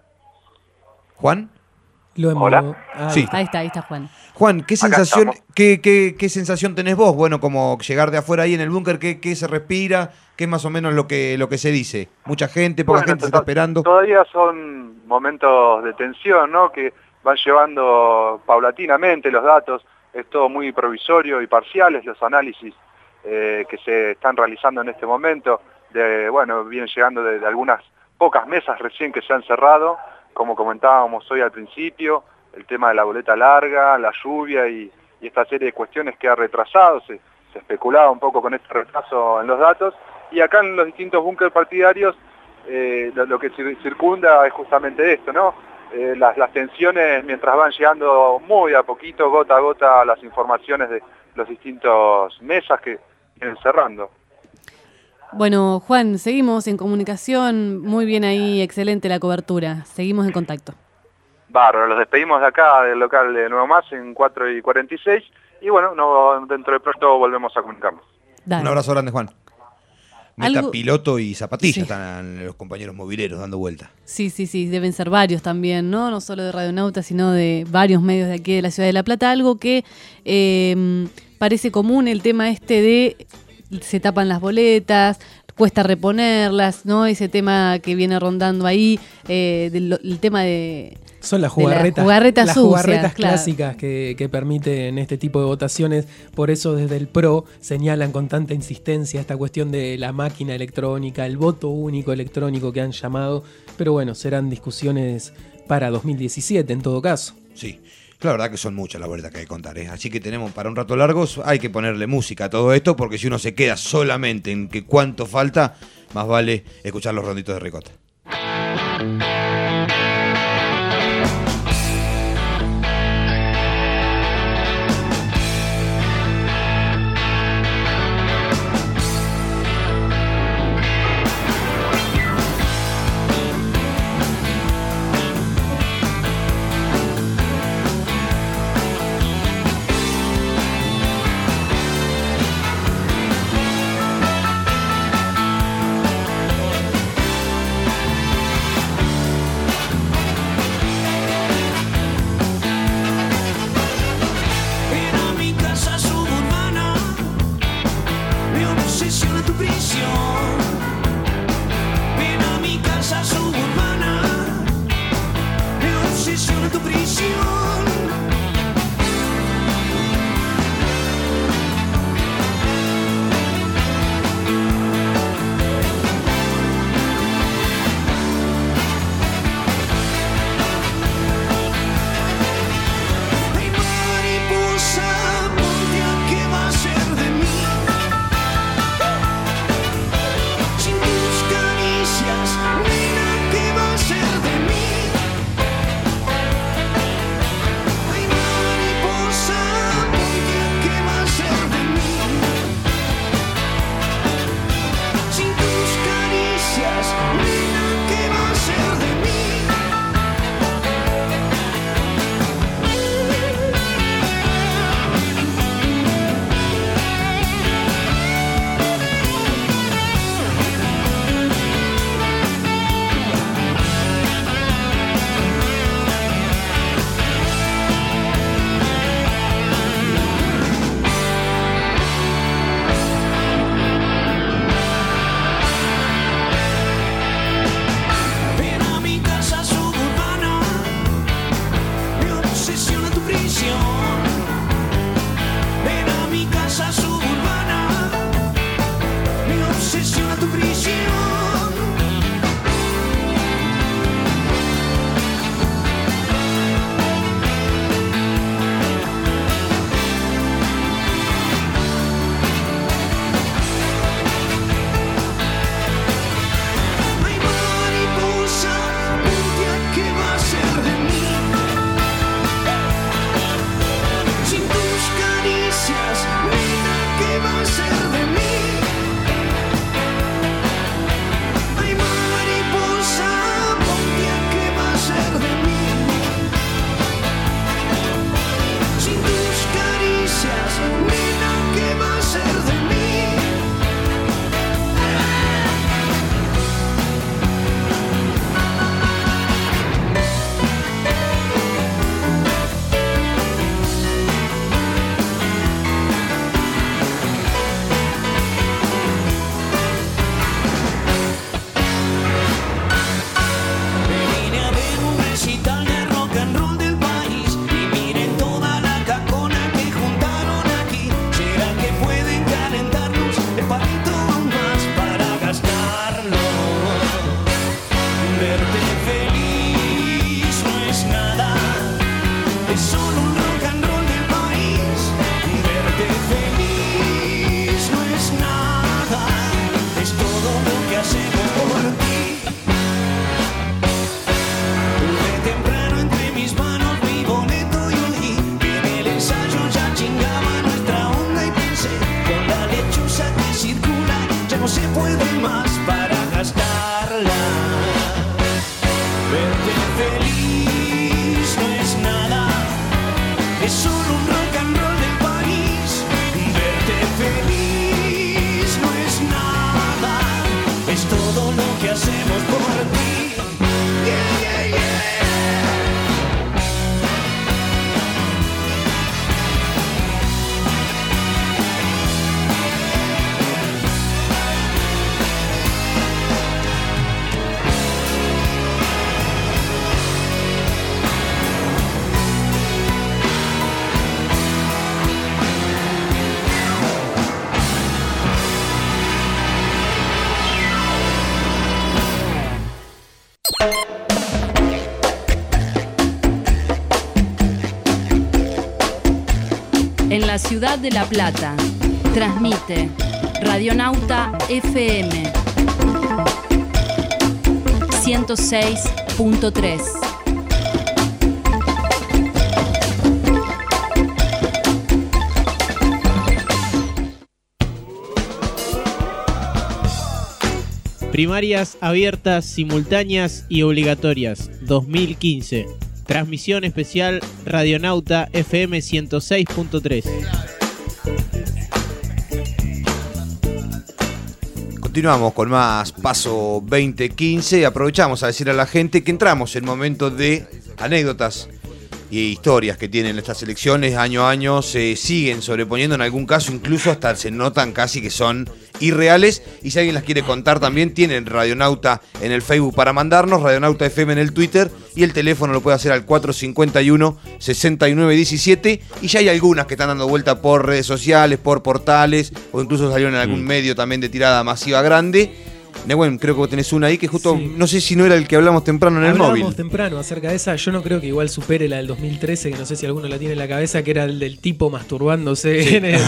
¿Juan? Lo hemos... Hola. Ah, Sí. Ahí está, ahí está Juan. Juan, ¿qué Acá sensación, estamos. qué, qué, qué sensación tenés vos? Bueno, como llegar de afuera ahí en el búnker, ¿qué, qué se respira? ¿Qué es más o menos lo que, lo que se dice? ¿Mucha gente, poca Bueno, gente se está to- esperando? Todavía son momentos de tensión, ¿no? Que van llevando paulatinamente los datos. Es todo muy provisorio y parciales los análisis eh, que se están realizando en este momento. De, bueno, vienen llegando de, de algunas pocas mesas recién que se han cerrado, como comentábamos hoy al principio, el tema de la boleta larga, la lluvia y, y esta serie de cuestiones que ha retrasado. Se, se especulaba un poco con este retraso en los datos. Y acá en los distintos búnkeres partidarios eh, lo, lo que cir- circunda es justamente esto, ¿no? Eh, las, las tensiones mientras van llegando muy a poquito, gota a gota, las informaciones de los distintos mesas que vienen cerrando. Bueno, Juan, seguimos en comunicación. Muy bien ahí, excelente la cobertura. Seguimos en contacto. Bárbaro, los despedimos de acá del local de Nuevo Más en cuatro y cuarenta y seis y bueno, no, dentro de pronto volvemos a comunicarnos. Dale. Un abrazo grande, Juan. Meta, Algo- piloto y zapatilla Sí. están los compañeros mobileros dando vuelta. Sí, sí, sí, deben ser varios también, ¿no? No solo de Radionauta, sino de varios medios de aquí de la ciudad de La Plata. Algo que eh, parece común, el tema este de se tapan las boletas, cuesta reponerlas, ¿no? Ese tema que viene rondando ahí, eh, del, el tema de... Son las de las jugarretas, jugarretas las sucias, jugarretas claro. clásicas que, que permiten este tipo de votaciones. Por eso desde el P R O señalan con tanta insistencia esta cuestión de la máquina electrónica, el voto único electrónico que han llamado. Pero bueno, serán discusiones para dos mil diecisiete en todo caso. Sí, la verdad que son muchas las boletas que hay que contar, ¿eh? Así que tenemos para un rato largo, hay que ponerle música a todo esto, porque si uno se queda solamente en que cuánto falta, más vale escuchar los ronditos de ricota. es solo un rock and roll del país. Verte feliz no es nada, es todo lo que hacemos por ti. Yeah, yeah, yeah. En la ciudad de La Plata, transmite Radionauta F M ciento seis punto tres. Primarias abiertas, simultáneas y obligatorias dos mil quince. Transmisión especial Radionauta F M ciento seis punto tres. Continuamos con más Paso veinte quince. Aprovechamos a decir a la gente que entramos en momentos de anécdotas y historias que tienen estas elecciones. Año a año se siguen sobreponiendo, en algún caso incluso hasta se notan casi que son irreales. Y si alguien las quiere contar también, tienen Radionauta en el Facebook para mandarnos, Radionauta F M en el Twitter, y el teléfono lo puede hacer al cuatro cinco uno, seis nueve uno siete. Y ya hay algunas que están dando vuelta por redes sociales, por portales, o incluso salieron en algún mm. medio también de tirada masiva grande. Nehuen, creo que vos tenés una ahí que justo, sí. No sé si no era el que hablamos temprano en el Hablábamos móvil. Hablamos temprano acerca de esa, yo no creo que igual supere la del dos mil trece, que no sé si alguno la tiene en la cabeza, que era el del tipo masturbándose sí. en, el,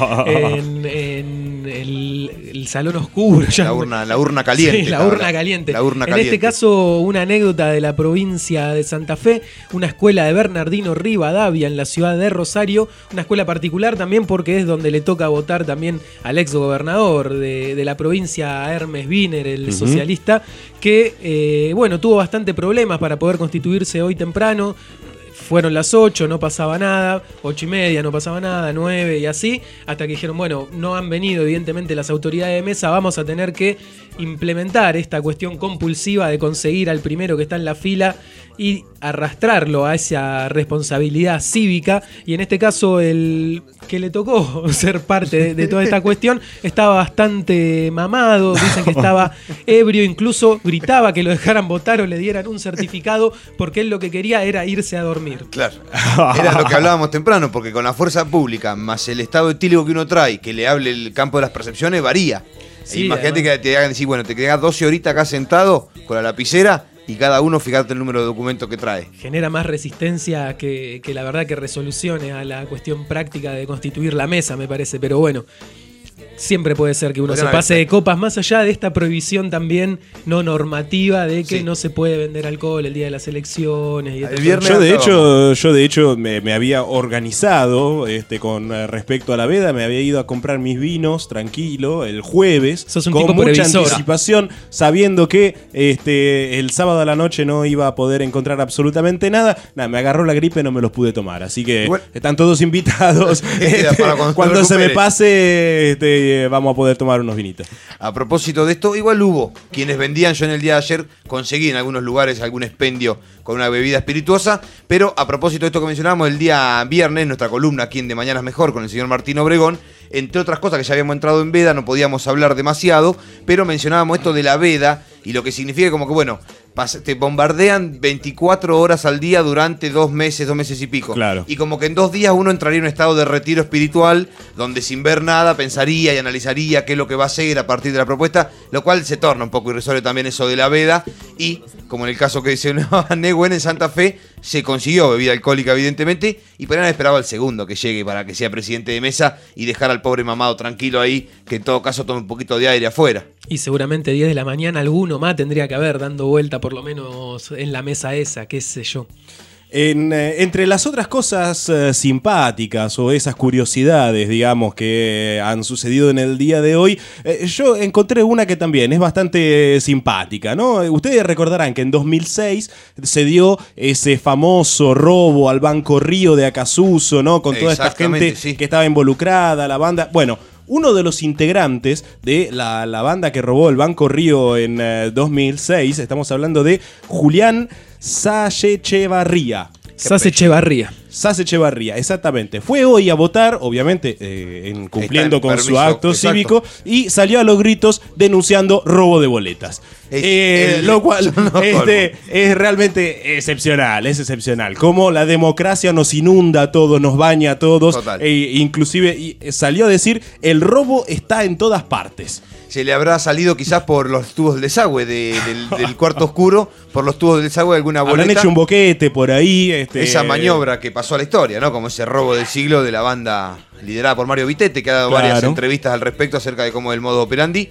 en, en el, el salón oscuro. La urna, la urna caliente. Sí, la urna caliente. La urna en caliente. este caso, una anécdota de la provincia de Santa Fe, una escuela de Bernardino Rivadavia en la ciudad de Rosario, una escuela particular también porque es donde le toca votar también al ex gobernador de, de la provincia, Hermes Wiener, el uh-huh. socialista, que eh, bueno, tuvo bastante problemas para poder constituirse hoy temprano. Fueron las ocho, no pasaba nada, ocho y media, no pasaba nada, nueve y así, hasta que dijeron, bueno, no han venido evidentemente las autoridades de mesa, vamos a tener que implementar esta cuestión compulsiva de conseguir al primero que está en la fila y arrastrarlo a esa responsabilidad cívica. Y en este caso el que le tocó ser parte de, de toda esta cuestión estaba bastante mamado, dicen que estaba ebrio, incluso gritaba que lo dejaran votar o le dieran un certificado porque él lo que quería era irse a dormir. Claro, era lo que hablábamos temprano, porque con la fuerza pública más el estado etílico que uno trae, que le hable el campo de las percepciones, varía. Sí, imagínate que te hagan decir, bueno, te quedas doce horitas acá sentado con la lapicera y cada uno fíjate el número de documentos que trae. Genera más resistencia que, que la verdad que resoluciones a la cuestión práctica de constituir la mesa, me parece, pero bueno. Siempre puede ser que uno se pase de copas, más allá de esta prohibición también no normativa de que sí. no se puede vender alcohol el día de las elecciones. Y el viernes yo de hecho, yo de hecho me, me había organizado este, con respecto a la veda, me había ido a comprar mis vinos tranquilo el jueves. Sos un con tipo mucha previsor. anticipación, sabiendo que este, el sábado a la noche no iba a poder encontrar absolutamente nada. Nada, me agarró la gripe, no me los pude tomar. Así que Igual. están todos invitados. este, cuando cuando se me pase... Este, vamos a poder tomar unos vinitos. A propósito de esto, igual hubo quienes vendían, yo en el día de ayer conseguí en algunos lugares algún expendio con una bebida espirituosa, pero a propósito de esto que mencionábamos, el día viernes, nuestra columna aquí en De Mañana es Mejor con el señor Martín Obregón, entre otras cosas que ya habíamos entrado en veda, no podíamos hablar demasiado, pero mencionábamos esto de la veda y lo que significa como que, bueno, te bombardean veinticuatro horas al día durante dos meses, dos meses y pico. Claro. Y como que en dos días uno entraría en un estado de retiro espiritual, donde sin ver nada pensaría y analizaría qué es lo que va a hacer a partir de la propuesta, lo cual se torna un poco irrisorio también eso de la veda. Y, como en el caso que dice Nehuen en Santa Fe, se consiguió bebida alcohólica evidentemente, y podrían haber esperado al segundo que llegue para que sea presidente de mesa y dejar al pobre mamado tranquilo ahí, que en todo caso tome un poquito de aire afuera. Y seguramente diez de la mañana alguno más tendría que haber dando vuelta por lo menos en la mesa esa, qué sé yo. En, eh, entre las otras cosas eh, simpáticas o esas curiosidades, digamos, que han sucedido en el día de hoy, eh, yo encontré una que también es bastante simpática, ¿no? Ustedes recordarán que en dos mil seis se dio ese famoso robo al Banco Río de Acasuso, ¿no? Con toda esta gente sí. que estaba involucrada, la banda... Bueno... Uno de los integrantes de la, la banda que robó el Banco Río en eh, dos mil seis, estamos hablando de Julián Sachechevarría. Sachechevarría. Sachechevarría, exactamente. Fue hoy a votar, obviamente, eh, en, cumpliendo con permiso, su acto exacto. cívico, y salió a los gritos denunciando robo de boletas. Es, Eh, el- lo cual no, este, es realmente excepcional, es excepcional. Cómo la democracia nos inunda a todos, nos baña a todos. Total. E inclusive y, eh, salió a decir, el robo está en todas partes. Se le habrá salido quizás por los tubos del desagüe de- del, del cuarto oscuro, por los tubos del desagüe de alguna boleta. Habrán hecho un boquete por ahí. Este, Esa maniobra que pasó a la historia, ¿no? Como ese robo del siglo de la banda liderada por Mario Vitete, que ha dado varias Claro. entrevistas al respecto acerca de cómo es el modo operandi.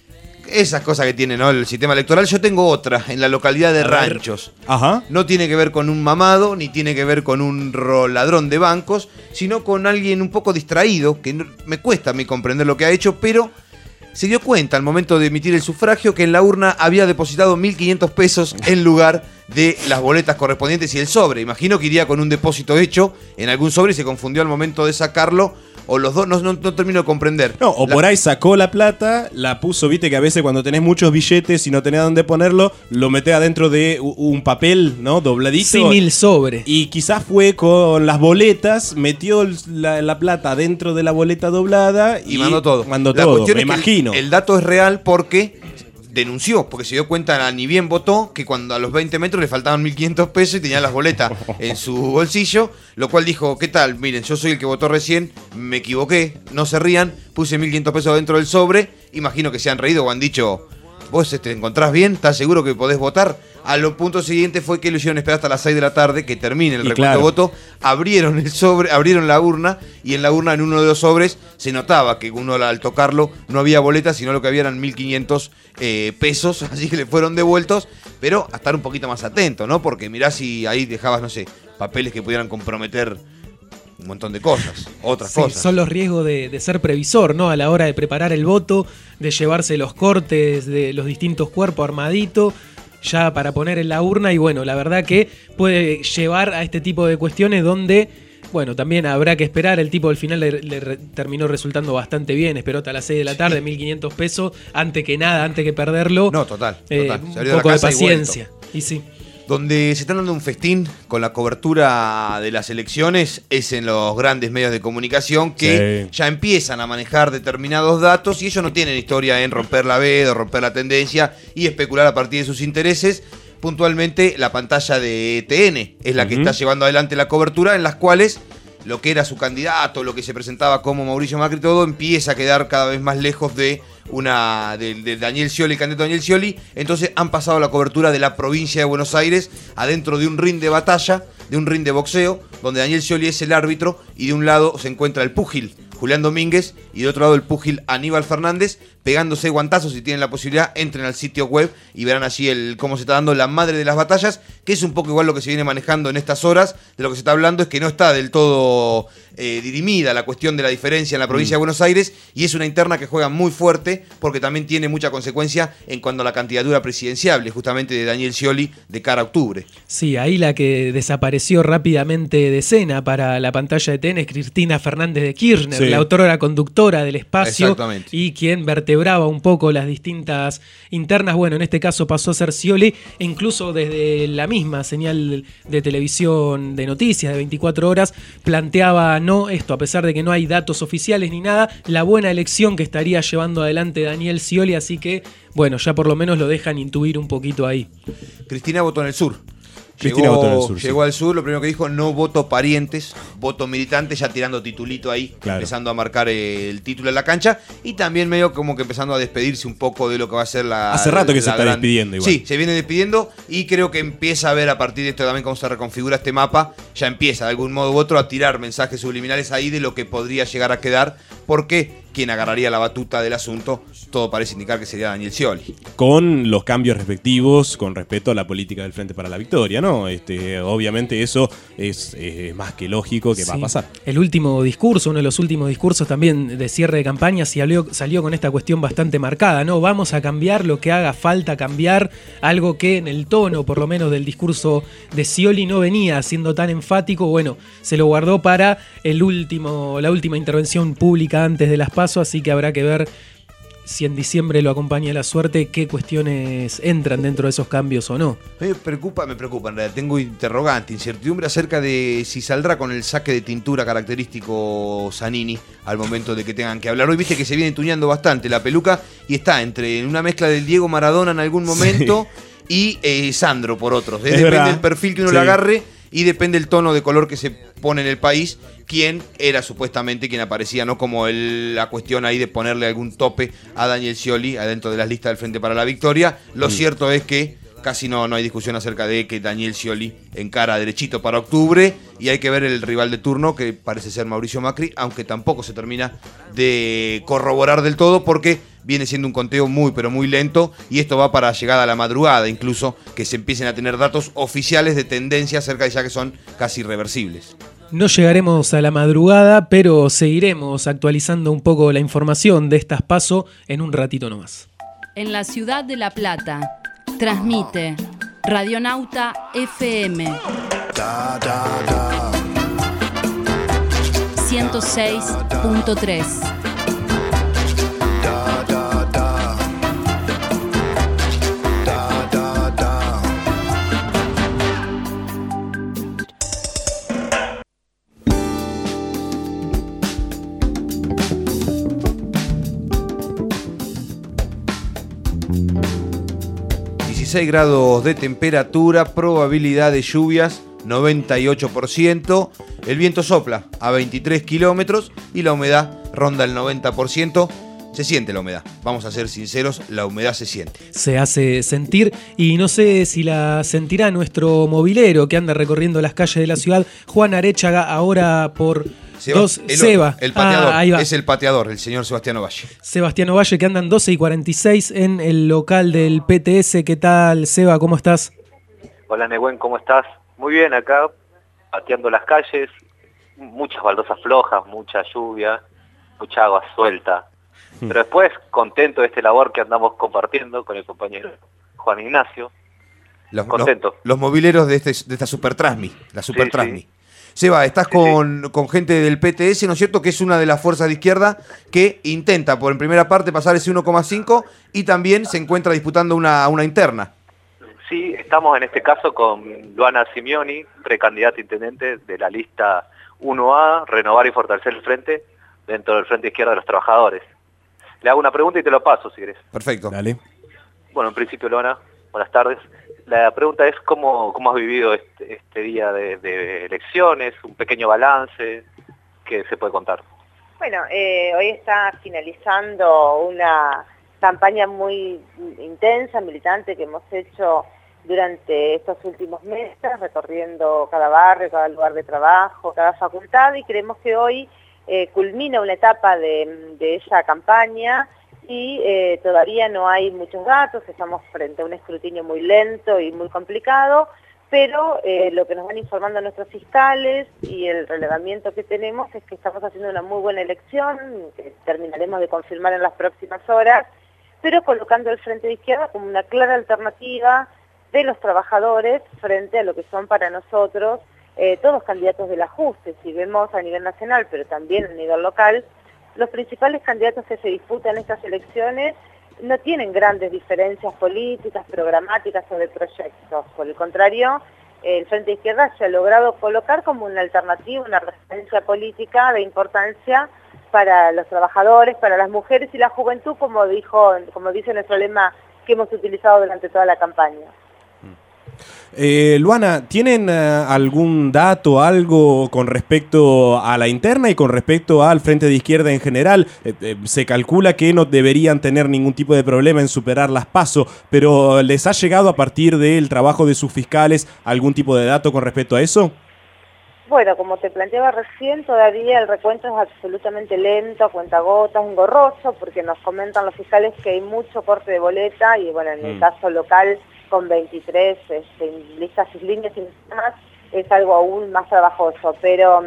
Esas cosas que tiene, ¿no? El sistema electoral. Yo tengo otra en la localidad de A ver. Ranchos. Ajá. No tiene que ver con un mamado, ni tiene que ver con un ro- ladrón de bancos, sino con alguien un poco distraído, que no- me cuesta a mí comprender lo que ha hecho, pero se dio cuenta al momento de emitir el sufragio que en la urna había depositado mil quinientos pesos en lugar de las boletas correspondientes y el sobre. Imagino que iría con un depósito hecho en algún sobre y se confundió al momento de sacarlo, o los dos, no, no, no termino de comprender. No, o La- por ahí sacó la plata, la puso, viste que a veces cuando tenés muchos billetes y no tenés dónde ponerlo, lo metés adentro de u- un papel, ¿no? Dobladito. Símil sobre. Y quizás fue con las boletas, metió el- la, la plata dentro de la boleta doblada y, y mandó todo. Mandó La todo, cuestión me es que imagino. El, el dato es real porque denunció, porque se dio cuenta, ni bien votó, que cuando a los veinte metros le faltaban mil quinientos pesos y tenía las boletas en su bolsillo, lo cual dijo, ¿qué tal? Miren, yo soy el que votó recién, me equivoqué, no se rían, puse mil quinientos pesos dentro del sobre, imagino que se han reído o han dicho, ¿vos te encontrás bien? ¿Estás seguro que podés votar? A lo punto siguiente fue que lo hicieron esperar hasta las seis de la tarde, que termine el Y recuento claro. de voto, abrieron el sobre, abrieron la urna, y en la urna, en uno de los sobres, se notaba que uno al tocarlo no había boletas, sino lo que había eran mil quinientos eh, pesos, así que le fueron devueltos, pero a estar un poquito más atento, ¿no? Porque mirá si ahí dejabas, no sé, papeles que pudieran comprometer un montón de cosas, otras Sí, cosas. son los riesgos de, de ser previsor, ¿no? A la hora de preparar el voto, de llevarse los cortes de los distintos cuerpos armadito, ya para poner en la urna. Y bueno, la verdad que puede llevar a este tipo de cuestiones donde, bueno, también habrá que esperar. El tipo al final le, le re- terminó resultando bastante bien. Esperó hasta las seis de la tarde, mil quinientos pesos, antes que nada, antes que perderlo. No, total, Eh, total. un Se abrió la poco de casa y paciencia. vuelto. Y sí. Donde se está dando un festín con la cobertura de las elecciones es en los grandes medios de comunicación que Sí. ya empiezan a manejar determinados datos y ellos no tienen historia en romper la veda o romper la tendencia y especular a partir de sus intereses. Puntualmente la pantalla de T N es la que Ujú. está llevando adelante la cobertura, en las cuales lo que era su candidato, lo que se presentaba como Mauricio Macri, todo empieza a quedar cada vez más lejos de una de, de Daniel Scioli, el candidato Daniel Scioli. Entonces han pasado la cobertura de la provincia de Buenos Aires adentro de un ring de batalla, de un ring de boxeo, donde Daniel Scioli es el árbitro y de un lado se encuentra el púgil Julián Domínguez y de otro lado el púgil Aníbal Fernández, pegándose guantazos. Si tienen la posibilidad, entren al sitio web y verán allí el cómo se está dando la madre de las batallas, que es un poco igual lo que se viene manejando en estas horas. De lo que se está hablando es que no está del todo eh, dirimida la cuestión de la diferencia en la provincia Mm. de Buenos Aires, y es una interna que juega muy fuerte porque también tiene mucha consecuencia en cuanto a la candidatura presidenciable justamente de Daniel Scioli de cara a octubre. Sí, ahí la que desapareció rápidamente de escena para la pantalla de T N es Cristina Fernández de Kirchner, Sí. la autora conductora del espacio Exactamente. y quien vertebraba un poco las distintas internas. Bueno, en este caso pasó a ser Scioli, e incluso desde la misma señal de televisión de noticias de veinticuatro horas planteaba, no esto, a pesar de que no hay datos oficiales ni nada, la buena elección que estaría llevando adelante Daniel Scioli, así que bueno, ya por lo menos lo dejan intuir un poquito ahí. Cristina votó en el sur. Cristina llegó, votó en el sur, Llegó sí. al sur, lo primero que dijo, no voto parientes, voto militante, ya tirando titulito ahí, Claro. empezando a marcar eh, el título en la cancha, y también medio como que empezando a despedirse un poco de lo que va a ser la... Hace rato que la se está despidiendo igual. Sí, se viene despidiendo y creo que empieza a ver a partir de esto también cómo se reconfigura este mapa, ya empieza de algún modo u otro a tirar mensajes subliminales ahí de lo que podría llegar a quedar porque quien agarraría la batuta del asunto, todo parece indicar que sería Daniel Scioli. Con los cambios respectivos con respecto a la política del Frente para la Victoria, ¿no? Este, obviamente eso es eh, más que lógico que Sí. va a pasar. El último discurso, uno de los últimos discursos también de cierre de campaña, salió, salió con esta cuestión bastante marcada, ¿no? Vamos a cambiar lo que haga falta cambiar, algo que en el tono, por lo menos, del discurso de Scioli no venía siendo tan enfático. Bueno, se lo guardó para el último, la última intervención pública antes de las PASO, así que habrá que ver si en diciembre lo acompaña la suerte, qué cuestiones entran dentro de esos cambios o no. Me preocupa, me preocupa, en realidad tengo interrogante, incertidumbre acerca de si saldrá con el saque de tintura característico Zanini al momento de que tengan que hablar. Hoy viste que se viene tuñando bastante la peluca y está entre una mezcla del Diego Maradona en algún momento sí. y eh, Sandro por otros. Es Depende verdad. del perfil que uno Sí. le agarre y depende del tono de color que se pone en el país, quién era supuestamente quien aparecía, no como el, la cuestión ahí de ponerle algún tope a Daniel Scioli adentro de las listas del Frente para la Victoria. Lo Mm. cierto es que casi no, no hay discusión acerca de que Daniel Scioli encara derechito para octubre y hay que ver el rival de turno, que parece ser Mauricio Macri, aunque tampoco se termina de corroborar del todo porque viene siendo un conteo muy pero muy lento y esto va para llegada a la madrugada, incluso que se empiecen a tener datos oficiales de tendencia acerca de ya que son casi irreversibles. No llegaremos a la madrugada, pero seguiremos actualizando un poco la información de estas PASO en un ratito nomás. En la ciudad de La Plata, transmite Radionauta F M ciento seis punto tres. dieciséis grados de temperatura, probabilidad de lluvias noventa y ocho por ciento, el viento sopla a veintitrés kilómetros y la humedad ronda el noventa por ciento. Se siente la humedad, vamos a ser sinceros, la humedad se siente. Se hace sentir y no sé si la sentirá nuestro movilero que anda recorriendo las calles de la ciudad, Juan Arechaga, ahora por Seba, dos, el, Seba. el pateador, Ah, ahí va. es el pateador, el señor Sebastián Valle. Sebastián Valle, que andan doce y cuarenta y seis en el local del P T S. ¿Qué tal, Seba? ¿Cómo estás? Hola Nehuen, ¿cómo estás? Muy bien acá, pateando las calles, muchas baldosas flojas, mucha lluvia, mucha agua suelta. Pero después, contento de este labor que andamos compartiendo con el compañero Juan Ignacio. Los, Contento. Los, los mobileros de, este, de esta Super Transmi, la Super Sí, Transmi. sí. Seba, estás con, con gente del P T S, ¿no es cierto? Que es una de las fuerzas de izquierda que intenta por en primera parte pasar ese uno coma cinco y también se encuentra disputando una, una interna. Sí, estamos en este caso con Luana Simeoni, precandidata a intendente de la lista uno A, Renovar y Fortalecer el Frente, dentro del Frente Izquierda de los Trabajadores. Le hago una pregunta y te lo paso, si querés. Perfecto. Dale. Bueno, en principio, Luana, buenas tardes. La pregunta es cómo, cómo has vivido este, este día de, de elecciones, un pequeño balance, ¿qué se puede contar? Bueno, eh, hoy está finalizando una campaña muy intensa, militante, que hemos hecho durante estos últimos meses, recorriendo cada barrio, cada lugar de trabajo, cada facultad, y creemos que hoy eh, culmina una etapa de, de esa campaña y eh, todavía no hay muchos datos, estamos frente a un escrutinio muy lento y muy complicado, pero eh, lo que nos van informando nuestros fiscales y el relevamiento que tenemos es que estamos haciendo una muy buena elección, que terminaremos de confirmar en las próximas horas, pero colocando el Frente de Izquierda como una clara alternativa de los trabajadores frente a lo que son para nosotros eh, todos candidatos del ajuste. Si vemos a nivel nacional, pero también a nivel local, los principales candidatos que se disputan en estas elecciones no tienen grandes diferencias políticas, programáticas o de proyectos. Por el contrario, el Frente de Izquierda se ha logrado colocar como una alternativa, una referencia política de importancia para los trabajadores, para las mujeres y la juventud, como dijo, como dice nuestro lema que hemos utilizado durante toda la campaña. Eh, Luana, ¿tienen eh, algún dato, algo con respecto a la interna y con respecto al Frente de Izquierda en general? Eh, eh, se calcula que no deberían tener ningún tipo de problema en superar las PASO, pero ¿les ha llegado a partir del trabajo de sus fiscales algún tipo de dato con respecto a eso? Bueno, como te planteaba recién, todavía el recuento es absolutamente lento, a cuentagotas, engorroso, porque nos comentan los fiscales que hay mucho corte de boleta y, bueno, en el Mm. caso local, con veintitrés este, listas y líneas y más, es algo aún más trabajoso. Pero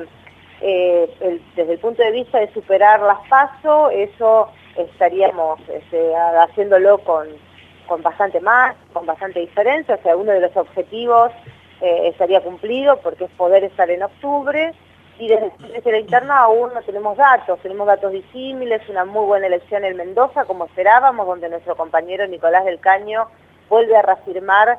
eh, el- desde el punto de vista de superar las PASO, eso estaríamos este, haciéndolo con, con bastante más, con bastante diferencia. O sea, uno de los objetivos eh, estaría cumplido porque es poder estar en octubre. Y desde, desde la interna aún no tenemos datos, tenemos datos disímiles, una muy buena elección en Mendoza, como esperábamos, donde nuestro compañero Nicolás del Caño vuelve a reafirmar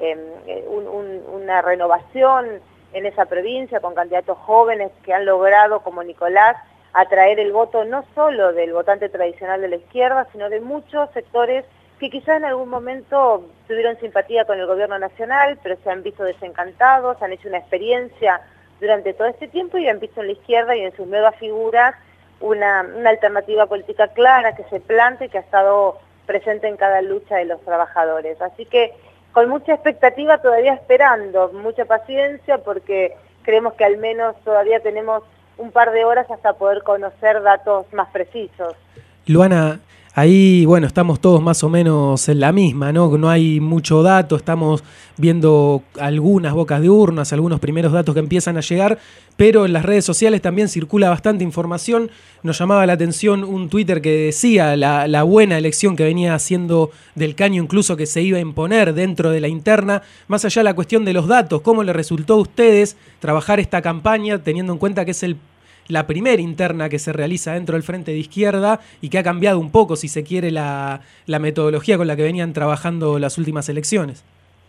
eh, un- un- una renovación en esa provincia con candidatos jóvenes que han logrado, como Nicolás, atraer el voto no solo del votante tradicional de la izquierda, sino de muchos sectores que quizás en algún momento tuvieron simpatía con el gobierno nacional, pero se han visto desencantados, han hecho una experiencia durante todo este tiempo y han visto en la izquierda y en sus nuevas figuras una, una alternativa política clara que se plante y que ha estado presente en cada lucha de los trabajadores. Así que con mucha expectativa, todavía esperando, mucha paciencia, porque creemos que al menos todavía tenemos un par de horas hasta poder conocer datos más precisos. Luana, ahí, bueno, estamos todos más o menos en la misma, ¿no? No hay mucho dato, estamos viendo algunas bocas de urnas, algunos primeros datos que empiezan a llegar, pero en las redes sociales también circula bastante información. Nos llamaba la atención un Twitter que decía la, la buena elección que venía haciendo Del Caño, incluso que se iba a imponer dentro de la interna. Más allá de la cuestión de los datos, ¿cómo les resultó a ustedes trabajar esta campaña, teniendo en cuenta que es el la primera interna que se realiza dentro del Frente de Izquierda y que ha cambiado un poco, si se quiere, la, la metodología con la que venían trabajando las últimas elecciones?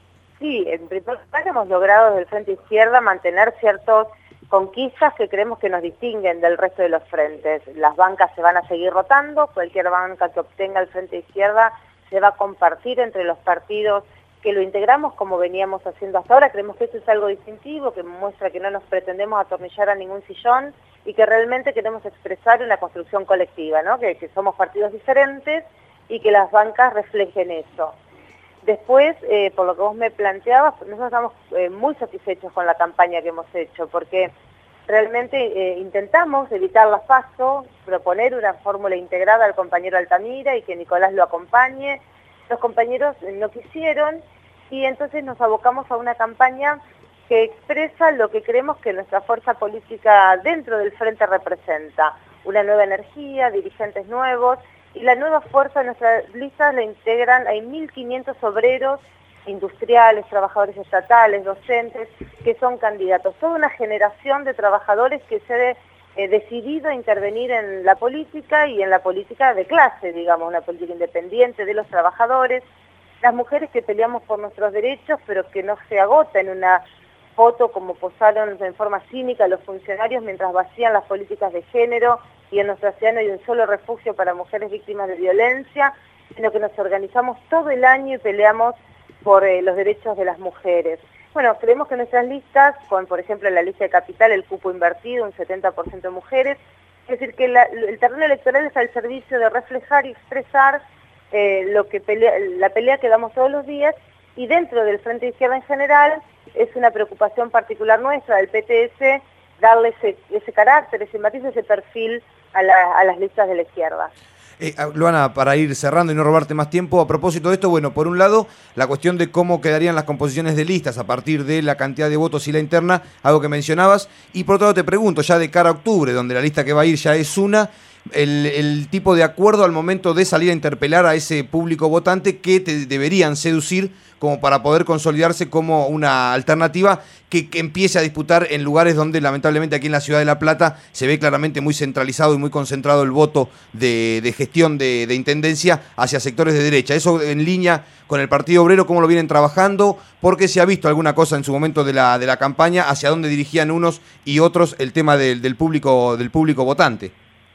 Sí, en primer lugar hemos logrado desde el Frente Izquierda mantener ciertas conquistas que creemos que nos distinguen del resto de los frentes. Las bancas se van a seguir rotando, cualquier banca que obtenga el Frente Izquierda se va a compartir entre los partidos que lo integramos como veníamos haciendo hasta ahora. Creemos que eso es algo distintivo, que muestra que no nos pretendemos atornillar a ningún sillón y que realmente queremos expresar una construcción colectiva, ¿no? que, que somos partidos diferentes y que las bancas reflejen eso. Después, eh, por lo que vos me planteabas, nosotros estamos eh, muy satisfechos con la campaña que hemos hecho, porque realmente eh, intentamos evitar las PASO, proponer una fórmula integrada al compañero Altamira y que Nicolás lo acompañe. Los compañeros no quisieron y entonces nos abocamos a una campaña que expresa lo que creemos que nuestra fuerza política dentro del frente representa. Una nueva energía, dirigentes nuevos, y la nueva fuerza de nuestras listas la integran, hay mil quinientos obreros, industriales, trabajadores estatales, docentes, que son candidatos. Toda una generación de trabajadores que se ha eh, decidido a intervenir en la política y en la política de clase, digamos, una política independiente de los trabajadores. Las mujeres que peleamos por nuestros derechos, pero que no se agota en una foto como posaron en forma cínica los funcionarios mientras vacían las políticas de género y en nuestra ciudad no hay un solo refugio para mujeres víctimas de violencia, sino que nos organizamos todo el año y peleamos por eh, los derechos de las mujeres. Bueno, creemos que nuestras listas, con por ejemplo la lista de Capital, el cupo invertido, un setenta por ciento de mujeres, es decir, que la, el terreno electoral está al servicio de reflejar y expresar eh, lo que pelea, la pelea que damos todos los días, y dentro del Frente de Izquierda en general es una preocupación particular nuestra, del P T S, darle ese, ese carácter, ese matiz, ese perfil a, la, a las listas de la izquierda. Eh, Luana, para ir cerrando y no robarte más tiempo, a propósito de esto, bueno, por un lado, la cuestión de cómo quedarían las composiciones de listas a partir de la cantidad de votos y la interna, algo que mencionabas, y por otro lado te pregunto, ya de cara a octubre, donde la lista que va a ir ya es una, el, el tipo de acuerdo al momento de salir a interpelar a ese público votante que te deberían seducir como para poder consolidarse como una alternativa que, que empiece a disputar en lugares donde lamentablemente aquí en la ciudad de La Plata se ve claramente muy centralizado y muy concentrado el voto de, de gestión de, de intendencia hacia sectores de derecha. Eso en línea con el Partido Obrero, cómo lo vienen trabajando, porque se ha visto alguna cosa en su momento de la, de la campaña, hacia dónde dirigían unos y otros el tema del, del, público, del público votante.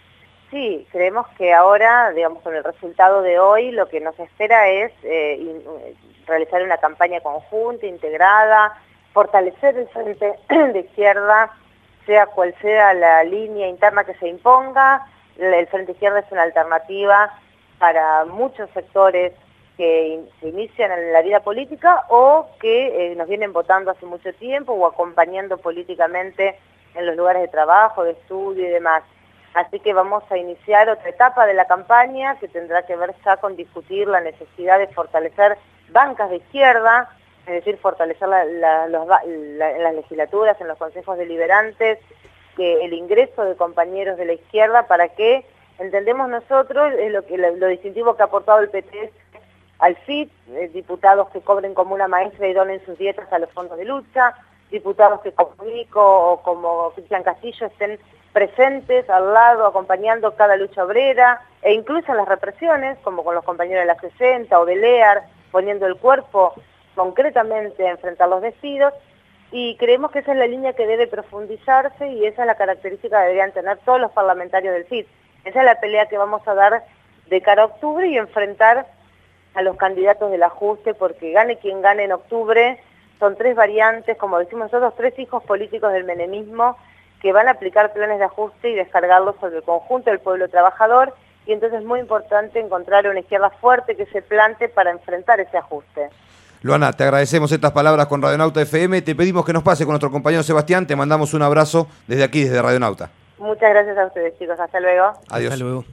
Sí, creemos que ahora, digamos, con el resultado de hoy, lo que nos espera es eh, in, realizar una campaña conjunta, integrada, fortalecer el Frente de Izquierda, sea cual sea la línea interna que se imponga. El Frente de Izquierda es una alternativa para muchos sectores que in, se inician en la vida política o que eh, nos vienen votando hace mucho tiempo o acompañando políticamente en los lugares de trabajo, de estudio y demás. Así que vamos a iniciar otra etapa de la campaña que tendrá que ver ya con discutir la necesidad de fortalecer bancas de izquierda, es decir, fortalecer la, la, los, la, en las legislaturas, en los consejos deliberantes, que el ingreso de compañeros de la izquierda para que, entendemos nosotros, es lo, que, lo, lo distintivo que ha aportado el P T S al F I T, eh, diputados que cobren como una maestra y donen sus dietas a los fondos de lucha, diputados que como Nico o como Cristian Castillo estén presentes al lado, acompañando cada lucha obrera, e incluso en las represiones, como con los compañeros de la sesenta o de LEAR, poniendo el cuerpo concretamente a enfrentar los despidos, y creemos que esa es la línea que debe profundizarse y esa es la característica que deberían tener todos los parlamentarios del F I T. Esa es la pelea que vamos a dar de cara a octubre y enfrentar a los candidatos del ajuste, porque gane quien gane en octubre, son tres variantes, como decimos nosotros, tres hijos políticos del menemismo que van a aplicar planes de ajuste y descargarlos sobre el conjunto del pueblo trabajador, y entonces es muy importante encontrar una izquierda fuerte que se plante para enfrentar ese ajuste. Luana, te agradecemos estas palabras con Radionauta F M, te pedimos que nos pase con nuestro compañero Sebastián, te mandamos un abrazo desde aquí, desde Radionauta. Muchas gracias a ustedes, chicos, hasta luego. Adiós. Hasta luego.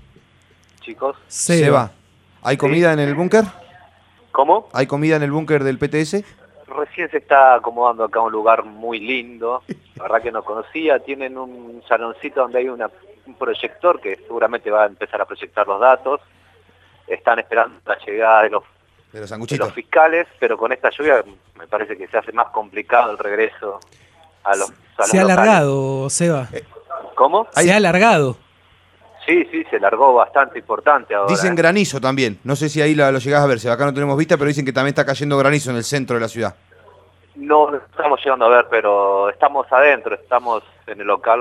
Chicos. Seba, ¿hay comida en el búnker? ¿Cómo? ¿Hay comida en el búnker del P T S? Recién se está acomodando acá un lugar muy lindo, la verdad que no conocía, tienen un saloncito donde hay una, un proyector que seguramente va a empezar a proyectar los datos, están esperando la llegada de los, de los, de los fiscales, pero con esta lluvia me parece que se hace más complicado el regreso a los salones. Se ha alargado, Seba. ¿Cómo? Se ha alargado. Sí, sí, se largó bastante importante ahora. Dicen ¿eh? granizo también. No sé si ahí lo, lo llegás a ver. Acá no tenemos vista, pero dicen que también está cayendo granizo en el centro de la ciudad. No, no estamos llegando a ver, pero estamos adentro, estamos en el local.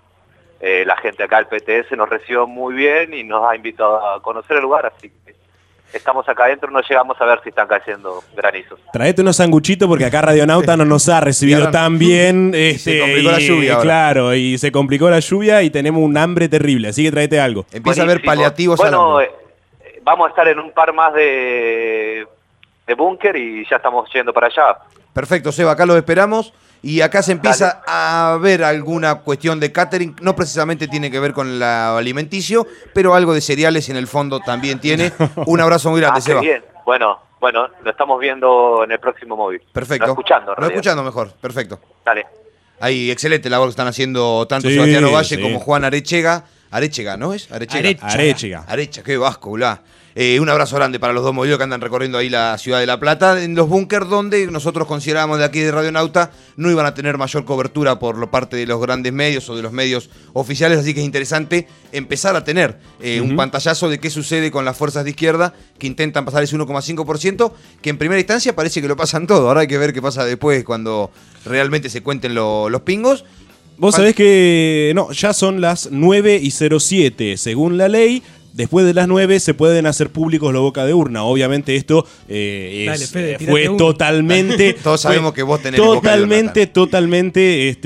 Eh, la gente acá del P T S nos recibió muy bien y nos ha invitado a conocer el lugar, así que estamos acá adentro, no llegamos a ver si están cayendo granizos. Traete unos sanguchitos porque acá Radionauta no nos ha recibido tan bien. Este, se complicó y, la lluvia ahora. Claro, y se complicó la lluvia y tenemos un hambre terrible, así que traete algo. Empieza a haber paliativos Bueno, al eh, vamos a estar en un par más de, de búnker y ya estamos yendo para allá. Perfecto, Seba, acá los esperamos. Y acá se empieza a ver alguna cuestión de catering, no precisamente tiene que ver con lo alimenticio, pero algo de cereales en el fondo también tiene. Un abrazo muy grande, Ah, qué Seba. bien. Bueno, bueno, lo estamos viendo en el próximo móvil. Perfecto. No escuchando, en No realidad. escuchando mejor, perfecto. Dale. Ahí, excelente labor que están haciendo tanto Sí, Sebastián Ovalle sí. como Juan Arechega. Arechega, ¿no es? Arechega. Arechaga. Arechaga. Arecha, qué vasco, bla. Eh, un abrazo grande para los dos movidos que andan recorriendo ahí la ciudad de La Plata, en los búnkers donde nosotros considerábamos de aquí de Radionauta no iban a tener mayor cobertura por lo parte de los grandes medios o de los medios oficiales, así que es interesante empezar a tener eh, Ujú. un pantallazo de qué sucede con las fuerzas de izquierda que intentan pasar ese uno coma cinco por ciento, que en primera instancia parece que lo pasan todo, ahora hay que ver qué pasa después cuando realmente se cuenten lo- los pingos. Vos sabés que no, ya son las nueve y cero siete, según la ley. Después de las nueve se pueden hacer públicos los boca de urna. Obviamente esto eh, Dale, es, Fede, eh, tirate fue uno. totalmente... Todos sabemos fue que vos tenés boca de Totalmente, totalmente, este,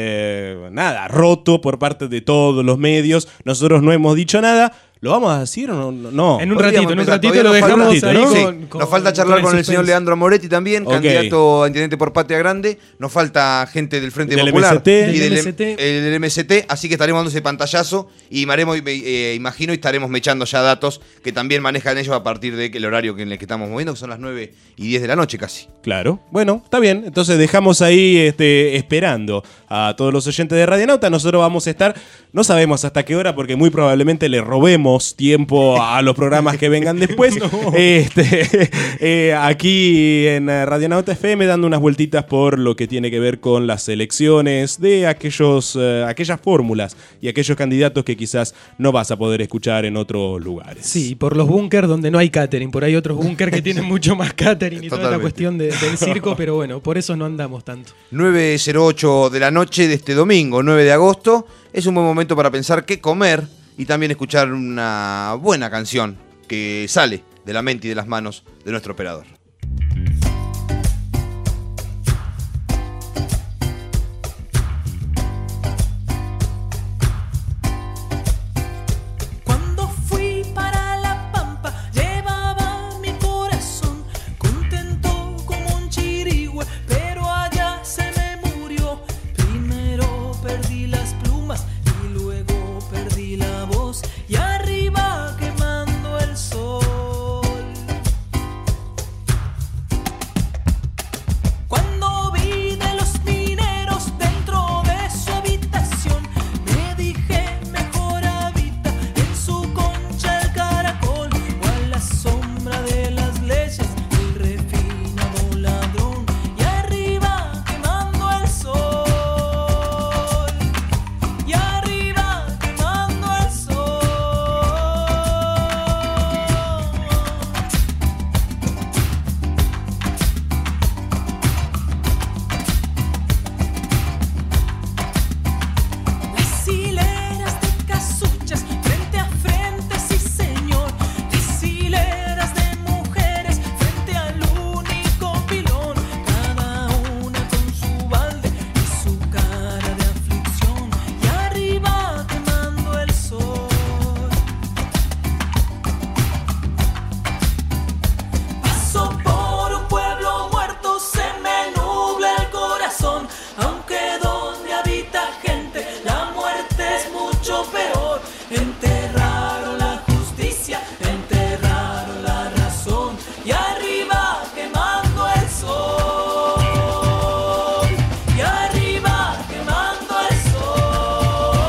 eh, nada, roto por parte de todos los medios. Nosotros no hemos dicho nada. ¿Lo vamos a decir o no? No. En un Podríamos ratito, en un empezar, ratito todavía lo nos falta dejamos un ratito, ahí ¿no? con, Sí, con- nos falta charlar con con el suspense. señor Leandro Moretti también, Ok. candidato a intendente por Patria Grande. Nos falta gente del Frente Del Popular M S T. y Del del, M S T. el del M S T, así que estaremos dando ese pantallazo y maremos, eh, imagino, y estaremos mechando ya datos que también manejan ellos a partir de que el horario que en el que estamos moviendo, que son las nueve y diez de la noche casi. Claro, bueno, está bien. Entonces dejamos ahí este, esperando a todos los oyentes de Radionauta. Nosotros vamos a estar, no sabemos hasta qué hora, porque muy probablemente le robemos tiempo a los programas que vengan después. este, eh, aquí en eh, Radionauta F M dando unas vueltitas por lo que tiene que ver con las elecciones de aquellos, eh, aquellas fórmulas y aquellos candidatos que quizás no vas a poder escuchar en otros lugares. Sí, por los búnkers donde no hay catering. Por ahí otros búnkers que tienen mucho más catering y toda la Totalmente. cuestión de- del circo, pero bueno, por eso no andamos tanto. nueve cero ocho de la noche de este domingo, nueve de agosto. Es un buen momento para pensar qué comer y también escuchar una buena canción que sale de la mente y de las manos de nuestro operador. Cuando fui para la pampa, llevaba mi corazón contento como un chirigüe, pero allá se me murió primero enterraron la justicia, enterraron la razón y arriba quemando el sol, y arriba quemando el sol.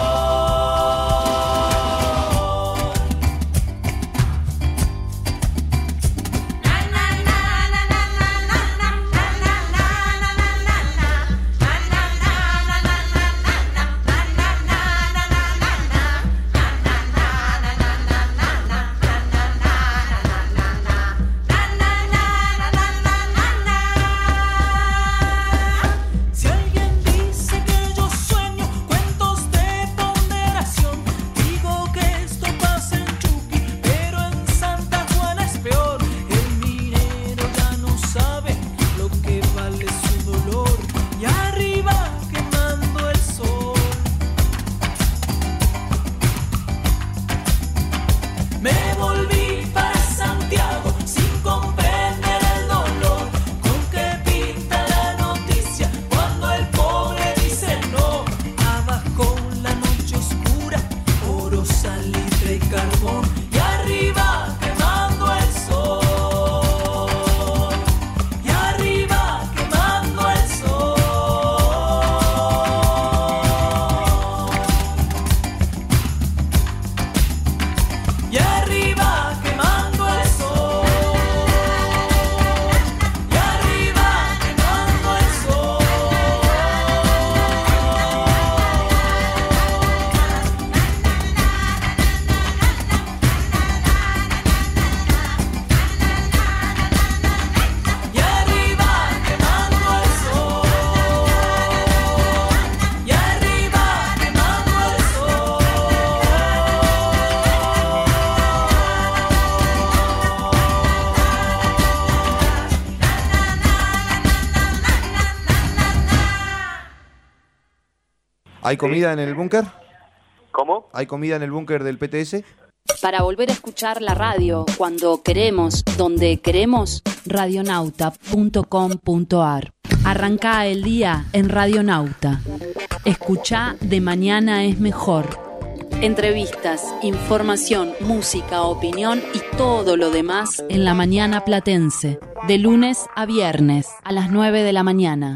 Na, na, na, na, na, na, na, na, na, na, na, na, si alguien dice que yo sueño cuentos de ponderación, digo que esto pasa en Chuqui, pero en Santa Juana es peor. El minero ya no sabe lo que vale su dolor, y arriba quemando el sol. Me volví para Santiago sin comprender el dolor, con que pinta la noticia cuando el pobre dice no. Abajo la noche oscura, oro, salitre y carbón, y arriba quemando el sol, y arriba quemando el sol, y arriba quemando el sol, y arriba quemando el sol. Y arriba quemando el sol, y arriba quemando el sol. ¿Hay comida en el búnker? ¿Cómo? ¿Hay comida en el búnker del P T S? Para volver a escuchar la radio cuando queremos, donde queremos, radionauta punto com punto ar. Arrancá el día en Radionauta. Escuchá De Mañana es Mejor. Entrevistas, información, música, opinión y todo lo demás en la mañana platense. De lunes a viernes a las nueve de la mañana.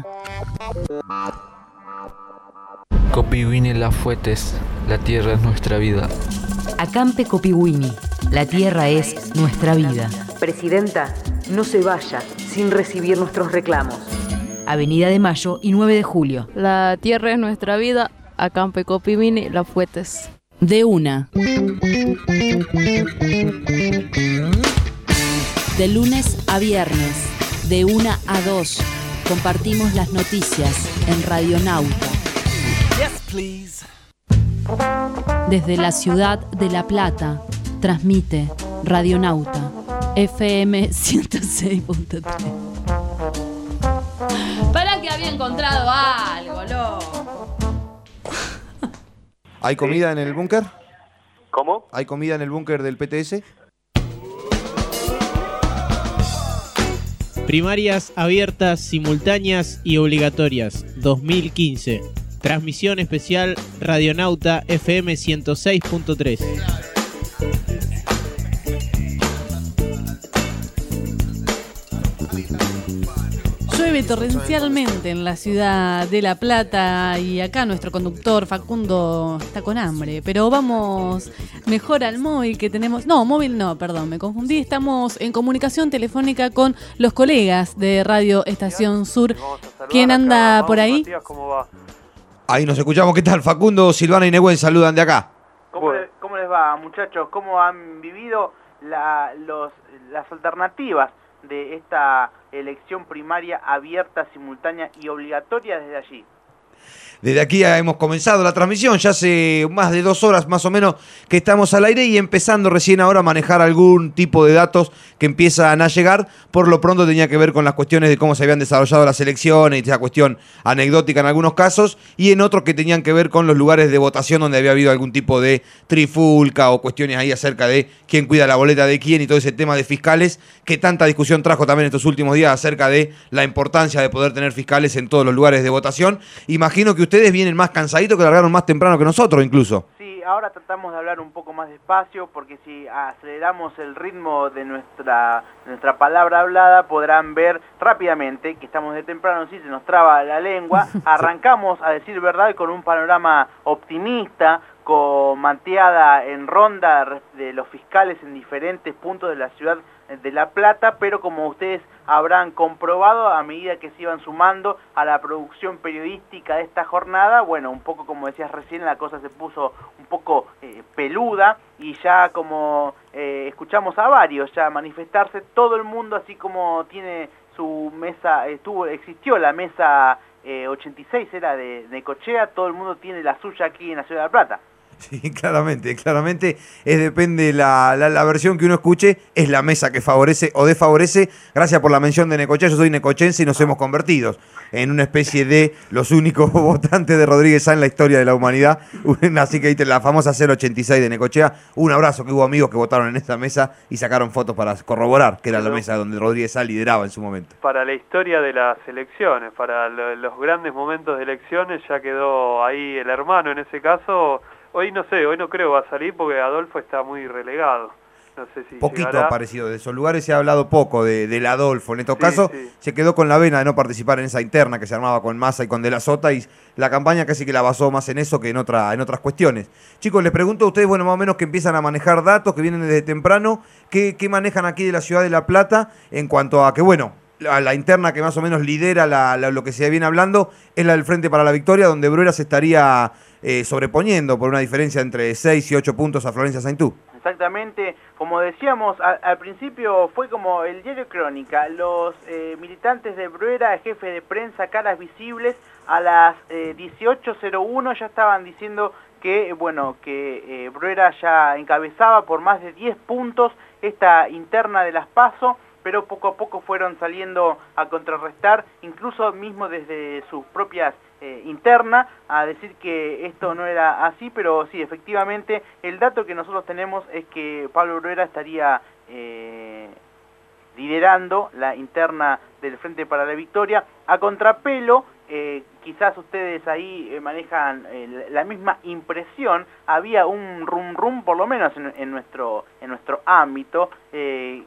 Copihuini Las Fuentes, la tierra es nuestra vida. Acampe Copihuini, la tierra es nuestra vida. Presidenta, no se vaya sin recibir nuestros reclamos. Avenida de Mayo y nueve de julio. La tierra es nuestra vida, Acampe Copihuini Las Fuentes. De una. De lunes a viernes, de una a dos, compartimos las noticias en Radionauta. Yes, please. Desde la ciudad de La Plata, transmite Radionauta, F M ciento seis punto tres. Para que había encontrado algo, loco. ¿Hay comida en el búnker? ¿Cómo? ¿Hay comida en el búnker del P T S? Primarias abiertas, simultáneas y obligatorias, dos mil quince. Transmisión especial Radionauta F M ciento seis punto tres. Llueve torrencialmente en la ciudad de La Plata y acá nuestro conductor Facundo está con hambre, pero vamos mejor al móvil que tenemos. No, móvil no, perdón, me confundí. Estamos en comunicación telefónica con los colegas de Radio Estación Sur. ¿Quién anda por ahí? Matías, ¿cómo va? Ahí nos escuchamos. ¿Qué tal? Facundo, Silvana y Nehuen saludan de acá. ¿Cómo, le- cómo les va, muchachos? ¿Cómo han vivido la- los, las alternativas de esta elección primaria abierta, simultánea y obligatoria desde allí? Desde aquí ya hemos comenzado la transmisión, ya hace más de dos horas más o menos que estamos al aire y empezando recién ahora a manejar algún tipo de datos que empiezan a llegar. Por lo pronto tenía que ver con las cuestiones de cómo se habían desarrollado las elecciones, esa cuestión anecdótica en algunos casos, y en otros que tenían que ver con los lugares de votación donde había habido algún tipo de trifulca o cuestiones ahí acerca de quién cuida la boleta de quién y todo ese tema de fiscales que tanta discusión trajo también estos últimos días acerca de la importancia de poder tener fiscales en todos los lugares de votación. Imagino que ustedes vienen más cansaditos, que largaron más temprano que nosotros incluso. Sí, ahora tratamos de hablar un poco más despacio porque si aceleramos el ritmo de nuestra, de nuestra palabra hablada podrán ver rápidamente que estamos de temprano, sí, se nos traba la lengua, arrancamos a decir verdad con un panorama optimista, con manteada en ronda de los fiscales en diferentes puntos de la ciudad de La Plata, pero como ustedes habrán comprobado a medida que se iban sumando a la producción periodística de esta jornada, bueno, un poco como decías recién, la cosa se puso un poco eh, peluda y ya como eh, escuchamos a varios ya manifestarse, todo el mundo así como tiene su mesa, estuvo, existió la mesa eh, ochenta y seis, era de Necochea, todo el mundo tiene la suya aquí en la ciudad de La Plata. Sí, claramente, claramente es depende la, la, la versión que uno escuche, es la mesa que favorece o desfavorece. Gracias por la mención de Necochea, yo soy necochense y nos hemos convertido en una especie de los únicos votantes de Rodríguez Sá en la historia de la humanidad. Así que la famosa cero ochenta y seis de Necochea, un abrazo, que hubo amigos que votaron en esa mesa y sacaron fotos para corroborar que era la mesa donde Rodríguez Sá lideraba en su momento. Para la historia de las elecciones, para lo, los grandes momentos de elecciones, ya quedó ahí el hermano en ese caso. Hoy no sé, hoy no creo va a salir porque Adolfo está muy relegado. No sé si Poquito llegará. ha aparecido, de esos lugares se ha hablado poco de, del Adolfo. En estos Sí, casos sí. se quedó con la vena de no participar en esa interna que se armaba con Massa y con De la Sota, y la campaña casi que la basó más en eso que en, otra, en otras cuestiones. Chicos, les pregunto a ustedes, bueno, más o menos que empiezan a manejar datos, que vienen desde temprano, ¿qué, qué manejan aquí de la ciudad de La Plata en cuanto a que, bueno, la, la interna que más o menos lidera la, la, lo que se viene hablando es la del Frente para la Victoria, donde Bruera se estaría eh, sobreponiendo por una diferencia entre seis y ocho puntos a Florencia Saintú? Exactamente, como decíamos a, al principio, fue como el diario Crónica, los eh, militantes de Bruera, jefe de prensa, caras visibles, a las eh, dieciocho cero uno ya estaban diciendo que, bueno, que eh, Bruera ya encabezaba por más de diez puntos esta interna de las PASO, pero poco a poco fueron saliendo a contrarrestar, incluso mismo desde sus propias eh, internas, a decir que esto no era así, pero sí, efectivamente, el dato que nosotros tenemos es que Pablo Bruera estaría eh, liderando la interna del Frente para la Victoria, a contrapelo. Eh, quizás ustedes ahí eh, manejan eh, la misma impresión, había un rum rum por lo menos en, en nuestro en nuestro ámbito, eh,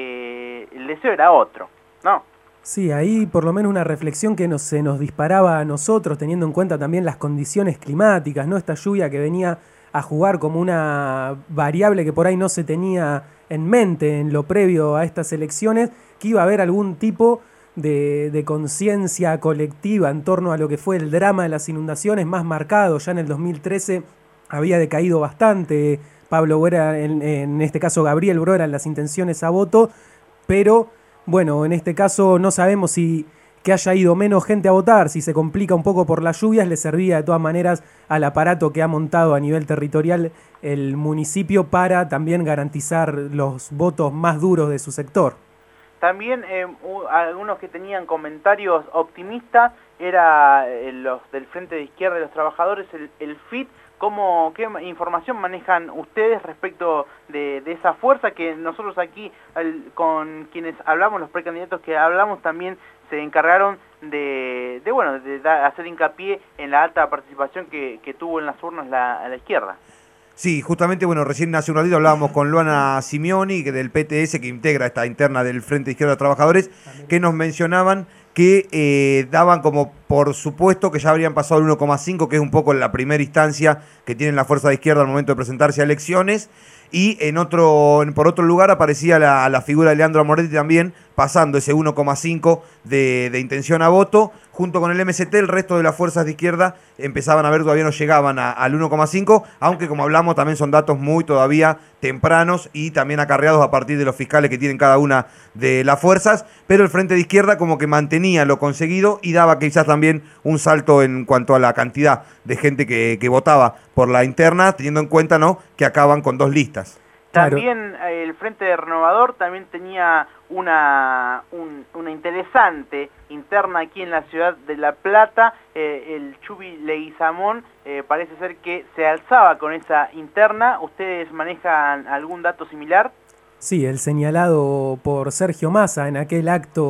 que el deseo era otro, ¿no? Sí, ahí por lo menos una reflexión que nos, se nos disparaba a nosotros, teniendo en cuenta también las condiciones climáticas, ¿no? Esta lluvia que venía a jugar como una variable que por ahí no se tenía en mente en lo previo a estas elecciones, que iba a haber algún tipo de, de conciencia colectiva en torno a lo que fue el drama de las inundaciones más marcado. Ya en el dos mil trece había decaído bastante Pablo Bruera, en, en este caso Gabriel Bruera, en las intenciones a voto, pero bueno, en este caso no sabemos si que haya ido menos gente a votar, si se complica un poco por las lluvias, le servía de todas maneras al aparato que ha montado a nivel territorial el municipio para también garantizar los votos más duros de su sector. También eh, algunos que tenían comentarios optimistas era eh, los del Frente de Izquierda de los Trabajadores, el, el F I T. ¿Cómo, ¿Qué información manejan ustedes respecto de, de esa fuerza que nosotros aquí, el, con quienes hablamos, los precandidatos que hablamos, también se encargaron de, de bueno, de da, hacer hincapié en la alta participación que, que tuvo en las urnas la, la izquierda? Sí, justamente, bueno, recién hace un ratito hablábamos con Luana Simeoni, que del P T S, que integra esta interna del Frente de Izquierda de Trabajadores, que nos mencionaban que eh, daban como por supuesto que ya habrían pasado el uno coma cinco, que es un poco la primera instancia que tiene la fuerza de izquierda al momento de presentarse a elecciones, y en otro, por otro lugar aparecía la, la figura de Leandro Moretti también, pasando ese uno coma cinco de, de intención a voto, junto con el M S T. El resto de las fuerzas de izquierda empezaban a ver, todavía no llegaban a, al uno coma cinco, aunque como hablamos también son datos muy todavía tempranos y también acarreados a partir de los fiscales que tienen cada una de las fuerzas, pero el Frente de Izquierda como que mantenía lo conseguido y daba quizás también un salto en cuanto a la cantidad de gente que, que votaba por la interna, teniendo en cuenta, ¿no?, que acaban con dos listas. También eh, el Frente Renovador también tenía una, un, una interesante interna aquí en la ciudad de La Plata. Eh, el Chubi Leguizamón eh, parece ser que se alzaba con esa interna. ¿Ustedes manejan algún dato similar? Sí, el señalado por Sergio Massa en aquel acto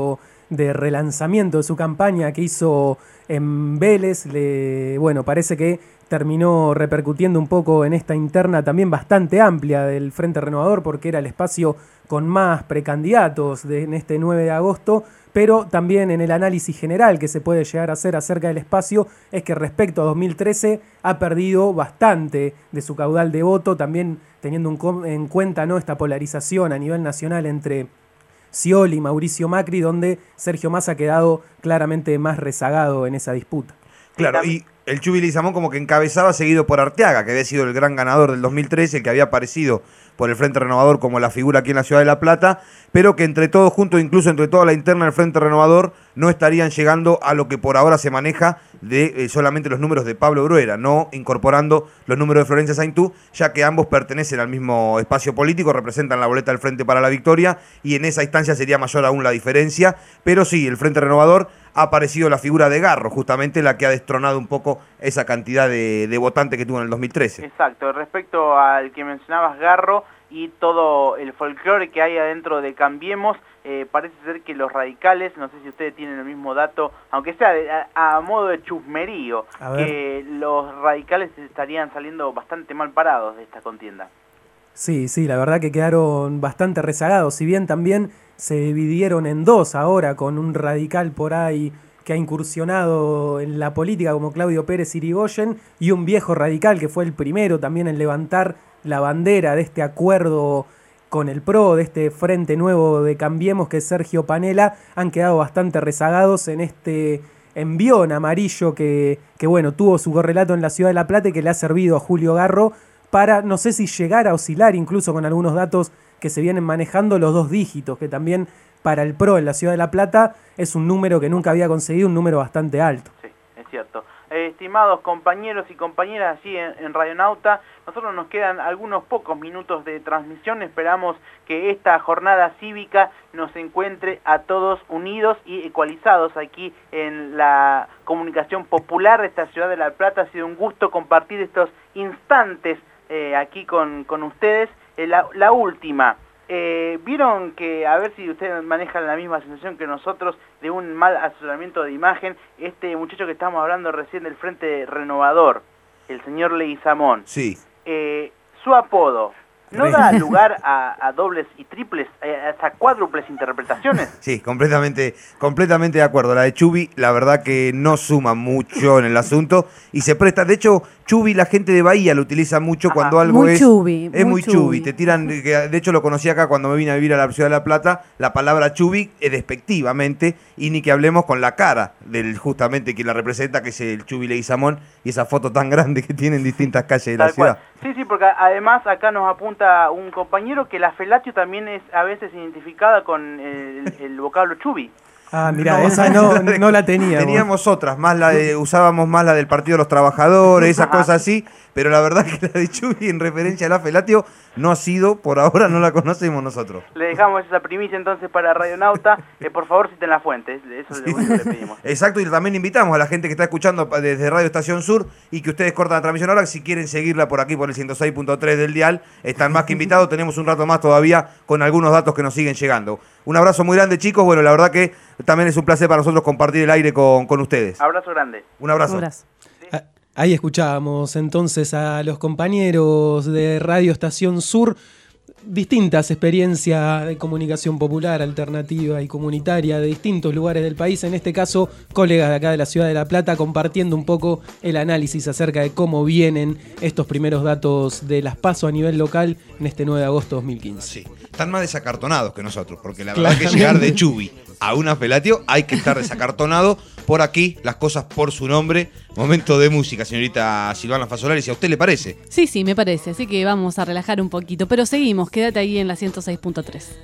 de relanzamiento de su campaña que hizo en Vélez. Le, bueno, parece que terminó repercutiendo un poco en esta interna también bastante amplia del Frente Renovador, porque era el espacio con más precandidatos de, en este nueve de agosto, pero también en el análisis general que se puede llegar a hacer acerca del espacio es que respecto a dos mil trece ha perdido bastante de su caudal de voto, también teniendo un, en cuenta, ¿no?, esta polarización a nivel nacional entre Scioli y Mauricio Macri, donde Sergio Massa ha quedado claramente más rezagado en esa disputa. Claro, y el Chubi Leguizamón como que encabezaba, seguido por Arteaga, que había sido el gran ganador del dos mil trece, el que había aparecido por el Frente Renovador como la figura aquí en la Ciudad de La Plata, pero que entre todos juntos, incluso entre toda la interna del Frente Renovador, no estarían llegando a lo que por ahora se maneja de eh, solamente los números de Pablo Bruera, no incorporando los números de Florencia Saintú, ya que ambos pertenecen al mismo espacio político, representan la boleta del Frente para la Victoria, y en esa instancia sería mayor aún la diferencia, pero sí, el Frente Renovador ha aparecido la figura de Garro, justamente la que ha destronado un poco esa cantidad de, de votantes que tuvo en el dos mil trece. Exacto, respecto al que mencionabas, Garro, y todo el folclore que hay adentro de Cambiemos, eh, parece ser que los radicales, no sé si ustedes tienen el mismo dato, aunque sea de, a, a modo de chusmerío, que los radicales estarían saliendo bastante mal parados de esta contienda. Sí, sí, la verdad que quedaron bastante rezagados, si bien también se dividieron en dos ahora, con un radical por ahí que ha incursionado en la política como Claudio Pérez Irigoyen, y un viejo radical que fue el primero también en levantar la bandera de este acuerdo con el P R O, de este Frente Nuevo de Cambiemos, que es Sergio Panela. Han quedado bastante rezagados en este envión amarillo que, que bueno, tuvo su correlato en la Ciudad de La Plata y que le ha servido a Julio Garro para, no sé si llegar a oscilar incluso con algunos datos que se vienen manejando, los dos dígitos, que también para el P R O en la Ciudad de La Plata es un número que nunca había conseguido, un número bastante alto. Sí, es cierto. Eh, estimados compañeros y compañeras allí en, en Radionauta, nosotros nos quedan algunos pocos minutos de transmisión. Esperamos que esta jornada cívica nos encuentre a todos unidos y ecualizados aquí en la comunicación popular de esta Ciudad de La Plata. Ha sido un gusto compartir estos instantes eh, aquí con, con ustedes. Eh, la, la última, eh, vieron que, a ver si ustedes manejan la misma sensación que nosotros, de un mal asesoramiento de imagen, este muchacho que estamos hablando recién del Frente Renovador, el señor Leguizamón. Sí. Eh, su apodo, ¿no da lugar a, a dobles y triples, a, hasta cuádruples interpretaciones? Sí, completamente, completamente de acuerdo. La de Chubi, la verdad que no suma mucho en el asunto y se presta. De hecho, Chubi, la gente de Bahía lo utiliza mucho. Ajá. Cuando algo muy es... chubi, es muy muy chubi. Te tiran, de hecho lo conocí acá cuando me vine a vivir a la Ciudad de La Plata, la palabra Chubi es despectivamente, y ni que hablemos con la cara del justamente quien la representa, que es el Chubi Leguizamón, y esa foto tan grande que tiene en distintas calles de la Tal cual. ciudad. Sí, sí, porque además acá nos apunta un compañero que la felatio también es a veces identificada con el, el vocablo Chubi. Ah, mira, no, esa no, no la teníamos. Teníamos otras, más la de, usábamos más la del Partido de los Trabajadores, esas Ajá. cosas así, pero la verdad que la de Chubi en referencia a la felatio no ha sido, por ahora no la conocemos nosotros. Le dejamos esa primicia entonces para Radionauta, eh, por favor citen la fuente, eso es lo único que le pedimos. Exacto, y también invitamos a la gente que está escuchando desde Radio Estación Sur y que ustedes cortan la transmisión ahora, si quieren seguirla por aquí por el ciento seis punto tres del dial, están más que invitados, tenemos un rato más todavía con algunos datos que nos siguen llegando. Un abrazo muy grande, chicos, bueno, la verdad que también es un placer para nosotros compartir el aire con, con ustedes. Abrazo grande. Un abrazo. Un abrazo. Ahí escuchábamos entonces a los compañeros de Radio Estación Sur, distintas experiencias de comunicación popular, alternativa y comunitaria de distintos lugares del país, en este caso colegas de acá de la Ciudad de La Plata, compartiendo un poco el análisis acerca de cómo vienen estos primeros datos de las PASO a nivel local en este nueve de agosto de dos mil quince. Sí, están más desacartonados que nosotros, porque la verdad que llegar de Chubi a una felatio hay que estar desacartonado. Por aquí, las cosas por su nombre. Momento de música, señorita Silvana Fasolari, si a usted le parece. Sí, sí, me parece, así que vamos a relajar un poquito, pero seguimos, quédate ahí en la ciento seis punto tres.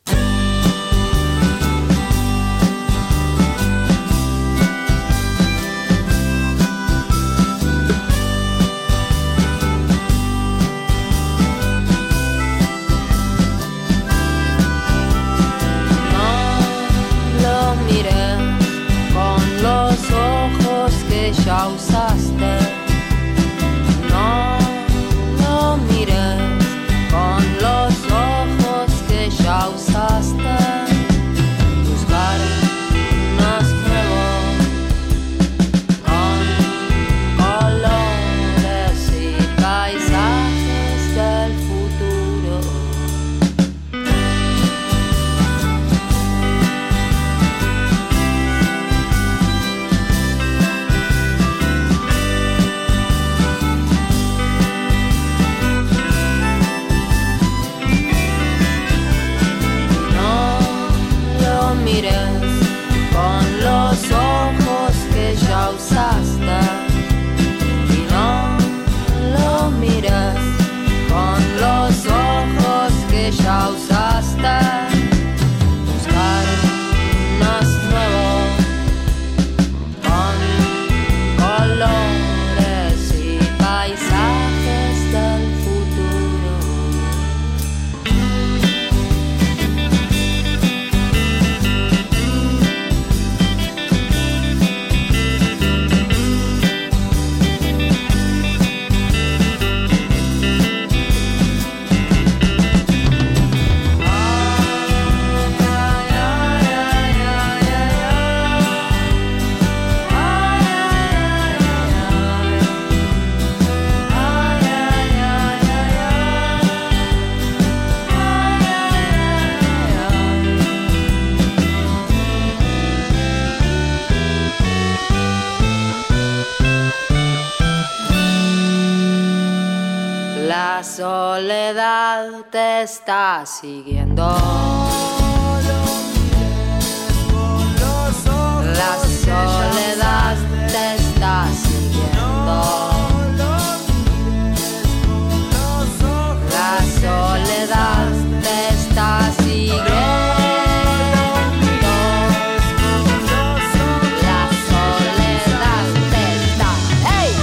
Ya usaste, no lo mires con los ojos que ya soledad te está siguiendo. La soledad te está siguiendo. La soledad te está siguiendo. La soledad te está. ¡Hey!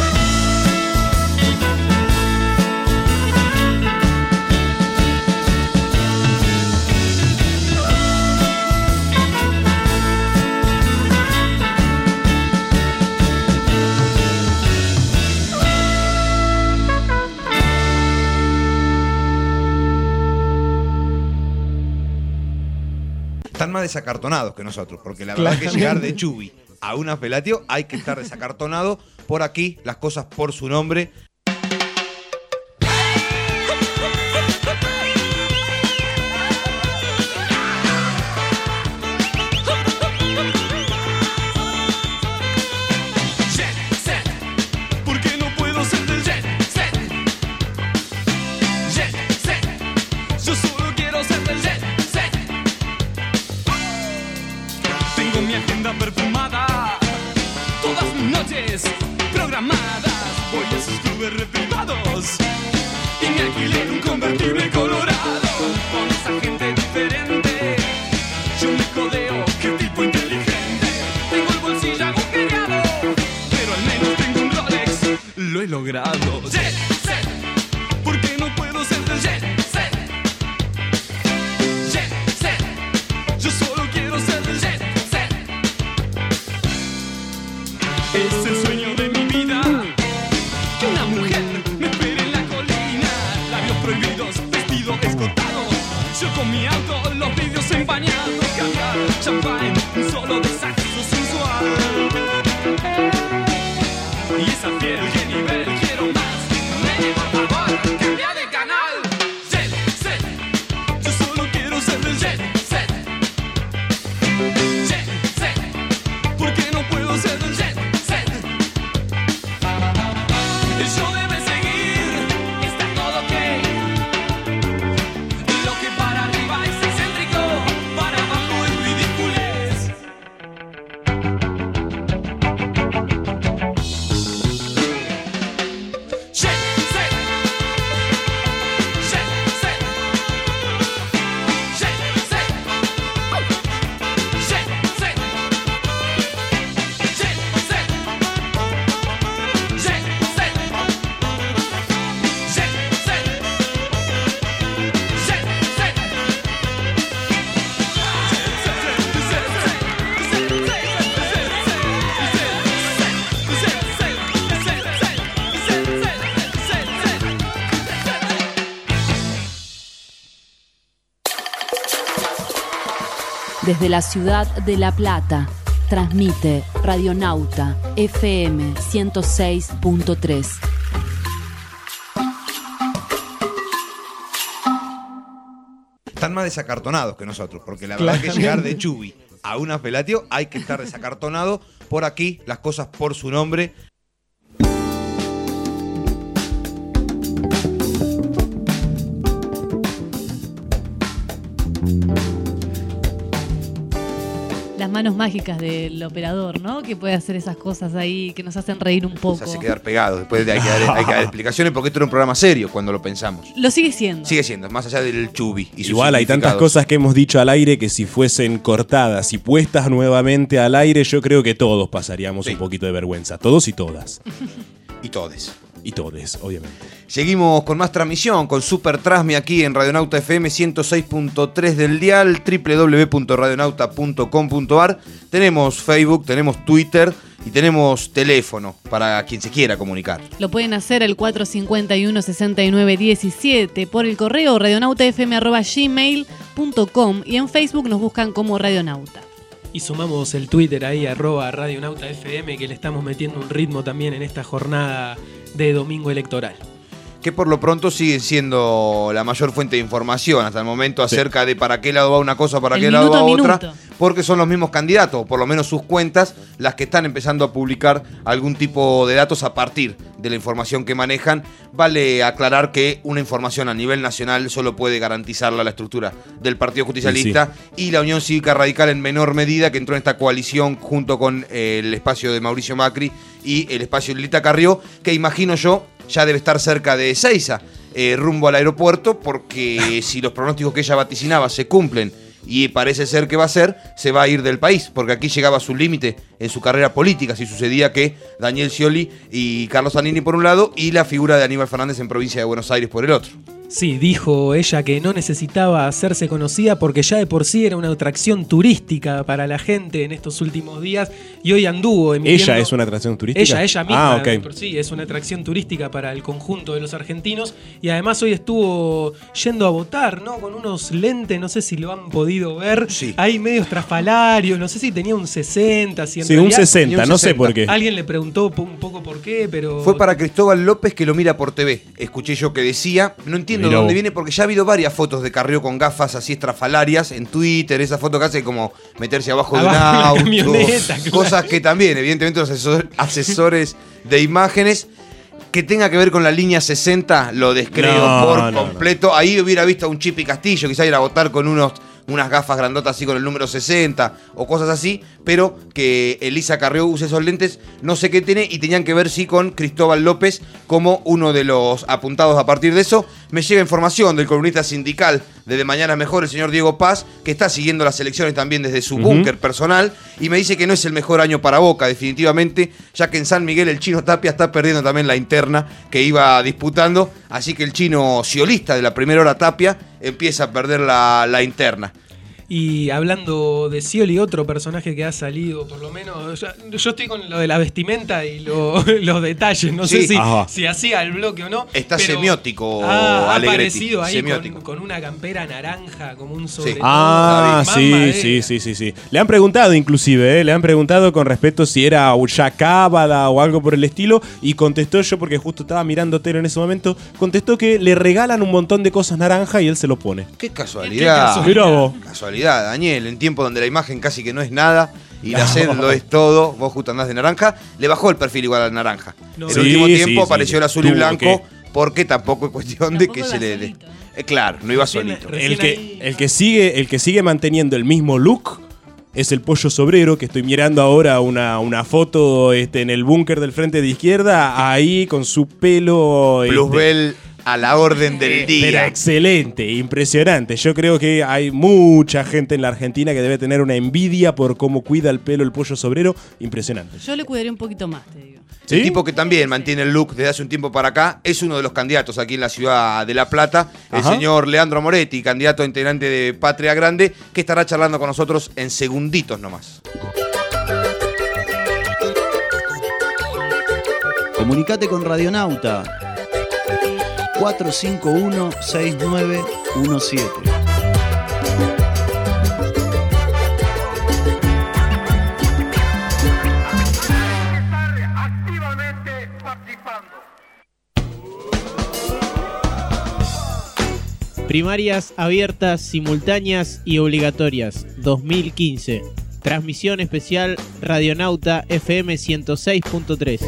Están más desacartonados que nosotros, porque la verdad que llegar de Chubi a una felatio hay que estar desacartonado. Por aquí, las cosas por su nombre. Jet set, ¿por qué no puedo ser del jet set? Jet set, yo solo quiero ser del jet set. Tengo mi agenda perfumada, todas mis noches programadas. Voy a esos clubes reprimados y me alquilé un convertible colorado. Con esa gente diferente yo me codeo, qué tipo inteligente. Tengo el bolsillo agujereado, pero al menos tengo un Rolex, lo he logrado. Jet set, ¿por qué no puedo ser del jet set? Jet set, yo solo quiero ser del jet set. Es el sueño de mi vida, que una mujer me espere en la colina. Labios prohibidos, vestido escotado, yo con mi auto, los vidrios empañados. Caviar, champán, un solo de saxo sensual. Y esa piel, qué nivel, quiero más. Nene, por favor, cambia de canal. Jet set, yo solo quiero ser del jet set. Jet set, ¿por qué no puedo ser del jet set? El show debe seguir, está todo ok. Lo que para arriba es excéntrico, para abajo es ridiculez. Jet set, jet set, jet set, jet set, jet set, jet set, jet set, jet set. Desde la ciudad de La Plata, transmite Radionauta F M ciento seis punto tres. Están más desacartonados que nosotros, porque la verdad que llegar de Chubi a una felatio hay que estar desacartonado. Por aquí, las cosas por su nombre. Las manos mágicas del operador, ¿no? Que puede hacer esas cosas ahí que nos hacen reír un poco. Se hace quedar pegado. Después hay que, dar, hay que dar explicaciones porque esto era un programa serio cuando lo pensamos. Lo sigue siendo. Sigue siendo, más allá del Chubi. Y sus Igual hay tantas significados. cosas que hemos dicho al aire que si fuesen cortadas y puestas nuevamente al aire, yo creo que todos pasaríamos Sí. un poquito de vergüenza. Todos y todas. Y todes. Y todes, obviamente. Seguimos con más transmisión, con Super Transmi aquí en Radionauta F M ciento seis punto tres del dial, doble u doble u doble u punto radionauta punto com punto a r. Tenemos Facebook, tenemos Twitter y tenemos teléfono para quien se quiera comunicar. Lo pueden hacer al cuatro cinco uno, seis nueve uno siete, por el correo radionautafm arroba gmail punto com y en Facebook nos buscan como Radionauta. Y sumamos el Twitter ahí, arroba RadionautaFM, que le estamos metiendo un ritmo también en esta jornada de domingo electoral. Que por lo pronto sigue siendo la mayor fuente de información hasta el momento acerca de para qué lado va una cosa, para El qué lado minuto va a otra. minuto. porque son los mismos candidatos, o por lo menos sus cuentas, las que están empezando a publicar algún tipo de datos a partir de la información que manejan. Vale aclarar que una información a nivel nacional solo puede garantizarla la estructura del Partido Justicialista Sí, sí. y la Unión Cívica Radical en menor medida, que entró en esta coalición junto con eh, el espacio de Mauricio Macri y el espacio de Lilita Carrió, que imagino yo ya debe estar cerca de Ezeiza, eh, rumbo al aeropuerto, porque si los pronósticos que ella vaticinaba se cumplen, y parece ser que va a ser, se va a ir del país, porque aquí llegaba a su límite en su carrera política, si sucedía que Daniel Scioli y Carlos Zanini por un lado, y la figura de Aníbal Fernández en provincia de Buenos Aires por el otro. Sí, dijo ella que no necesitaba hacerse conocida porque ya de por sí era una atracción turística para la gente en estos últimos días, y hoy anduvo emitiendo... ¿Ella es una atracción turística? Ella, ella misma, Ah, ok. de por sí, es una atracción turística para el conjunto de los argentinos, y además hoy estuvo yendo a votar, ¿no? Con unos lentes, no sé si lo han podido ver, sí. Hay medios trafalarios, no sé si tenía un sesenta, si en Sí, un realidad- sesenta, no sé por qué. Alguien le preguntó un poco por qué, pero... Fue para Cristóbal López, que lo mira por T V. Escuché yo que decía, no entiendo de Mirá dónde vos. viene, porque ya ha habido varias fotos de Carrió con gafas así estrafalarias en Twitter, esa foto que hace como meterse abajo de un Abajo de una auto, camioneta, claro. cosas que también, evidentemente, los asesor- asesores de imágenes, que tenga que ver con la línea sesenta, lo descreo No, por no, no. completo. Ahí hubiera visto a un Chipi Castillo, quizá ir a votar con unos unas gafas grandotas así con el número sesenta o cosas así, pero que Elisa Carrió use esos lentes, no sé qué tiene, y tenían que ver sí con Cristóbal López como uno de los apuntados a partir de eso. Me llega información del columnista sindical de De Mañana Mejor, el señor Diego Paz, que está siguiendo las elecciones también desde su Ujú. búnker personal, y me dice que no es el mejor año para Boca, definitivamente, ya que en San Miguel el Chino Tapia está perdiendo también la interna que iba disputando, así que el chino ciolista de la primera hora Tapia empieza a perder la, la interna. Y hablando de Scioli, otro personaje que ha salido, por lo menos, ya- yo estoy con lo de la vestimenta y lo- los detalles, no sé Sí. si, Ajá. si hacía el bloque o no. Está pero semiótico, ha, ha Allegretti, aparecido ahí semiótico. con, con una campera naranja, como un sobre. Ah, sí, sí, sí, sí, sí. Le han preguntado inclusive, ¿eh? Le han preguntado con respecto si era Ushacábada o algo por el estilo, y contestó, yo porque justo estaba mirando tele en ese momento, contestó que le regalan un montón de cosas naranja y él se lo pone. Qué casualidad. Mirá vos. Casualidad, Daniel, en tiempo donde la imagen casi que no es nada y la No. sed lo es todo, vos justo andás de naranja, le bajó el perfil igual al naranja. No. En Sí, el último sí, tiempo sí, apareció sí. el azul y Tuvo blanco, que- porque tampoco es cuestión de que se le dé. Eh, claro, no iba solito. El que, el que sigue, el que sigue manteniendo el mismo look es el Pollo Sobrero, que estoy mirando ahora una, una foto este, en el búnker del frente de izquierda, ahí con su pelo... este, Plusbel a la orden del Pero día. excelente, impresionante. Yo creo que hay mucha gente en la Argentina que debe tener una envidia por cómo cuida el pelo el Pollo Sobrero. Impresionante. Yo le cuidaría un poquito más, te digo. El tipo que también mantiene el look desde hace un tiempo para acá es uno de los candidatos aquí en la ciudad de La Plata, el Ajá. señor Leandro Moretti, candidato a integrante de Patria Grande, que estará charlando con nosotros en segunditos nomás. Comunicate con Radionauta cuatro cinco uno, seis nueve uno siete. Primarias abiertas, simultáneas y obligatorias dos mil quince. Transmisión especial Radionauta F M ciento seis punto tres.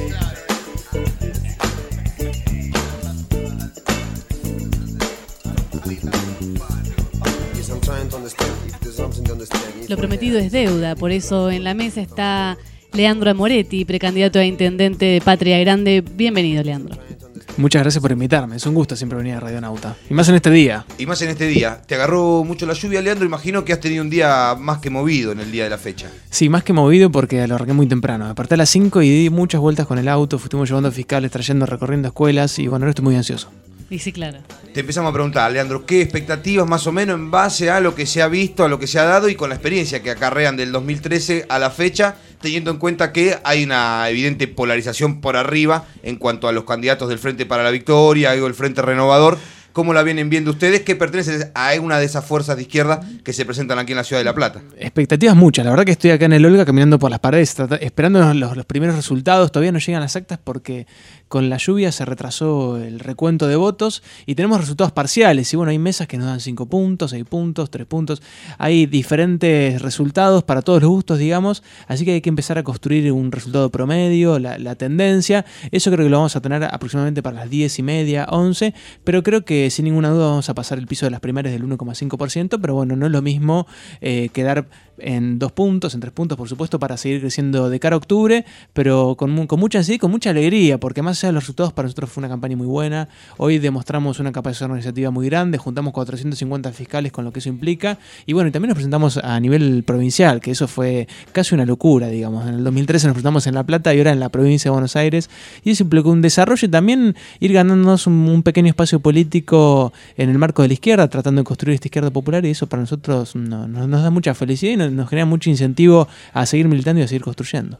Lo prometido es deuda, por eso en la mesa está Leandro Moretti, precandidato a intendente de Patria Grande. Bienvenido, Leandro. Muchas gracias por invitarme, es un gusto siempre venir a Radionauta. Y más en este día. Y más en este día. ¿Te agarró mucho la lluvia, Leandro? Imagino que has tenido un día más que movido en el día de la fecha. Sí, más que movido porque lo arranqué muy temprano. Me aparté a las cinco y di muchas vueltas con el auto, fuimos llevando a fiscales, trayendo, recorriendo escuelas y bueno, ahora estoy muy ansioso. Y sí, claro. Te empezamos a preguntar, Leandro, ¿qué expectativas más o menos en base a lo que se ha visto, a lo que se ha dado y con la experiencia que acarrean del dos mil trece a la fecha, teniendo en cuenta que hay una evidente polarización por arriba en cuanto a los candidatos del Frente para la Victoria o el Frente Renovador? ¿Cómo la vienen viendo ustedes? ¿Qué pertenece a una de esas fuerzas de izquierda que se presentan aquí en la ciudad de La Plata? Expectativas muchas, la verdad que estoy acá en el Olga caminando por las paredes, trata- esperando los, los primeros resultados, todavía no llegan las actas porque con la lluvia se retrasó el recuento de votos y tenemos resultados parciales. Y bueno, hay mesas que nos dan cinco puntos, seis puntos, tres puntos. Hay diferentes resultados para todos los gustos, digamos. Así que hay que empezar a construir un resultado promedio, la, la tendencia. Eso creo que lo vamos a tener aproximadamente para las diez y media, once. Pero creo que sin ninguna duda vamos a pasar el piso de las primarias del uno coma cinco por ciento. Pero bueno, no es lo mismo eh, quedar en dos puntos, en tres puntos, por supuesto, para seguir creciendo de cara a octubre, pero con, con mucha ansiedad y con mucha alegría, porque más allá de los resultados, para nosotros fue una campaña muy buena. Hoy demostramos una capacidad organizativa muy grande, juntamos cuatrocientos cincuenta fiscales con lo que eso implica, y bueno, y también nos presentamos a nivel provincial, que eso fue casi una locura, digamos. En el dos mil trece nos presentamos en La Plata y ahora en la provincia de Buenos Aires, y eso implicó un desarrollo y también ir ganándonos un, un pequeño espacio político en el marco de la izquierda, tratando de construir esta izquierda popular, y eso para nosotros no, no, nos da mucha felicidad y nos, nos genera mucho incentivo a seguir militando y a seguir construyendo.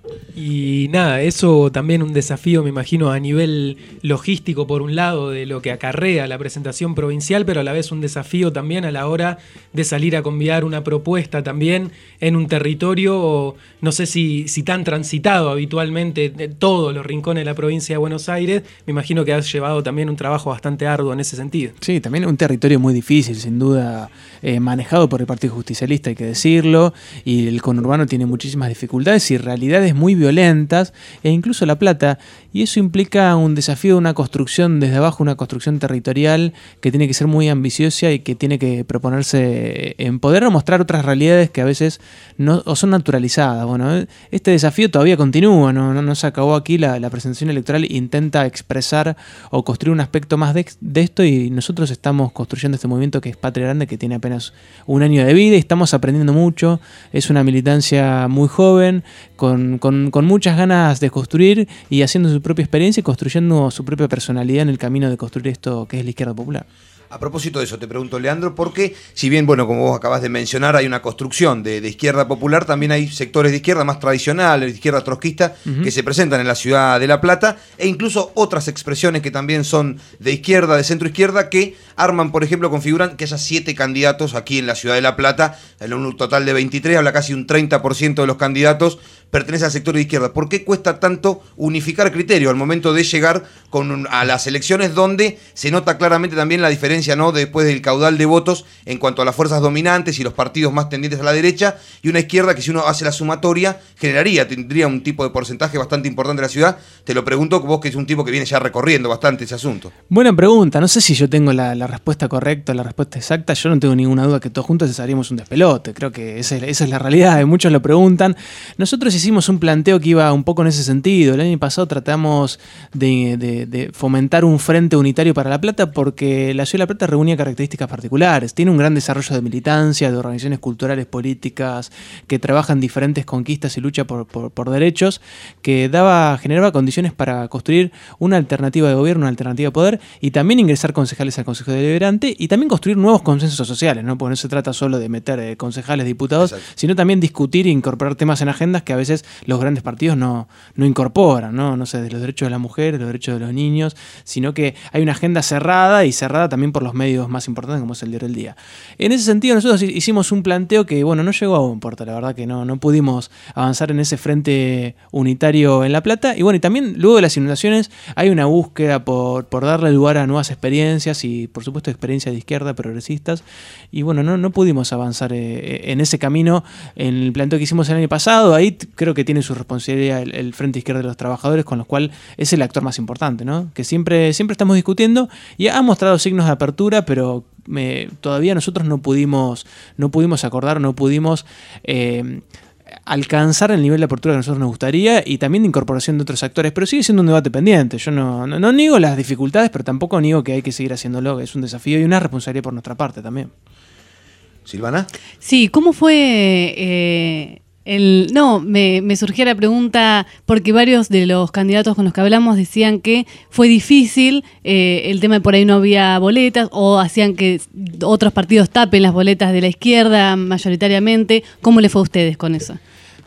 Y nada, eso también un desafío, me imagino, a nivel logístico, por un lado, de lo que acarrea la presentación provincial, pero a la vez un desafío también a la hora de salir a convidar una propuesta también en un territorio, no sé si, si tan transitado habitualmente de todos los rincones de la provincia de Buenos Aires. Me imagino que has llevado también un trabajo bastante arduo en ese sentido. Sí, también un territorio muy difícil, sin duda, eh, manejado por el Partido Justicialista, hay que decirlo, y el conurbano tiene muchísimas dificultades y realidades muy violentas, e incluso La Plata, y eso implica un desafío de una construcción desde abajo, una construcción territorial que tiene que ser muy ambiciosa y que tiene que proponerse en poder mostrar otras realidades que a veces no o son naturalizadas. Bueno, este desafío todavía continúa, no, no, no se acabó aquí, la, la presentación electoral intenta expresar o construir un aspecto más de, de esto, y nosotros estamos construyendo este movimiento que es Patria Grande, que tiene apenas un año de vida y estamos aprendiendo mucho. Es una militancia muy joven, con, con, con muchas ganas de construir y haciendo su propia experiencia y construyendo su propia personalidad en el camino de construir esto que es la izquierda popular. A propósito de eso, te pregunto, Leandro, porque si bien, bueno, como vos acabas de mencionar, hay una construcción de, de izquierda popular, también hay sectores de izquierda más tradicionales, de izquierda trotskista, uh-huh, que se presentan en la ciudad de La Plata, e incluso otras expresiones que también son de izquierda, de centro izquierda, que arman, por ejemplo, configuran que haya siete candidatos aquí en la ciudad de La Plata, en un total de veintitrés, habla casi un treinta por ciento de los candidatos pertenece al sector de izquierda. ¿Por qué cuesta tanto unificar criterios al momento de llegar con un, a las elecciones donde se nota claramente también la diferencia, ¿no?, después del caudal de votos en cuanto a las fuerzas dominantes y los partidos más tendientes a la derecha, y una izquierda que, si uno hace la sumatoria, generaría, tendría un tipo de porcentaje bastante importante de la ciudad? Te lo pregunto vos, que es un tipo que viene ya recorriendo bastante ese asunto. Buena pregunta, no sé si yo tengo la, la respuesta correcta, la respuesta exacta. Yo no tengo ninguna duda que todos juntos haríamos un despelote. Creo que esa es, esa es la realidad, muchos lo preguntan. Nosotros hicimos un planteo que iba un poco en ese sentido. El año pasado tratamos de, de, de fomentar un frente unitario para La Plata, porque la ciudad de La Plata reunía características particulares. Tiene un gran desarrollo de militancia, de organizaciones culturales, políticas, que trabajan diferentes conquistas y lucha por, por, por derechos, que daba, generaba condiciones para construir una alternativa de gobierno, una alternativa de poder, y también ingresar concejales al Consejo Deliberante, y también construir nuevos consensos sociales, ¿no? Porque no se trata solo de meter eh, concejales, diputados, exacto, sino también discutir e incorporar temas en agendas que a veces los grandes partidos no, no incorporan, ¿no? No sé, de los derechos de las mujeres, los derechos de los niños, sino que hay una agenda cerrada, y cerrada también por los medios más importantes, como es el Diario del Día. En ese sentido, nosotros hicimos un planteo que, bueno, no llegó a buen puerto, la verdad que no, no pudimos avanzar en ese frente unitario en La Plata, y bueno, y también luego de las inundaciones hay una búsqueda por, por darle lugar a nuevas experiencias, y por supuesto experiencias de izquierda, progresistas, y bueno, no, no pudimos avanzar eh, en ese camino en el planteo que hicimos el año pasado. Ahí creo que tiene su responsabilidad el, el Frente Izquierda de los Trabajadores, con lo cual es el actor más importante, ¿no? Que siempre, siempre estamos discutiendo, y ha mostrado signos de apertura, pero eh, todavía nosotros no pudimos, no pudimos acordar, no pudimos eh, alcanzar el nivel de apertura que a nosotros nos gustaría, y también de incorporación de otros actores, pero sigue siendo un debate pendiente. Yo no, no, no niego las dificultades, pero tampoco niego que hay que seguir haciéndolo, que es un desafío y una responsabilidad por nuestra parte también. ¿Silvana? Sí, ¿cómo fue eh, el...? No, me, me surgía la pregunta porque varios de los candidatos con los que hablamos decían que fue difícil eh, el tema de por ahí no había boletas, o hacían que otros partidos tapen las boletas de la izquierda mayoritariamente. ¿Cómo le fue a ustedes con eso?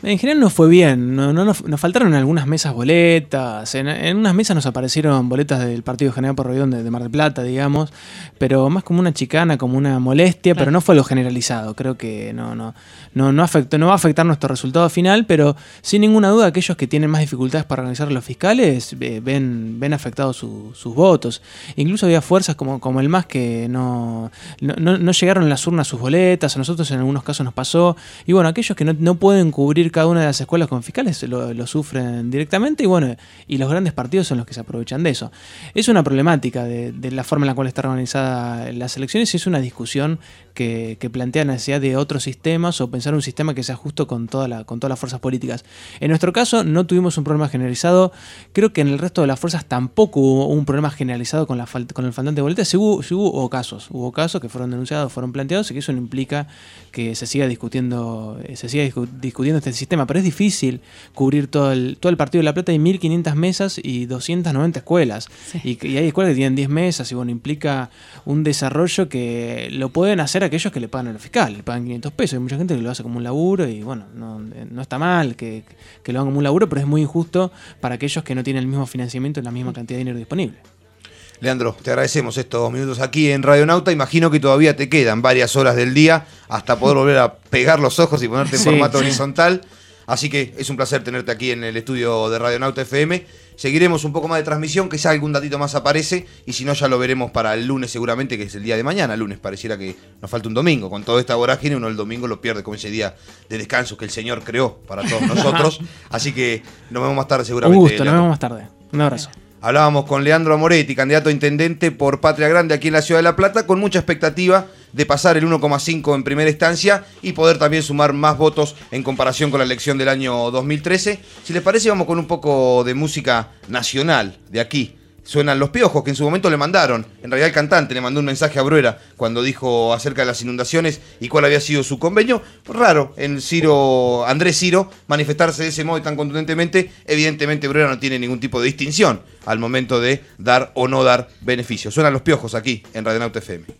En general nos fue bien, no, no, nos, nos faltaron algunas mesas boletas, en, en unas mesas nos aparecieron boletas del Partido General Porredón de, de Mar del Plata, digamos, pero más como una chicana, como una molestia, claro. Pero no fue algo generalizado, creo que no, no, no, no, afectó, no va a afectar nuestro resultado final, pero sin ninguna duda aquellos que tienen más dificultades para organizar a los fiscales eh, ven, ven afectados su, sus votos. Incluso había fuerzas como, como el M A S que no, no, no, no llegaron en las urnas sus boletas, a nosotros en algunos casos nos pasó, y bueno, aquellos que no, no pueden cubrir cada una de las escuelas con fiscales lo, lo sufren directamente y bueno, y los grandes partidos son los que se aprovechan de eso. Es una problemática de, de la forma en la cual está organizada las elecciones y es una discusión que, que plantea la necesidad de otros sistemas o pensar un sistema que sea justo con, toda la, con todas las fuerzas políticas. En nuestro caso no tuvimos un problema generalizado, creo que en el resto de las fuerzas tampoco hubo un problema generalizado con, la fal- con el faltante de boletas, sí hubo, sí hubo casos, hubo casos que fueron denunciados, fueron planteados y que eso no implica que se siga discutiendo, se siga discu- discutiendo este sistema, pero es difícil cubrir todo el, todo el Partido de La Plata. Hay mil quinientas mesas y doscientas noventa escuelas. Sí. Y, y hay escuelas que tienen diez mesas y bueno, implica un desarrollo que lo pueden hacer aquellos que le pagan a los fiscales, le pagan quinientos pesos. Hay mucha gente que lo hace como un laburo y bueno, no, no está mal que, que lo hagan como un laburo, pero es muy injusto para aquellos que no tienen el mismo financiamiento y la misma cantidad de dinero disponible. Leandro, te agradecemos estos minutos aquí en Radio Nauta. Imagino que todavía te quedan varias horas del día hasta poder volver a pegar los ojos y ponerte en sí, formato sí. horizontal. Así que es un placer tenerte aquí en el estudio de Radio Nauta F M. Seguiremos un poco más de transmisión, que ya algún datito más aparece, y si no ya lo veremos para el lunes seguramente, que es el día de mañana. El lunes pareciera que nos falta un domingo. Con toda esta vorágine uno el domingo lo pierde como ese día de descanso que el Señor creó para todos nosotros. Así que nos vemos más tarde seguramente. Un gusto, Leandro. Nos vemos más tarde. Un abrazo. Hablábamos con Leandro Amoretti, candidato a intendente por Patria Grande aquí en la Ciudad de La Plata, con mucha expectativa de pasar el uno coma cinco en primera instancia y poder también sumar más votos en comparación con la elección del año dos mil trece. Si les parece, vamos con un poco de música nacional de aquí. Suenan Los Piojos, que en su momento le mandaron, en realidad el cantante le mandó un mensaje a Bruera cuando dijo acerca de las inundaciones y cuál había sido su convenio. Raro en Ciro, Andrés Ciro manifestarse de ese modo y tan contundentemente. Evidentemente Bruera no tiene ningún tipo de distinción al momento de dar o no dar beneficios. Suenan Los Piojos aquí en Radio Nauta F M.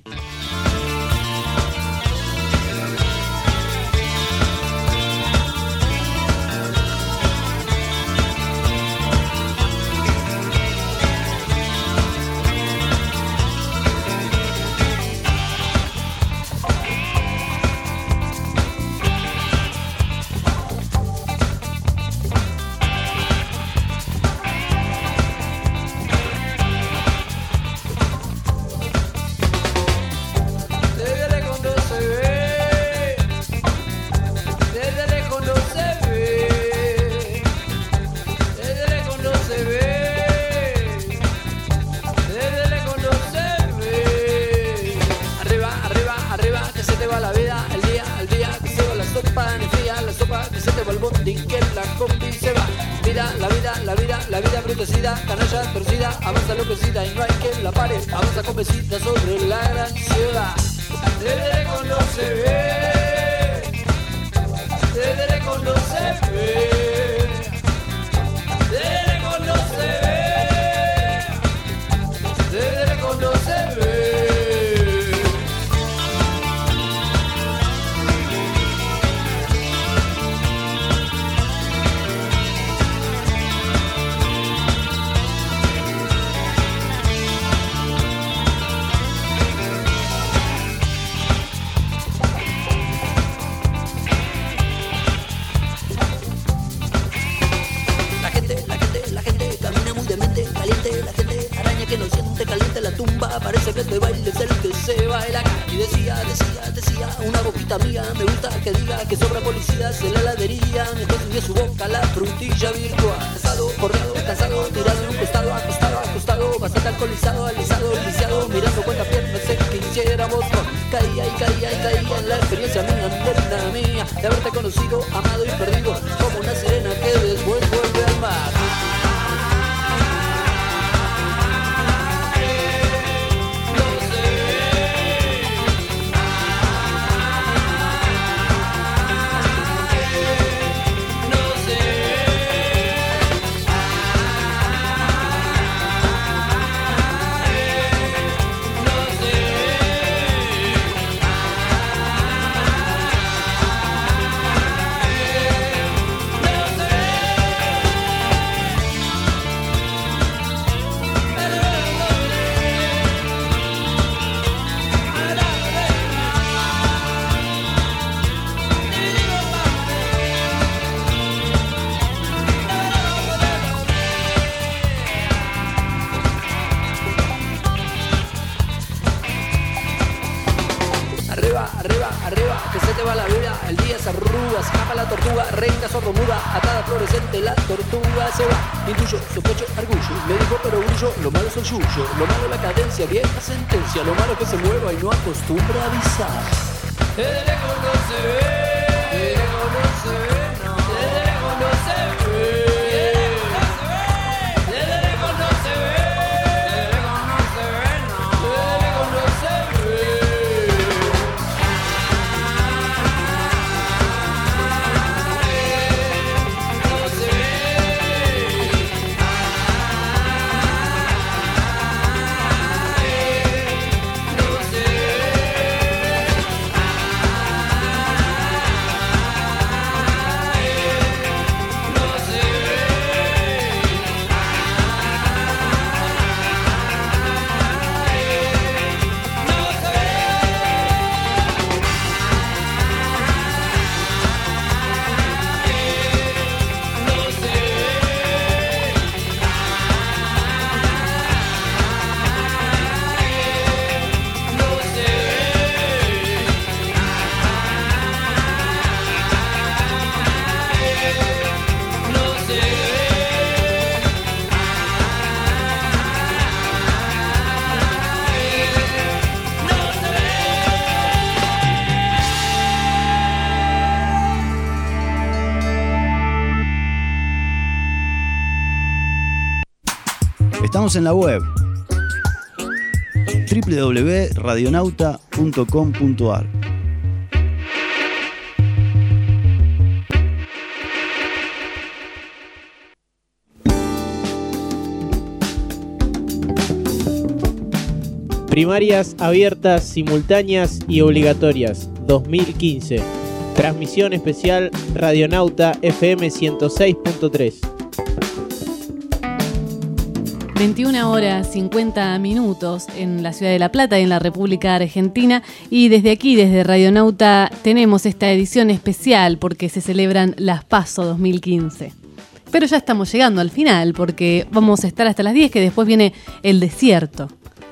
arriba, arriba, arriba, que se te va la vida, el día se arruga, escapa la tortuga, reina sordomuda, atada fluorescente, la tortuga se va, intuyo, sospecho, argullo, me dijo pero brillo, lo malo es el yuyo, lo malo la cadencia, vieja sentencia, lo malo que se mueva y no acostumbra a avisar. Desde lejos no se ve, desde lejos no se ve, no, desde lejos no se ve, desde lejos no se ve, desde lejos no se ve, no, desde lejos no se ve. Estamos en la web doble u doble u doble u punto radionauta punto com punto a r. Primarias abiertas, simultáneas y obligatorias dos mil quince. Transmisión especial Radionauta F M ciento seis punto tres. veintiuna horas cincuenta minutos en la ciudad de La Plata, en la República Argentina, y desde aquí, desde Radionauta, tenemos esta edición especial porque se celebran las PASO dos mil quince. Pero ya estamos llegando al final porque vamos a estar hasta las diez, que después viene el desierto.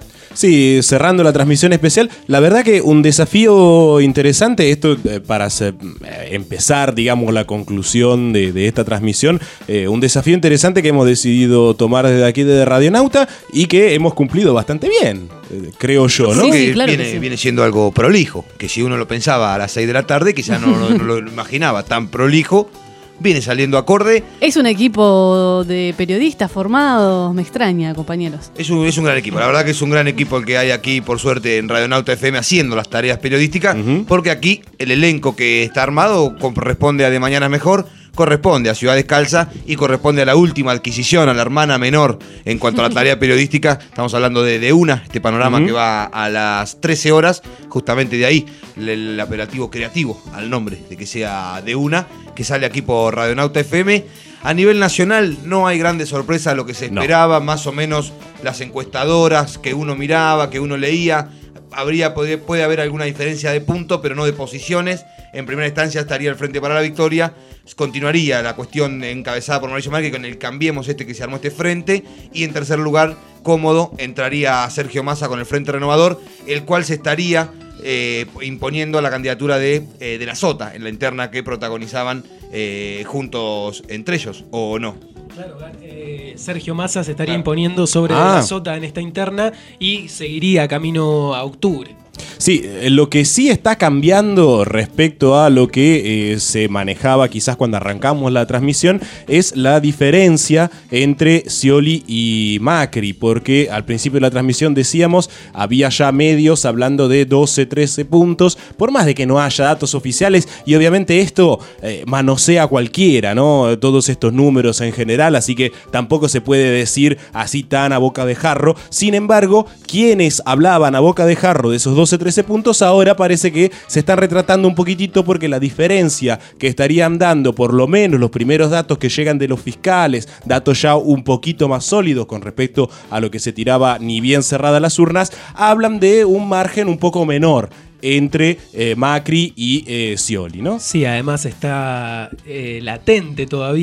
Sí, cerrando la transmisión especial, la verdad que un desafío interesante, esto eh, para hacer, eh, empezar, digamos, la conclusión de, de esta transmisión, eh, un desafío interesante que hemos decidido tomar desde aquí de Radionauta y que hemos cumplido bastante bien, eh, creo yo, ¿no? Sí, que sí, claro viene, que sí. viene siendo algo prolijo, que si uno lo pensaba a las seis de la tarde, quizá no, no, no lo imaginaba tan prolijo, viene saliendo acorde. Es un equipo de periodistas formados, me extraña, compañeros. Es un, es un gran equipo, la verdad que es un gran equipo el que hay aquí, por suerte, en Radionauta F M haciendo las tareas periodísticas, uh-huh. porque aquí el elenco que está armado corresponde a De Mañana Mejor, corresponde a Ciudad Descalza y corresponde a la última adquisición, a la hermana menor en cuanto a la tarea periodística. Estamos hablando de De Una, este panorama uh-huh. que va a las trece horas, justamente de ahí el, el operativo creativo al nombre de que sea De Una, que sale aquí por Radionauta F M. A nivel nacional no hay grandes sorpresas, lo que se esperaba, no. Más o menos las encuestadoras que uno miraba, que uno leía. Habría, puede, puede haber alguna diferencia de punto, pero no de posiciones. En primera instancia estaría el Frente para la Victoria. Continuaría la cuestión encabezada por Mauricio Macri con el Cambiemos este que se armó este frente. Y en tercer lugar, cómodo, entraría Sergio Massa con el Frente Renovador, el cual se estaría eh, imponiendo a la candidatura de, eh, de la Sota en la interna que protagonizaban eh, juntos entre ellos, ¿o no? Claro, eh, Sergio Massa se estaría claro. imponiendo sobre ah. la Sota en esta interna y seguiría camino a octubre. Sí, lo que sí está cambiando respecto a lo que eh, se manejaba quizás cuando arrancamos la transmisión es la diferencia entre Scioli y Macri, porque al principio de la transmisión decíamos había ya medios hablando de doce, trece puntos, por más de que no haya datos oficiales, y obviamente esto eh, manosea a cualquiera, ¿no? Todos estos números en general, así que tampoco se puede decir así tan a boca de jarro. Sin embargo, quienes hablaban a boca de jarro de esos doce, trece puntos, ahora parece que se están retratando un poquitito porque la diferencia que estarían dando, por lo menos los primeros datos que llegan de los fiscales, datos ya un poquito más sólidos con respecto a lo que se tiraba ni bien cerradas las urnas, hablan de un margen un poco menor entre eh, Macri y eh, Scioli, ¿no? Sí, además está eh, latente todavía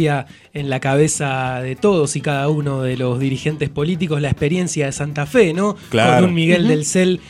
en la cabeza de todos y cada uno de los dirigentes políticos la experiencia de Santa Fe, ¿no? Claro. Con un Miguel Ujú. del Cel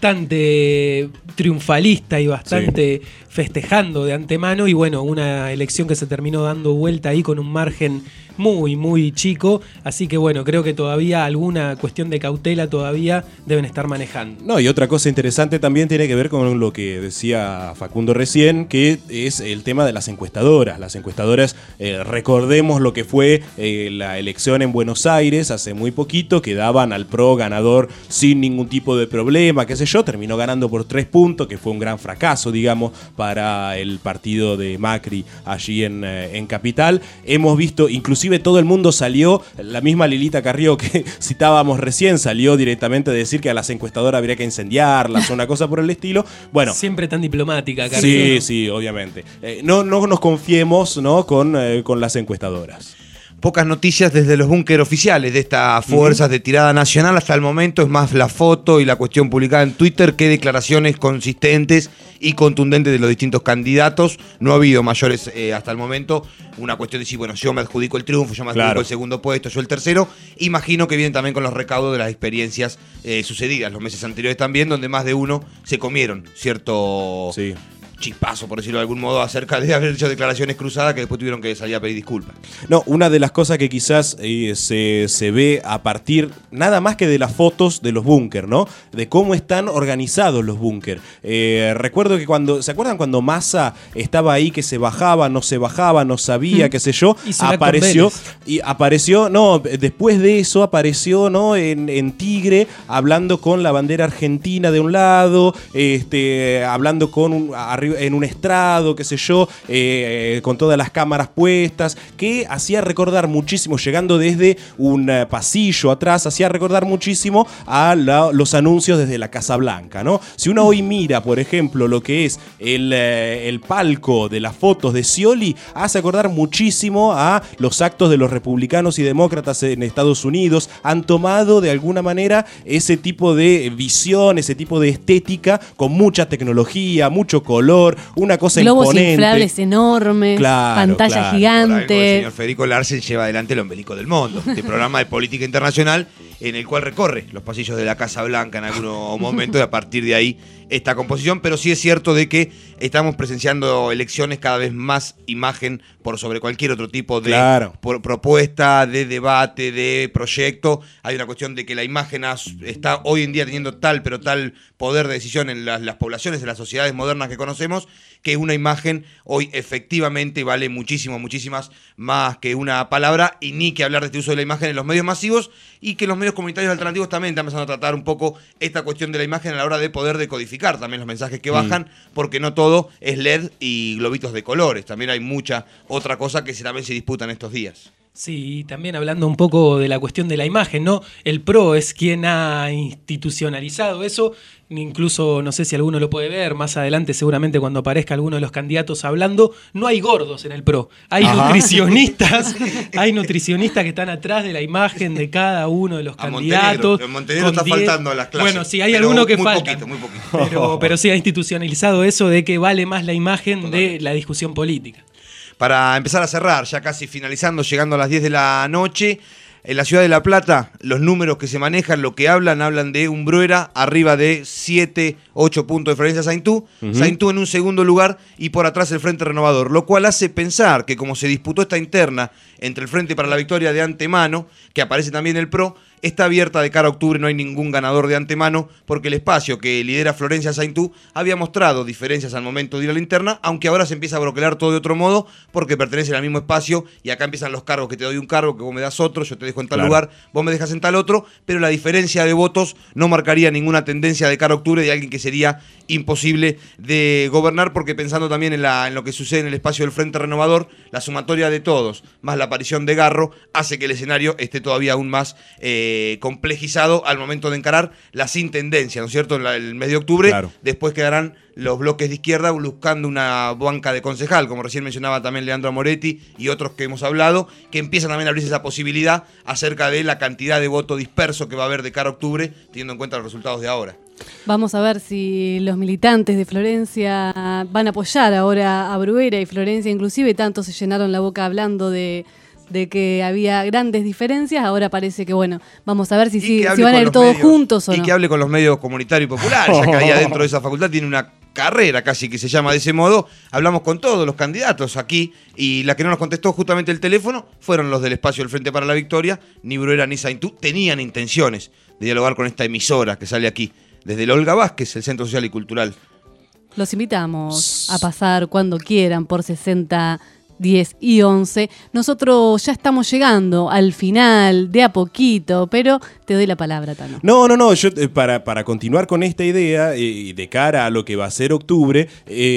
bastante triunfalista y bastante Sí. festejando de antemano, y bueno, una elección que se terminó dando vuelta ahí con un margen muy, muy chico, así que bueno, creo que todavía alguna cuestión de cautela todavía deben estar manejando. No, y otra cosa interesante también tiene que ver con lo que decía Facundo recién, que es el tema de las encuestadoras. Las encuestadoras, eh, recordemos lo que fue eh, la elección en Buenos Aires hace muy poquito, que daban al PRO ganador sin ningún tipo de problema, qué sé yo, terminó ganando por tres puntos, que fue un gran fracaso, digamos, para el partido de Macri allí en, eh, en Capital. Hemos visto, inclusive todo el mundo salió, la misma Lilita Carrió que citábamos recién, salió directamente a decir que a las encuestadoras habría que incendiarlas o una cosa por el estilo. Bueno, siempre tan diplomática, Carrió. sí, sí, obviamente. Eh, no, no nos confiemos, ¿no? con, eh, con las encuestadoras. Pocas noticias desde los búnker oficiales de estas fuerzas uh-huh. de tirada nacional. Hasta el momento es más la foto y la cuestión publicada en Twitter que declaraciones consistentes y contundentes de los distintos candidatos. No ha habido mayores eh, hasta el momento. Una cuestión de decir, bueno, yo me adjudico el triunfo, yo me adjudico Claro. el segundo puesto, yo el tercero. Imagino que vienen también con los recaudos de las experiencias eh, sucedidas los meses anteriores también, donde más de uno se comieron cierto... Sí. chispazo, por decirlo de algún modo, acerca de haber hecho declaraciones cruzadas que después tuvieron que salir a pedir disculpas. No, una de las cosas que quizás eh, se, se ve a partir nada más que de las fotos de los búnker, ¿no? De cómo están organizados los búnker. Eh, recuerdo que cuando, ¿se acuerdan cuando Massa estaba ahí que se bajaba, no se bajaba, no sabía, Mm. qué sé yo? Hizo un acto en Apareció, Vélez. y apareció, no, después de eso apareció, ¿no? En, en Tigre, hablando con la bandera argentina de un lado, este, hablando con un, arriba, en un estrado, qué sé yo, eh, con todas las cámaras puestas, que hacía recordar muchísimo, llegando desde un eh, pasillo atrás, hacía recordar muchísimo a la- los anuncios desde la Casa Blanca, ¿no? Si uno hoy mira, por ejemplo, lo que es el, eh, el palco de las fotos de Scioli, hace acordar muchísimo a los actos de los republicanos y demócratas en Estados Unidos. Han tomado de alguna manera ese tipo de visión, ese tipo de estética, con mucha tecnología, mucho color, una cosa Globos imponente. inflables enormes, Claro, pantalla claro. Por algo el gigante. señor Federico Larsen lleva adelante el ombelico del mundo, este programa de política internacional en el cual recorre los pasillos de la Casa Blanca en algún momento y a partir de ahí esta composición, pero sí es cierto de que estamos presenciando elecciones cada vez más imagen por sobre cualquier otro tipo de Claro. por- propuesta, de debate, de proyecto. Hay una cuestión de que la imagen has- está hoy en día teniendo tal pero tal poder de decisión en las, las poblaciones, en las sociedades modernas que conocemos, que una imagen hoy efectivamente vale muchísimo, muchísimas más que una palabra, y ni que hablar de este uso de la imagen en los medios masivos, y que los medios comunitarios alternativos también están empezando a tratar un poco esta cuestión de la imagen a la hora de poder decodificar también los mensajes que bajan, mm. porque no todo es L E D y globitos de colores, también hay mucha otra cosa que se, también se disputa en estos días. Sí, y también hablando un poco de la cuestión de la imagen, ¿no? El PRO es quien ha institucionalizado eso, incluso no sé si alguno lo puede ver, más adelante seguramente cuando aparezca alguno de los candidatos hablando, no hay gordos en el PRO, hay Ajá. nutricionistas, hay nutricionistas que están atrás de la imagen de cada uno de los A candidatos. Montenegro, en Montenegro con está diez faltando a las clases. Bueno, sí, hay pero alguno que muy falta. poquito, muy poquito. Pero, pero sí ha institucionalizado eso de que vale más la imagen de la discusión política. Para empezar a cerrar, ya casi finalizando, llegando a las diez de la noche, en la ciudad de La Plata, los números que se manejan, lo que hablan, hablan de un Bruera arriba de siete, ocho puntos de Florencia Saintú, Ujú. Saintú en un segundo lugar y por atrás el Frente Renovador, lo cual hace pensar que como se disputó esta interna entre el Frente para la Victoria de antemano, que aparece también el PRO, está abierta de cara a octubre, no hay ningún ganador de antemano, porque el espacio que lidera Florencia Saintú había mostrado diferencias al momento de ir a la interna, aunque ahora se empieza a broquelar todo de otro modo, porque pertenece al mismo espacio, y acá empiezan los cargos, que te doy un cargo, que vos me das otro, yo te dejo en tal Claro. lugar, vos me dejas en tal otro, pero la diferencia de votos no marcaría ninguna tendencia de cara a octubre de alguien que sería imposible de gobernar, porque pensando también en, la, en lo que sucede en el espacio del Frente Renovador, la sumatoria de todos, más la aparición de Garro, hace que el escenario esté todavía aún más eh, complejizado al momento de encarar las intendencias, ¿no es cierto? En la- el mes de octubre, Claro. después quedarán los bloques de izquierda buscando una banca de concejal, como recién mencionaba también Leandro Moretti y otros que hemos hablado, que empiezan también a abrirse esa posibilidad acerca de la cantidad de voto disperso que va a haber de cara a octubre, teniendo en cuenta los resultados de ahora. Vamos a ver si los militantes de Florencia van a apoyar ahora a Bruera y Florencia, inclusive tanto se llenaron la boca hablando de, de que había grandes diferencias, ahora parece que, bueno, vamos a ver si, Y si, que hable si van a con ir los todos medios, juntos o y no. que hable con los medios comunitarios y populares, ya que ahí adentro de esa facultad tiene una carrera casi que se llama de ese modo. Hablamos con todos los candidatos aquí y la que no nos contestó justamente el teléfono fueron los del espacio del Frente para la Victoria. Ni Bruera ni Saintú tenían intenciones de dialogar con esta emisora que sale aquí desde el Olga Vázquez, el Centro Social y Cultural. Los invitamos a pasar cuando quieran por sesenta, diez y once. Nosotros ya estamos llegando al final de a poquito, pero te doy la palabra, Tano. No, no, no, yo eh, para, para continuar con esta idea eh, y de cara a lo que va a ser octubre,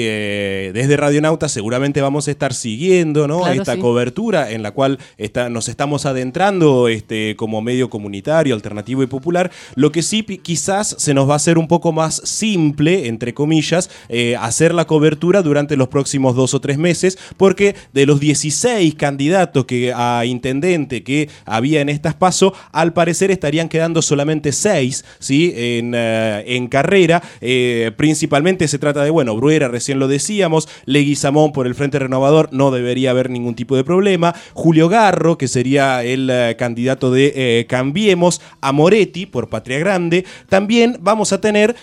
eh, desde Radionauta seguramente vamos a estar siguiendo, ¿no? Claro, esta sí. cobertura en la cual está, nos estamos adentrando este, como medio comunitario, alternativo y popular. Lo que sí pi- quizás se nos va a hacer un poco más simple, entre comillas, eh, hacer la cobertura durante los próximos dos o tres meses, porque de los dieciséis candidatos que a intendente que había en estas PASO, al parecer estarían quedando solamente seis, ¿sí? en, uh, en carrera. Eh, principalmente se trata de, bueno, Bruera, recién lo decíamos, Leguizamón por el Frente Renovador, no debería haber ningún tipo de problema. Julio Garro, que sería el uh, candidato de eh, Cambiemos, a Moretti por Patria Grande. También vamos a tener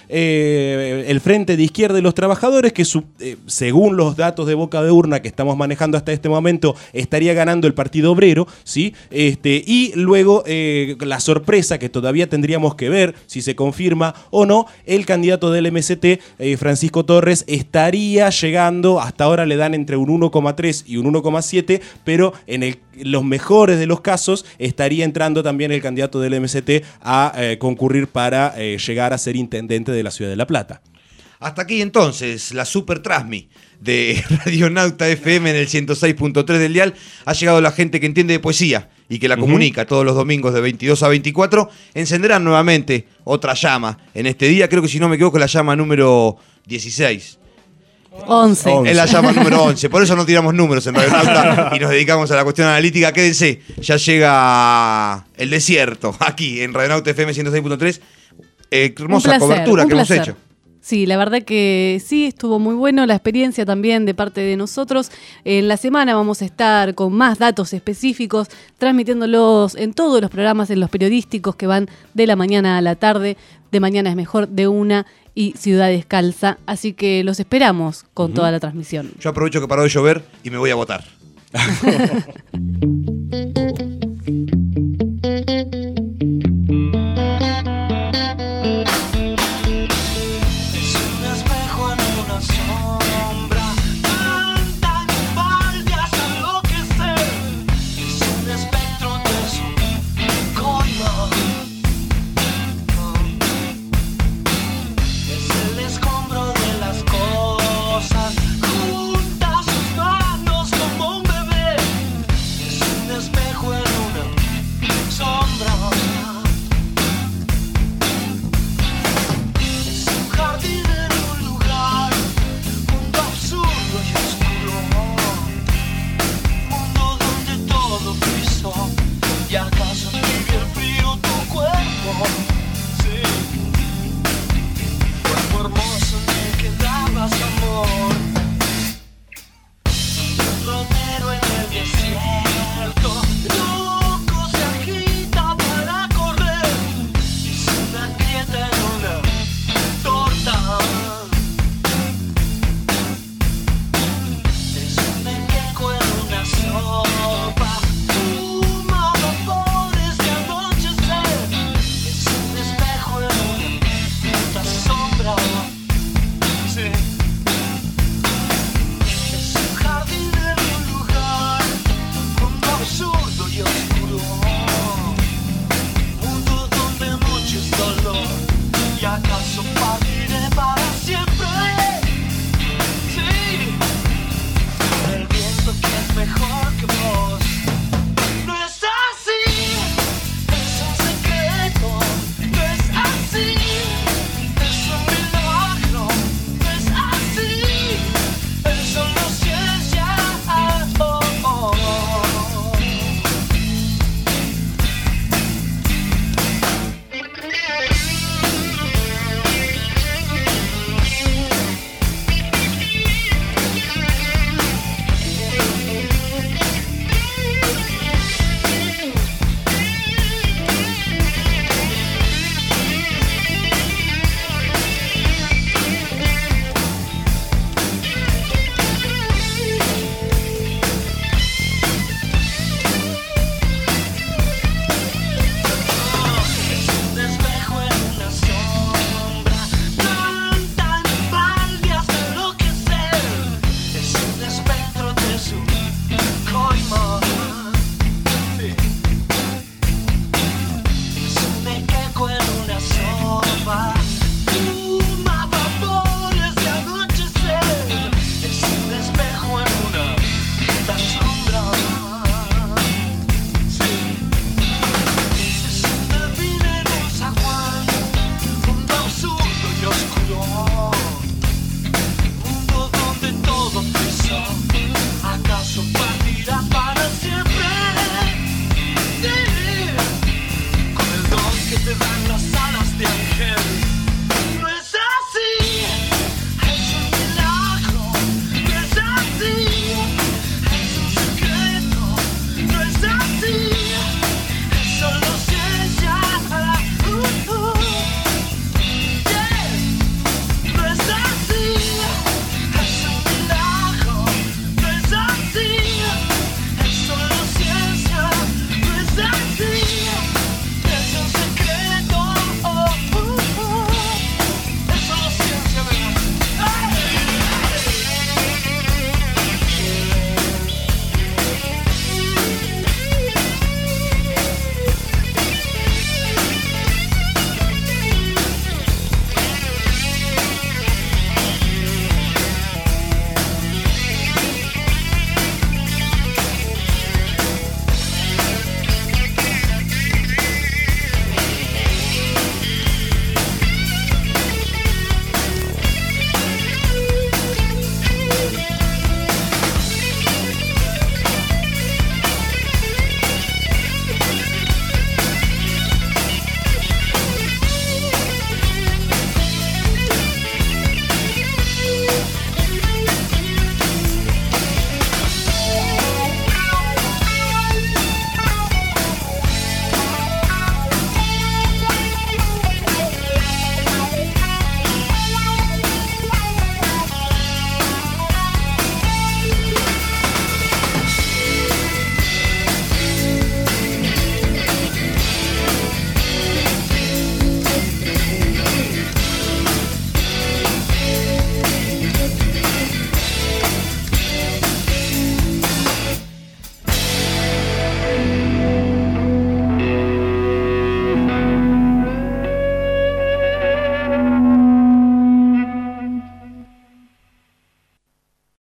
eh, el Frente de Izquierda de los Trabajadores, que su, eh, según los datos de boca de urna que estamos manejando hasta este momento, estaría ganando el Partido Obrero, ¿sí? Este, y luego eh, la sorpresa que todavía tendríamos que ver si se confirma o no, el candidato del M S T, eh, Francisco Torres, estaría llegando, hasta ahora le dan entre un uno coma tres y un uno coma siete, pero en el, los mejores de los casos estaría entrando también el candidato del M S T a eh, concurrir para eh, llegar a ser intendente de la ciudad de La Plata. Hasta aquí entonces la Super Transmi de Radionauta F M en el ciento seis punto tres del dial. Ha llegado la gente que entiende de poesía y que la comunica todos los domingos de veintidós a veinticuatro. Encenderán nuevamente otra llama en este día. Creo que si no me equivoco la llama número dieciséis. once. Es la llama número once. Por eso no tiramos números en Radionauta y nos dedicamos a la cuestión analítica. Quédense, ya llega el desierto aquí en Radionauta F M ciento seis punto tres. Eh, hermosa placer, cobertura un que hemos placer. hecho. Sí, la verdad que sí, estuvo muy bueno la experiencia también de parte de nosotros. En la semana vamos a estar con más datos específicos, transmitiéndolos en todos los programas, en los periodísticos que van de la mañana a la tarde, de Mañana es Mejor, de Una y Ciudad Descalza. Así que los esperamos con Uh-huh. toda la transmisión. Yo aprovecho que paró de llover y me voy a votar.